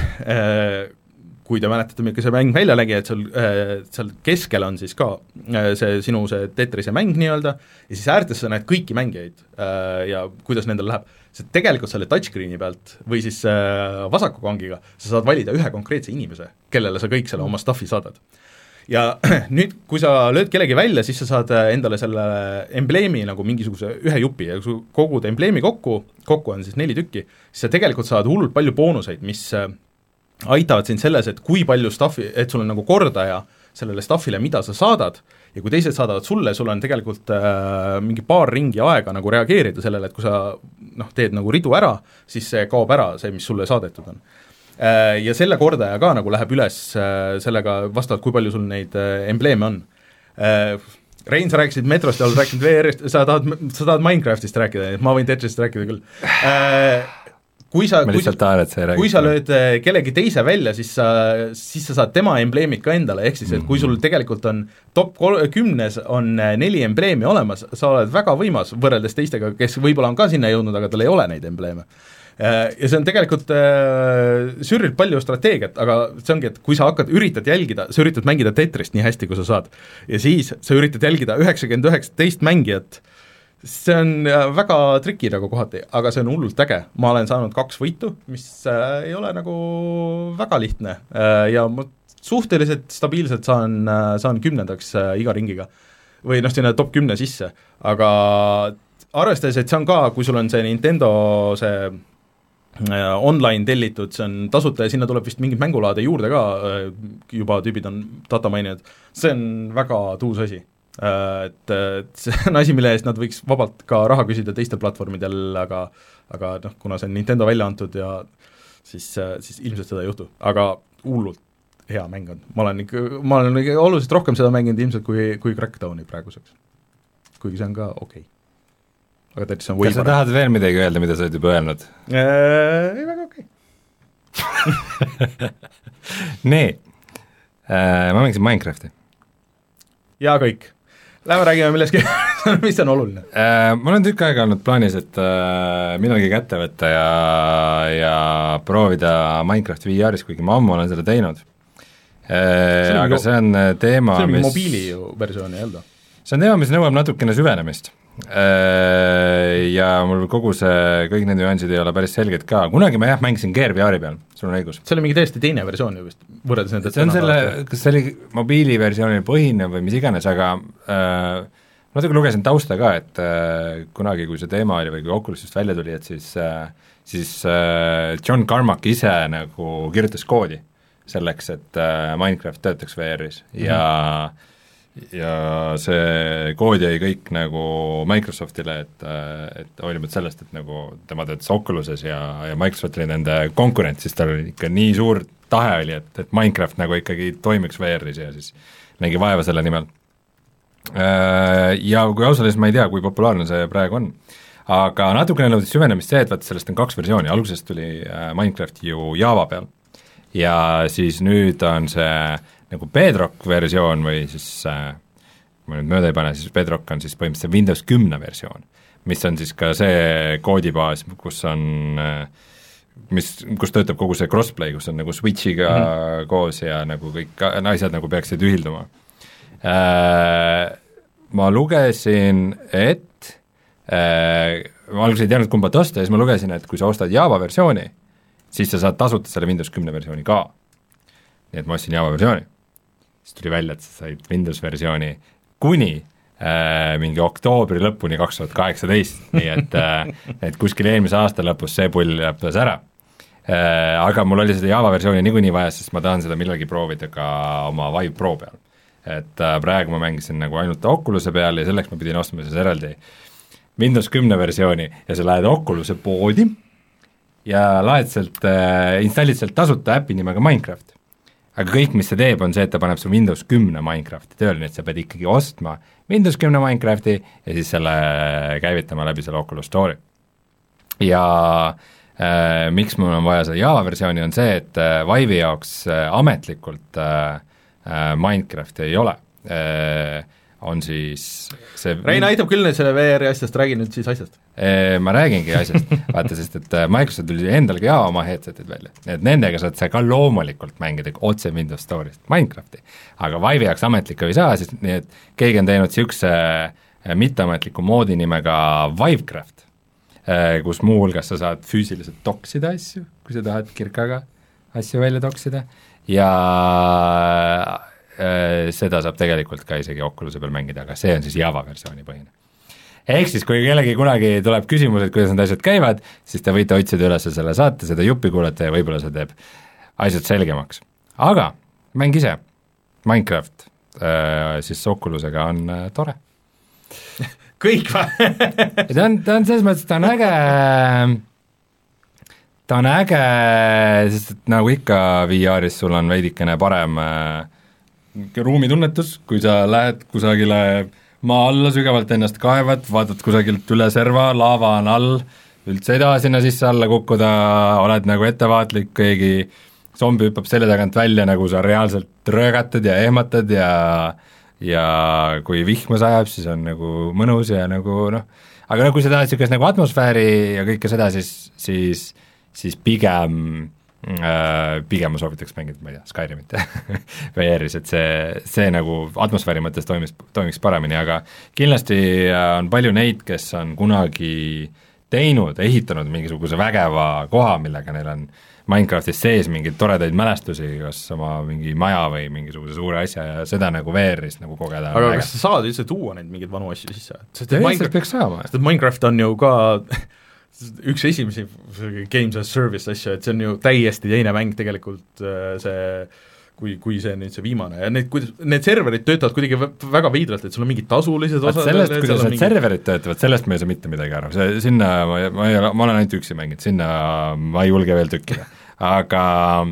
kui te mäletate, milline see mäng välja nägi, et seal, seal keskel on siis ka see sinu see Tetrise mäng nii-öelda, ja siis äärtes sa näed kõiki mängijaid ja kuidas nendel läheb. See tegelikult selle touchscreeni pealt või siis vasaku kangiga sa saad valida ühe konkreetse inimese, kellele sa kõik selle oma stuffi saadad. Ja nüüd, kui sa lööd kellegi välja, siis sa saad endale selle embleemi nagu mingisuguse ühe jupi ja kui kogud embleemi kokku, kokku on siis neli tükki, siis sa tegelikult saad hullult palju boonuseid, mis aitavad sind selles, et kui palju stuffi, et sul on nagu kordaja sellele stuffile, mida sa saadad, ja kui teised saadavad sulle, sul on tegelikult äh, mingi paar ringi aega nagu reageerida sellele, et kui sa noh, teed nagu ridu ära, siis see kaob ära, see, mis sulle saadetud on. Ja selle kordaja ka nagu läheb üles sellega vastavalt, kui palju sul neid embleeme on. Rein, sa rääkisid Metrost ja oled rääkinud V R-ist, sa tahad, sa tahad Minecraftist rääkida, ma võin Tetrisest rääkida küll. Kui sa, kui, tahan, kui sa lööd kellegi teise välja, siis sa, siis sa saad tema embleemid ka endale, ehk siis, et kui sul tegelikult on top kümnes on neli embleemi olemas, sa oled väga võimas võrreldes teistega, kes võib-olla on ka sinna jõudnud, aga tal ei ole neid embleeme. Ja see on tegelikult äh, sürrilt palju strateegiat, aga see ongi, et kui sa hakkad, üritad jälgida, sa üritad mängida Tetrist nii hästi, kui sa saad, ja siis sa üritad jälgida üheksakümmend üheksateist mängijat, see on väga triki nagu kohati, aga see on hullult äge. Ma olen saanud kaks võitu, mis äh, ei ole nagu väga lihtne äh, ja ma suhteliselt stabiilselt saan, äh, saan kümnendaks äh, iga ringiga või noh, sinna top kümne sisse, aga arvestades, et see on ka, kui sul on see Nintendo see online tellitud, see on tasuta ja sinna tuleb vist mingid mängulaade juurde ka, juba tüübid on data maininud, see on väga tuus asi. Et, et see on asi, mille eest nad võiks vabalt ka raha küsida teistel platvormidel, aga aga noh, kuna see on Nintendo välja antud ja siis, siis ilmselt seda ei juhtu, aga hullult hea mäng on. Ma olen ikka, ma olen ikka oluliselt rohkem seda mänginud ilmselt kui, kui Crackdowni praeguseks. Kuigi see on ka okei okay. Aga Tetris on kas sa tahad veel midagi öelda, mida sa oled juba öelnud? Ei, väga okei okay. Nii, ma mängisin Minecrafti. Ja kõik. Lähme räägime milleski, mis on oluline. Mul on tükk aega olnud plaanis, et millalgi kätte võtta ja, ja proovida Minecraft V R-is, kuigi ma ammu olen seda teinud. See aga see on teema, see on mis mobiili ju versioon ei öelda. See on teema, mis nõuab natukene süvenemist. Ja mul kogu see, kõik need nüansid ei ole päris selged ka, kunagi ma jah, mängisin Gear V R-i peal, sul on õigus. See oli mingi täiesti teine versioon ju vist, võrreldes nende see on selle, kas see oli mobiiliversioonil põhine või mis iganes, aga äh, natuke lugesin tausta ka, et äh, kunagi, kui see teema oli või kui Oculusist välja tuli, et siis äh, siis äh, John Carmack ise nagu kirjutas koodi selleks, et äh, Minecraft töötaks V R-is mm-hmm. ja ja see kood jäi kõik nagu Microsoftile, et, et hoolimata sellest, et nagu tema töötas Oculuses ja, ja Microsoft oli nende konkurent, siis tal oli ikka nii suur tahe oli, et, et Minecraft nagu ikkagi toimiks V R-is ja siis nägi vaeva selle nimel. Ja kui ausalt, siis ma ei tea, kui populaarne see praegu on. Aga natukene nõudis süvenemist see, et vaat sellest on kaks versiooni, algusest tuli Minecraft ju Java peal ja siis nüüd on see nagu Bedrock versioon või siis äh, kui ma nüüd mööda ei pane, siis Bedrock on siis põhimõtteliselt Windows kümne versioon, mis on siis ka see koodibaas, kus on äh, mis, kus töötab kogu see crossplay, kus on nagu Switchiga mm-hmm. koos ja nagu kõik asjad nagu peaksid ühilduma. Äh, ma lugesin, et äh, ma alguses ei teadnud, kumba osta ja siis ma lugesin, et kui sa ostad Java versiooni, siis sa saad tasuta selle Windows kümne versiooni ka. Nii et ma ostsin Java versiooni. Siis tuli välja, et sa said Windows versiooni kuni äh, mingi oktoobri lõpuni kaks tuhat kaheksateist, nii et, äh, et kuskil eelmise aasta lõpus see pull lõppes ära. Äh, aga mul oli seda Java versiooni niikuinii vaja, sest ma tahan seda millalgi proovida ka oma Vive Pro peal. Et äh, praegu ma mängisin nagu ainult Oculus'e peal ja selleks ma pidin ostma siis eraldi Windows kümne versiooni ja sa lähed Oculus'e poodi ja laed sealt äh,, installid sealt tasuta äpi nimega Minecraft. Aga kõik, mis see teeb, on see, et ta paneb su Windows kümne Minecrafti tööle, nii et sa pead ikkagi ostma Windows kümne Minecrafti ja siis selle käivitama läbi selle Oculus Store'i. Ja äh, miks mul on vaja seda Java versiooni, on see, et äh, Vive'i jaoks äh, ametlikult äh, äh, Minecrafti ei ole äh,. On siis see Rein aitab küll nüüd selle V R-i asjast, räägi nüüd siis asjast. Ma räägingi asjast, vaata, sest et Microsoft tuli endalgi ja oma headsetid välja, et nendega saad sa ka loomulikult mängida otse Windows Store'ist Minecrafti, aga Vive'i jaoks ametlikku ei saa, sest nii, et keegi on teinud niisuguse mitteametliku moodi nimega Vivecraft, kus muu hulgas sa saad füüsiliselt toksida asju, kui sa tahad kirkaga asju välja toksida ja seda saab tegelikult ka isegi Oculus'e peal mängida, aga see on siis Java versiooni põhine. Ehk siis, kui kellegi kunagi tuleb küsimus, et kuidas need asjad käivad, siis te võite otsida üles selle saate, seda juppi kuulata ja võib-olla see teeb asjad selgemaks. Aga mäng ise, Minecraft, siis Oculus'ega on tore. Kõik va? ta on, ta on selles mõttes, ta on äge, ta on äge, sest et nagu ikka V R-is sul on veidikene parem ruumitunnetus, kui sa lähed kusagile maa alla sügavalt ennast kaevad, vaatad kusagilt üle serva, laava on all, üldse ei taha sinna sisse alla kukkuda, oled nagu ettevaatlik, keegi zombi hüppab selle tagant välja, nagu sa reaalselt röögatad ja ehmatad ja ja kui vihma sajab, siis on nagu mõnus ja nagu noh, aga no kui sa tahad niisugust nagu atmosfääri ja kõike seda, siis, siis, siis pigem pigem ma soovitaks mängida, ma ei tea, Skyrimit V R-is, et see, see nagu atmosfääri mõttes toimis, toimiks paremini, aga kindlasti on palju neid, kes on kunagi teinud, ehitanud mingisuguse vägeva koha, millega neil on Minecraftis sees mingeid toredaid mälestusi, kas oma mingi maja või mingisuguse suure asja ja seda nagu V R-is nagu kogeda. Aga kas sa saad üldse tuua neid mingeid vanu asju sisse? Sest Minecraft peaks saama. Sest Minecraft on ju ka üks esimesi Games as Service asju, et see on ju täiesti teine mäng tegelikult see, kui, kui see nüüd see viimane ja need, kuidas, need serverid töötavad kuidagi väga veidralt, et sul on mingid tasulised osad. Sellest, kuidas need mingi... serverid töötavad, sellest ma ei saa mitte midagi aru, see, sinna ma, ma, ei, ma olen ainult üksi mänginud, sinna ma ei julge veel tükkida, aga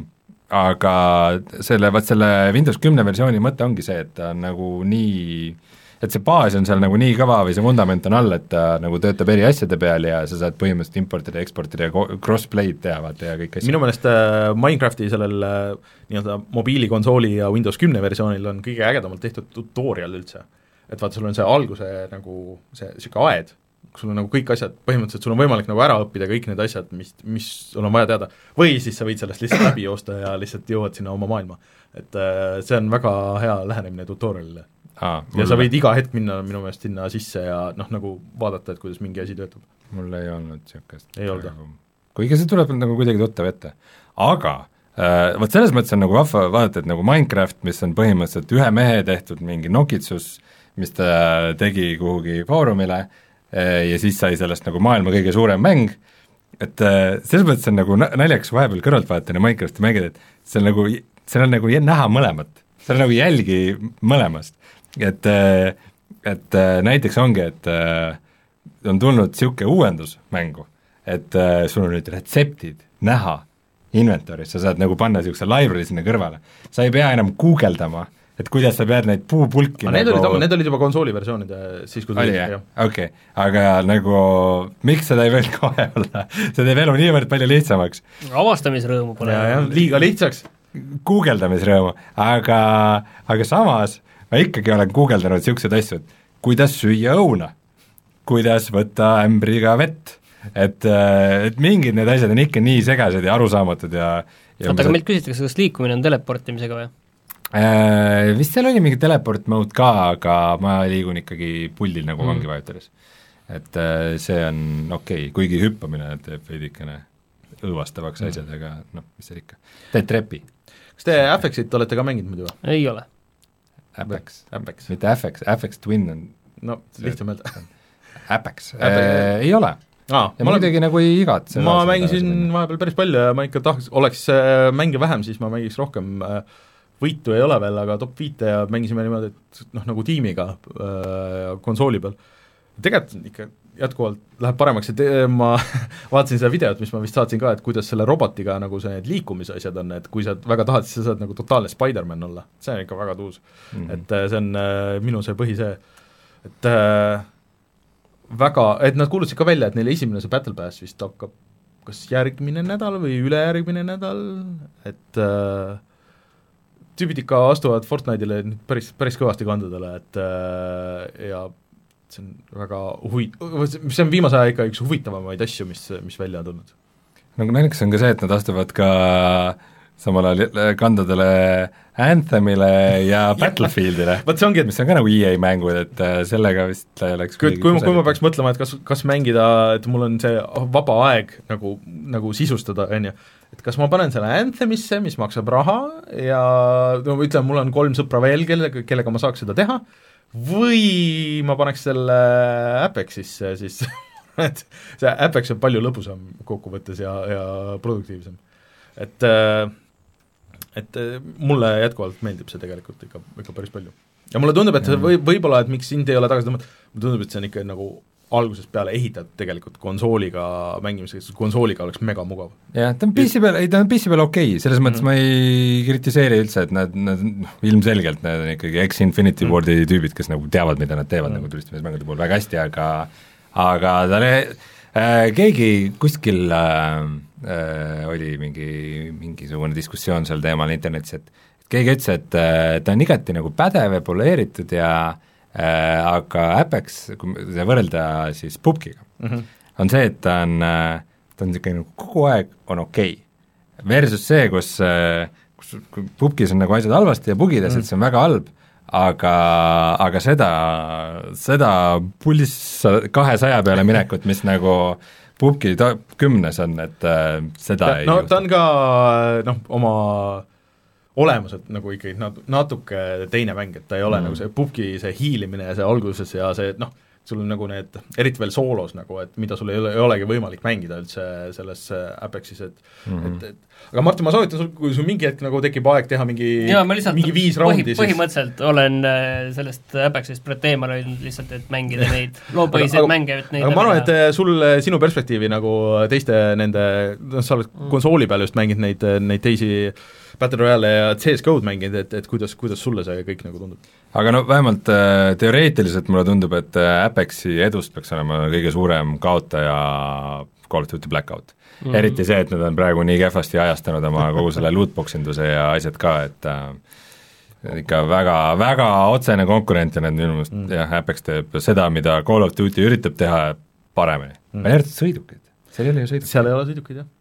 aga selle, vaat selle Windows kümne versiooni mõte ongi see, et ta on nagu nii et see baas on seal nagu nii kõva või see fundament on all, et ta nagu töötab eri asjade peal ja sa saad põhimõtteliselt importida, eksportida ja crossplay'd teha vaata ja kõik asjad. Minu meelest äh, Minecrafti sellel äh, nii-öelda mobiilikonsooli ja Windows kümne versioonil on kõige ägedamalt tehtud tutorial üldse. Et vaata, sul on see alguse nagu see siuke aed, sul on nagu kõik asjad, põhimõtteliselt sul on võimalik nagu ära õppida kõik need asjad, mis, mis sul on vaja teada, või siis sa võid sellest lihtsalt läbi joosta ja lihtsalt jõuad sinna oma maailma. Et äh, see on väga hea lähenemine tutorialile. Aa, ja sa võid iga hetk minna minu meelest sinna sisse ja noh, nagu vaadata, et kuidas mingi asi töötab. Mul ei olnud niisugust. Ei olda. Kuigi see tuleb nagu kuidagi tuttav ette. Aga äh, vot selles mõttes on nagu vahva vaadata, et nagu Minecraft, mis on põhimõtteliselt ühe mehe tehtud mingi nokitsus, mis ta tegi kuhugi foorumile äh, ja siis sai sellest nagu maailma kõige suurem mäng, et äh, selles mõttes on nagu naljakas vahepeal kõrvalt vaadata ja Minecrafti mängida, et see on nagu, see on nagu näha mõlemat, see on nagu jälgi mõlemast. Et, et näiteks ongi, et on tulnud niisugune uuendus mängu, et sul on nüüd retseptid näha inventoris, sa saad nagu panna niisuguse library sinna kõrvale, sa ei pea enam guugeldama et kuidas sa pead neid puupulki aga need, nagu... olid, need olid juba konsooli versioonide siis, kui oli jah, okei okay., aga nagu miks seda ei võinud kohe olla, see teeb elu niivõrd palju lihtsamaks. avastamisrõõmu pole. liiga lihtsaks. guugeldamisrõõmu, aga, aga samas ma ikkagi olen guugeldanud niisuguseid asju, et kuidas süüa õuna, kuidas võtta ämbriga vett, et, et mingid need asjad on ikka nii segased ja arusaamatud ja oota, aga meilt küsitakse, kas liikumine on teleportimisega või? Äh, vist seal oli mingi teleport mode ka, aga ma liigun ikkagi puldil nagu mm. vangi vajutades. Et äh, see on okei okay., kuigi hüppamine teeb veidikene õõvastavaks mm. asjad, aga noh, mis seal ikka. Teed trepi. Kas te Affexit olete ka mänginud muidu? Ei ole. Apex, Apex., mitte Affex, Affex Twin on no, lihtsam öelda. Apex, äh, ei ole. Aa, ja ma kuidagi nagu ei igat ma mängisin vahepeal päris palju ja ma ikka tahaks, oleks äh, mänge vähem, siis ma mängiks rohkem äh, võitu ei ole veel, aga top viite ja mängisime niimoodi, et noh, nagu tiimiga äh, konsooli peal. Tegelikult ikka jätkuvalt läheb paremaks, et ma vaatasin seda videot, mis ma vist saatsin ka, et kuidas selle robotiga nagu see need liikumise asjad on, et kui sa väga tahad, siis sa saad nagu totaalne Spider-Man olla, see on ikka väga tuus mm. -hmm. et see on äh, minu see põhi see, et äh, väga, et nad kuulutasid ka välja, et neile esimene see Battle Pass vist hakkab kas järgmine nädal või ülejärgmine nädal, et äh, tüübid ikka astuvad Fortnite'ile päris, päris kõvasti kandadele, et äh, ja see on väga huvi-, see on viimase aja ikka üks huvitavamaid asju, mis, mis välja on tulnud. Nagu naljakas on ka see, et nad astuvad ka samal ajal kandadele Anthemile ja Battlefieldile, Vaat see ongi, et mis on ka nagu E A mängud, et sellega vist läks kui, kui, kui ma peaks mõtlema, et kas, kas mängida, et mul on see vaba aeg nagu, nagu sisustada, on ju, et kas ma panen selle Anthemisse, mis maksab raha ja no ma ütlen, mul on kolm sõpra veel, kelle, kellega ma saaks seda teha, või ma paneks selle Apexisse, siis et see Apex on palju lõbusam kokkuvõttes ja, ja produktiivsem. Et, et mulle jätkuvalt meeldib see tegelikult ikka, ikka päris palju. Ja mulle tundub, et see või, võib-olla, et miks sind ei ole tagasi tõmmata, mulle tundub, et see on ikka nagu algusest peale ehitatud tegelikult konsooliga mängimiseks, konsooliga oleks mega mugav. jah, ta on P C peal, ei ta on P C peal okei okay., selles mm. mõttes ma ei kritiseeri üldse, et nad, nad ilmselgelt need on ikkagi X-Infinity mm. Wardi tüübid, kes nagu teavad, mida nad teevad mm. nagu tulistamismängude puhul väga hästi, aga aga ta äh, keegi kuskil äh, äh, oli mingi, mingisugune diskussioon sel teemal internetis, et keegi ütles, et äh, ta on igati nagu pädev ja poleeritud ja äh, aga Apex, kui see võrrelda siis pubgiga mm, -hmm. on see, et ta on, ta on niisugune nagu kogu aeg on okei okay. Versus see, kus, kus pubgis on nagu asjad halvasti ja bugides mm, -hmm. et see on väga halb, aga, aga seda, seda pulss kahesaja peale minekut, mis nagu pubgi ta-, kümnes on, et äh, seda ta, ei no juhtu. Ta on ka noh, oma olemuselt nagu ikkagi nat-, natuke teine mäng, et ta ei ole mm. nagu see pubgi, see hiilimine ja see alguses ja see noh, sul on nagu need, eriti veel soolos nagu, et mida sul ei ole, ei olegi võimalik mängida üldse selles Apexis, et mm -hmm. et, et aga Martin, ma soovitan sul, kui sul mingi hetk nagu tekib aeg teha mingi, ja, mingi viis raundi, siis põhimõtteliselt olen sellest Apexist praegu teemal olnud lihtsalt, et mängida neid loopõhiseid mänge, et neid aga ma arvan, et sul, sinu perspektiivi nagu teiste nende, noh, sa oled mm. konsooli peal just mänginud neid, neid teisi Battle Royale ja C S G O-d mänginud, et, et kuidas, kuidas sulle see kõik nagu tundub? aga no vähemalt äh, teoreetiliselt mulle tundub, et äh, Apexi edust peaks olema kõige suurem kaotaja Call of Duty Blackout mm. -hmm. eriti see, et nad on praegu nii kehvasti ajastanud oma kogu selle lootboxinduse ja asjad ka, et äh, ikka väga, väga otsene konkurent ja need minu meelest mm. jah, Apex teeb seda, mida Call of Duty üritab teha paremini mm.. välja arvatud sõidukid, seal ei ole ju sõidukid. seal ei ole sõidukid, jah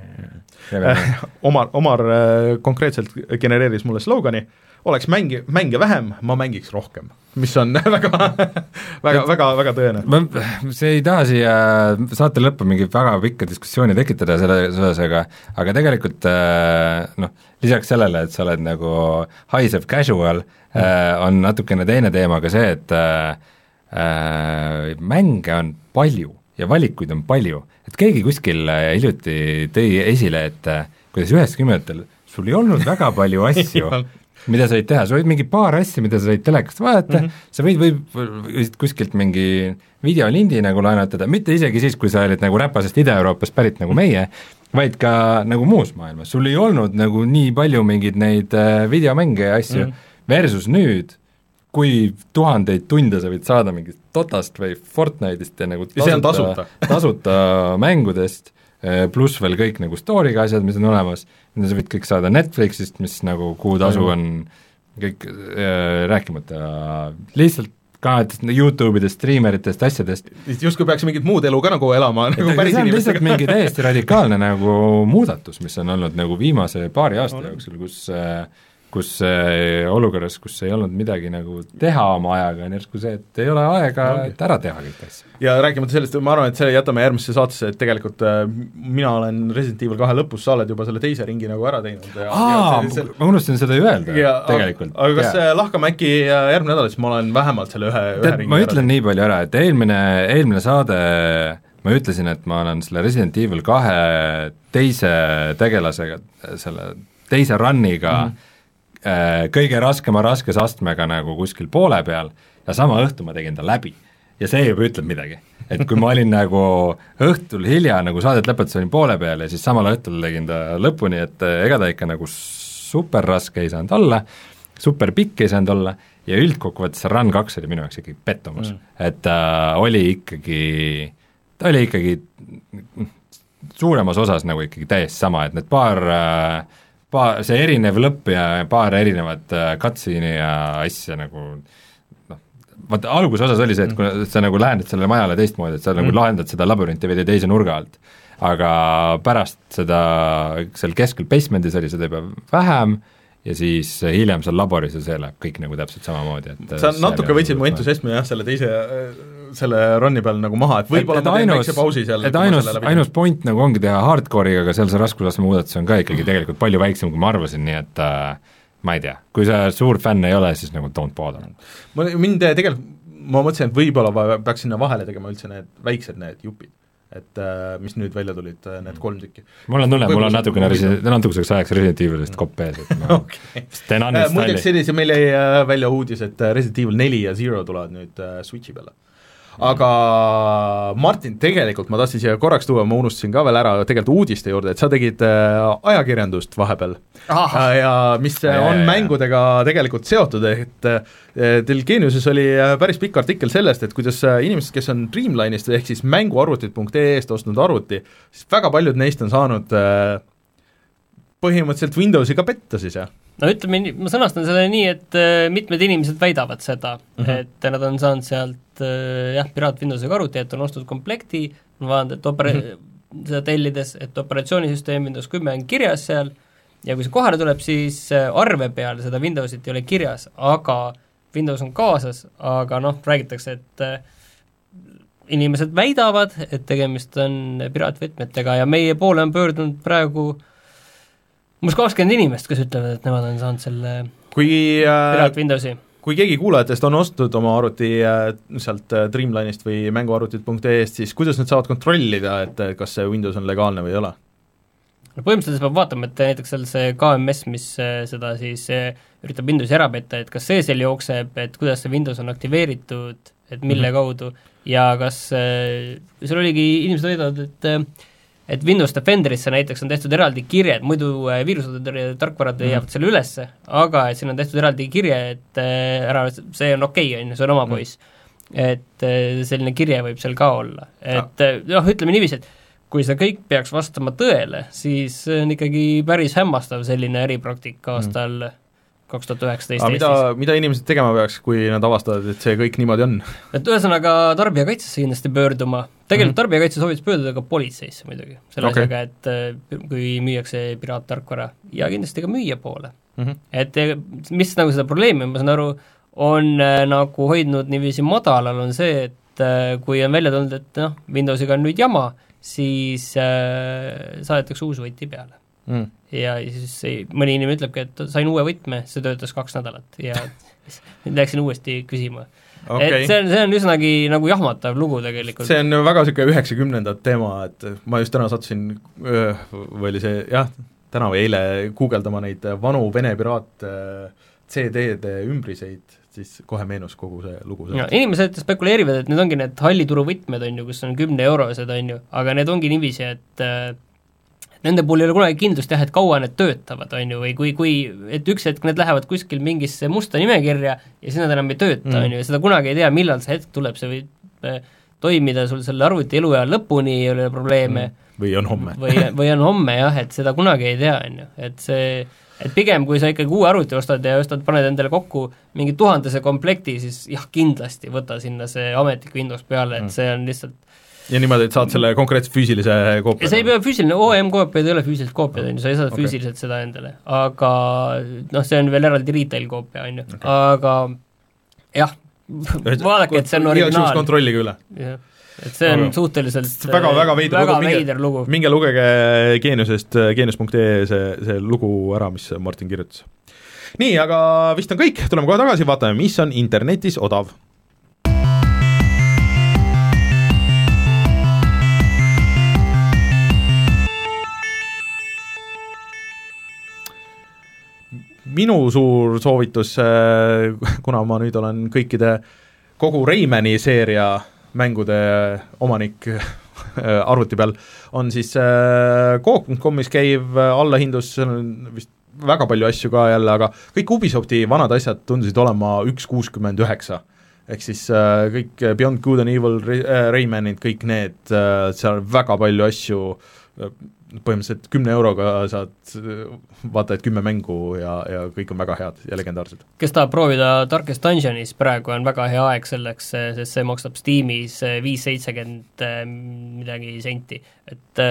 yeah. Omar, Omar konkreetselt genereeris mulle slogani, oleks mängi, mänge vähem, ma mängiks rohkem, mis on väga väga, väga, väga tõene. ma, see ei taha siia saate lõppu mingi väga pikka diskussiooni tekitada selle selles, aga aga tegelikult noh, lisaks sellele, et sa oled nagu haisev casual mm., on natukene teine teema ka see, et äh, mänge on palju ja valikuid on palju, et keegi kuskil hiljuti tõi esile, et kuidas üheksakümnendatel sul ei olnud väga palju asju mida sa võid teha, sa võid mingi paar asja, mida sa võid telekast vaadata mm, -hmm. sa võid, võib kuskilt mingi videolindi nagu laenatada, mitte isegi siis, kui sa olid nagu räpasest Ida-Euroopast pärit nagu meie, vaid ka nagu muus maailmas, sul ei olnud nagu nii palju mingeid neid videomänge ja asju mm, -hmm. versus nüüd, kui tuhandeid tunde sa võid saada mingist Dotast või Fortnite'ist ja nagu ja tasuta, tasuta mängudest, pluss veel kõik nagu story'ga asjad, mis on olemas, mida sa võid kõik saada Netflixist, mis nagu kuu tasu on kõik äh, rääkimata lihtsalt kanalitest, YouTube'idest, streameritest, asjadest. Justkui peaks mingit muud elu ka nagu elama. Nagu see on lihtsalt mingi täiesti radikaalne nagu muudatus, mis on olnud nagu viimase paari aasta no, jooksul, kus äh, kus äh, olukorras, kus ei olnud midagi nagu teha oma ajaga, on järsku see, et ei ole aega, et ära teha kõik asja. Ja rääkimata sellest, ma arvan, et see jätame järgmisse saatesse, et tegelikult äh, mina olen Resident Evil kahe lõpus, sa oled juba selle teise ringi nagu ära teinud. Ja, Aa, ja see, ma unustasin seda ju öelda ja, tegelikult. Aga kas yeah. lahkame äkki järgmine nädal, siis ma olen vähemalt selle ühe, ühe ringi ma ütlen ära. Nii palju ära, et eelmine, eelmine saade ma ütlesin, et ma olen selle Resident Evil kahe teise tegelasega, selle teise runniga mm-hmm. kõige raskema raskes astmega nagu kuskil poole peal ja sama õhtu ma tegin ta läbi. Ja see juba ütleb midagi. Et kui ma olin nagu õhtul hilja nagu saadet lõpetus olin poole peal ja siis samal õhtul tegin ta lõpuni, et ega ta ikka nagu super raske ei saanud olla, super pikk ei saanud olla ja üldkokkuvõttes run kaks oli minu jaoks ikkagi pettumus. Mm. Et ta äh, oli ikkagi, ta oli ikkagi suuremas osas nagu ikkagi täiesti sama, et need paar äh, paar, see erinev lõpp ja paar erinevat cutscene'i ja asja nagu noh, vaata alguse osas oli see, et kui sa nagu lähendad sellele majale teistmoodi, et sa mm. nagu lahendad seda labyrinti veidi teise nurga alt, aga pärast seda, seal keskel basementis oli seda juba vähem ja siis hiljem seal laboris ja see läheb kõik nagu täpselt samamoodi, et sa natuke võtsid mu entusiasmi jah, selle teise selle runni peal nagu maha, et võib-olla ma teen väikse pausi seal. Et ainus, ainus point nagu ongi teha hardcore'iga, aga seal see raskusastme muudatus on ka ikkagi tegelikult palju väiksem, kui ma arvasin, nii et äh, ma ei tea, kui sa suur fänn ei ole, siis nagu don't bother. Ma, mind tegelikult, ma mõtlesin, et võib-olla peaks sinna vahele tegema üldse need väiksed need jupid, et äh, mis nüüd välja tulid, need kolm tükki. Mul on tunne, mul on natukene resi-, natukeseks ajaks Resident Evilist kopp ees, et ma okay. teen annist äh, muideks sellise, meil jäi äh, välja uudis, et Resident Evil neli ja Zero tulevad nüüd äh, Switchi peale. Aga Martin, tegelikult ma tahtsin siia korraks tuua, ma unustasin ka veel ära tegelikult uudiste juurde, et sa tegid äh, ajakirjandust vahepeal äh, ja mis äh, on ja, mängudega tegelikult seotud, et äh, teil Geeniuses oli päris pikk artikkel sellest, et kuidas inimesed, kes on Dreamline'ist ehk siis mänguarvutit punkt ee eest ostnud arvuti, siis väga paljud neist on saanud äh, põhimõtteliselt Windowsi ka petta siis, jah? No ütleme, ma sõnastan selle nii, et äh, mitmed inimesed väidavad seda mm, -hmm. et nad on saanud sealt äh, jah, piraat Windowsiga arvuti, et on ostnud komplekti, on vaadanud, et opera- mm, -hmm. seda tellides, et operatsioonisüsteem Windows kümme on kirjas seal ja kui see kohale tuleb, siis äh, arve peal seda Windowsit ei ole kirjas, aga Windows on kaasas, aga noh, räägitakse, et äh, inimesed väidavad, et tegemist on piraatvõtmetega ja meie poole on pöördunud praegu umbes kakskümmend inimest, kes ütlevad, et nemad on saanud selle kui, äh, piraat Windowsi. Kui keegi kuulajatest on ostnud oma arvuti äh, sealt Dreamline'ist või mänguarvutit punkt ee-st, siis kuidas nad saavad kontrollida, et kas see Windows on legaalne või ei ole? No põhimõtteliselt peab vaatama, et näiteks seal see K M S, mis seda siis üritab Windowsi ära petta, et kas see seal jookseb, et kuidas see Windows on aktiveeritud, et mille mm-hmm. kaudu ja kas, seal oligi, inimesed väidavad, et et Windows Defenderisse näiteks on tehtud eraldi kirje, et muidu viirused tarkvarad mm. jäävad selle ülesse, aga et siin on tehtud eraldi kirje, et ära, see on okei okay,, on ju, see on oma mm. poiss. Et selline kirje võib seal ka olla. Et noh, ütleme niiviisi, et kui see kõik peaks vastama tõele, siis on ikkagi päris hämmastav selline eripraktika aastal mm. kaks tuhat üheksateist Eestis. Mida, mida inimesed tegema peaks, kui nad avastavad, et see kõik niimoodi on? Et ühesõnaga tarbijakaitsesse kindlasti pöörduma, tegelikult mm -hmm. tarbijakaitse soovitas pöörduda ka politseisse muidugi, selle okay. asjaga, et kui müüakse piraattarkvara ja kindlasti ka müüja poole mm. -hmm. Et mis nagu seda probleemi, ma saan aru, on nagu hoidnud niiviisi madalal, on see, et kui on välja tulnud, et noh, Windowsiga on nüüd jama, siis äh, saadetakse uus võti peale mm. ja siis ei, mõni inimene ütlebki, et sain uue võtme, see töötas kaks nädalat ja läksin uuesti küsima okay.. Et see on, see on üsnagi nagu jahmatav lugu tegelikult. See on väga niisugune üheksakümnendad teema, et ma just täna sattusin, või oli see jah, täna või eile guugeldama neid vanu Vene piraat C D-de ümbriseid, siis kohe meenus kogu see lugu. Ja, inimesed spekuleerivad, et need ongi need hallituru võtmed, on ju, kus on kümne eurosed, on ju, aga need ongi niiviisi, et nende puhul ei ole kunagi kindlust jah, et kaua need töötavad, on ju, või kui, kui et üks hetk need lähevad kuskil mingisse musta nimekirja ja siis nad enam ei tööta, on ju, ja seda kunagi ei tea, millal see hetk tuleb, see võib äh, toimida sul selle arvuti eluea lõpuni, ei ole probleeme mm. või on homme. või, või on homme jah, et seda kunagi ei tea, on ju, et see et pigem, kui sa ikkagi uue arvuti ostad ja ostad, paned endale kokku mingi tuhandese komplekti, siis jah, kindlasti võta sinna see ametlik Windows peale, et see on lihtsalt ja niimoodi, et saad selle konkreetse füüsilise koopia. See ei pea füüsiline, O M koopiad ei ole füüsilised koopiad, on ju, sa ei saa okay. füüsiliselt seda endale, aga noh, see on veel eraldi retail koopia, on ju okay., aga jah, vaadake, et see on originaal. kontrollige üle. Et see on aga suhteliselt väga, väga veider, väga minge, veider lugu. Minge lugege Geeniusest, geenius punkt ee see, see lugu ära, mis Martin kirjutas. Nii, aga vist on kõik, tuleme kohe tagasi, vaatame, mis on internetis odav. Minu suur soovitus, kuna ma nüüd olen kõikide kogu Raymani seeria mängude omanik arvuti peal, on siis Coop punkt comis käiv allahindlus, seal on vist väga palju asju ka jälle, aga kõik Ubisofti vanad asjad tundusid olema üks kuuskümmend üheksa. Ehk siis kõik Beyond Good and Evil, Raymanid, kõik need, seal on väga palju asju, põhimõtteliselt kümne euroga saad vaata, et kümme mängu ja, ja kõik on väga head ja legendaarsed. Kes tahab proovida Darkest Dungeonis, praegu on väga hea aeg selleks, sest see maksab Steamis viis seitsekümmend midagi senti, et,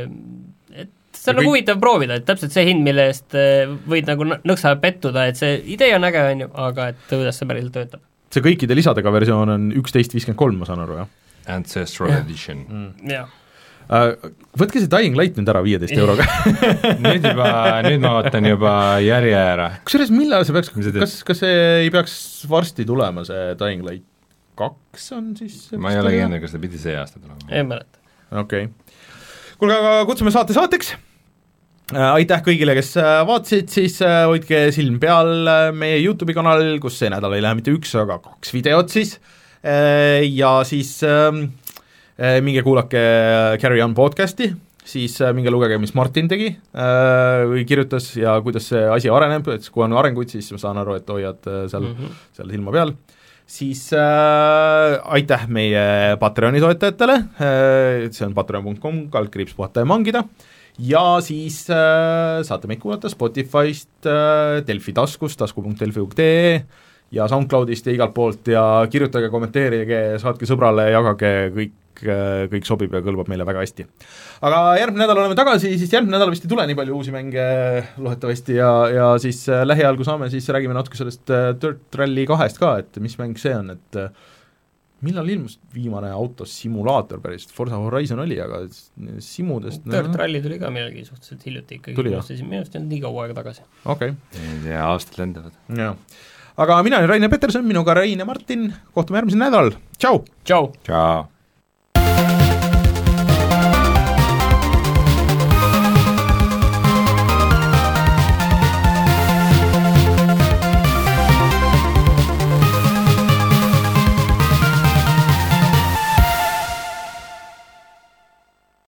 et see on nagu huvitav proovida, et täpselt see hind, mille eest võid nagu nõksa pettuda, et see idee on äge, on ju, aga et kuidas see päriselt töötab. See kõikide lisadega versioon on üksteist viiskümmend kolm, ma saan aru, jah? Ancestral ja. Edition mm.. jah. Uh, võtke see Dying Light nüüd ära viieteist euroga nüüd juba, nüüd ma ootan juba järje ära. Kusjuures millal see peaks, kas, kas see ei peaks varsti tulema, see Dying Light kaks on siis? Ma ei ole kindel, kas ta pidi see aasta tulema. Ei mäleta. Okei okay. Kuulge, aga kutsume saate saateks. Aitäh kõigile, kes vaatasid, siis hoidke silm peal meie YouTube'i kanalil, kus see nädal ei lähe mitte üks, aga kaks videot siis. Ja siis minge kuulake Carry On podcasti, siis minge lugege, mis Martin tegi või kirjutas ja kuidas see asi areneb, et kui on arenguid, siis ma saan aru, et hoiad seal, mm -hmm. seal silma peal. Siis äh, aitäh meie Patreoni toetajatele, äh, see on patreon punkt com, kaldkriips puhata ja mangida, ja siis äh, saate meid kuulata Spotify'st, äh, Delfi taskust, tasku punkt delfi punkt ee ja SoundCloudist ja igalt poolt ja kirjutage, kommenteerige, saatke sõbrale, jagage, kõik kõik sobib ja kõlbab meile väga hästi. Aga järgmine nädal oleme tagasi, siis järgmine nädal vist ei tule nii palju uusi mänge lohetavasti ja, ja siis lähiajal, kui saame, siis räägime natuke sellest Dirt Rally kahest ka, et mis mäng see on, et millal ilmus viimane autosimulaator päris, Forza Horizon oli, aga simudest Dirt no, Rally tuli ka millalgi suhteliselt hiljuti ikkagi, minu arust ei olnud nii kaua aega tagasi. Okei. Ja aastad lendavad. Jaa. Aga mina olen Rainer Peterson, minuga Rein ja Martin, kohtume järgmisel nädalal, tšau! Tšau! Tšau!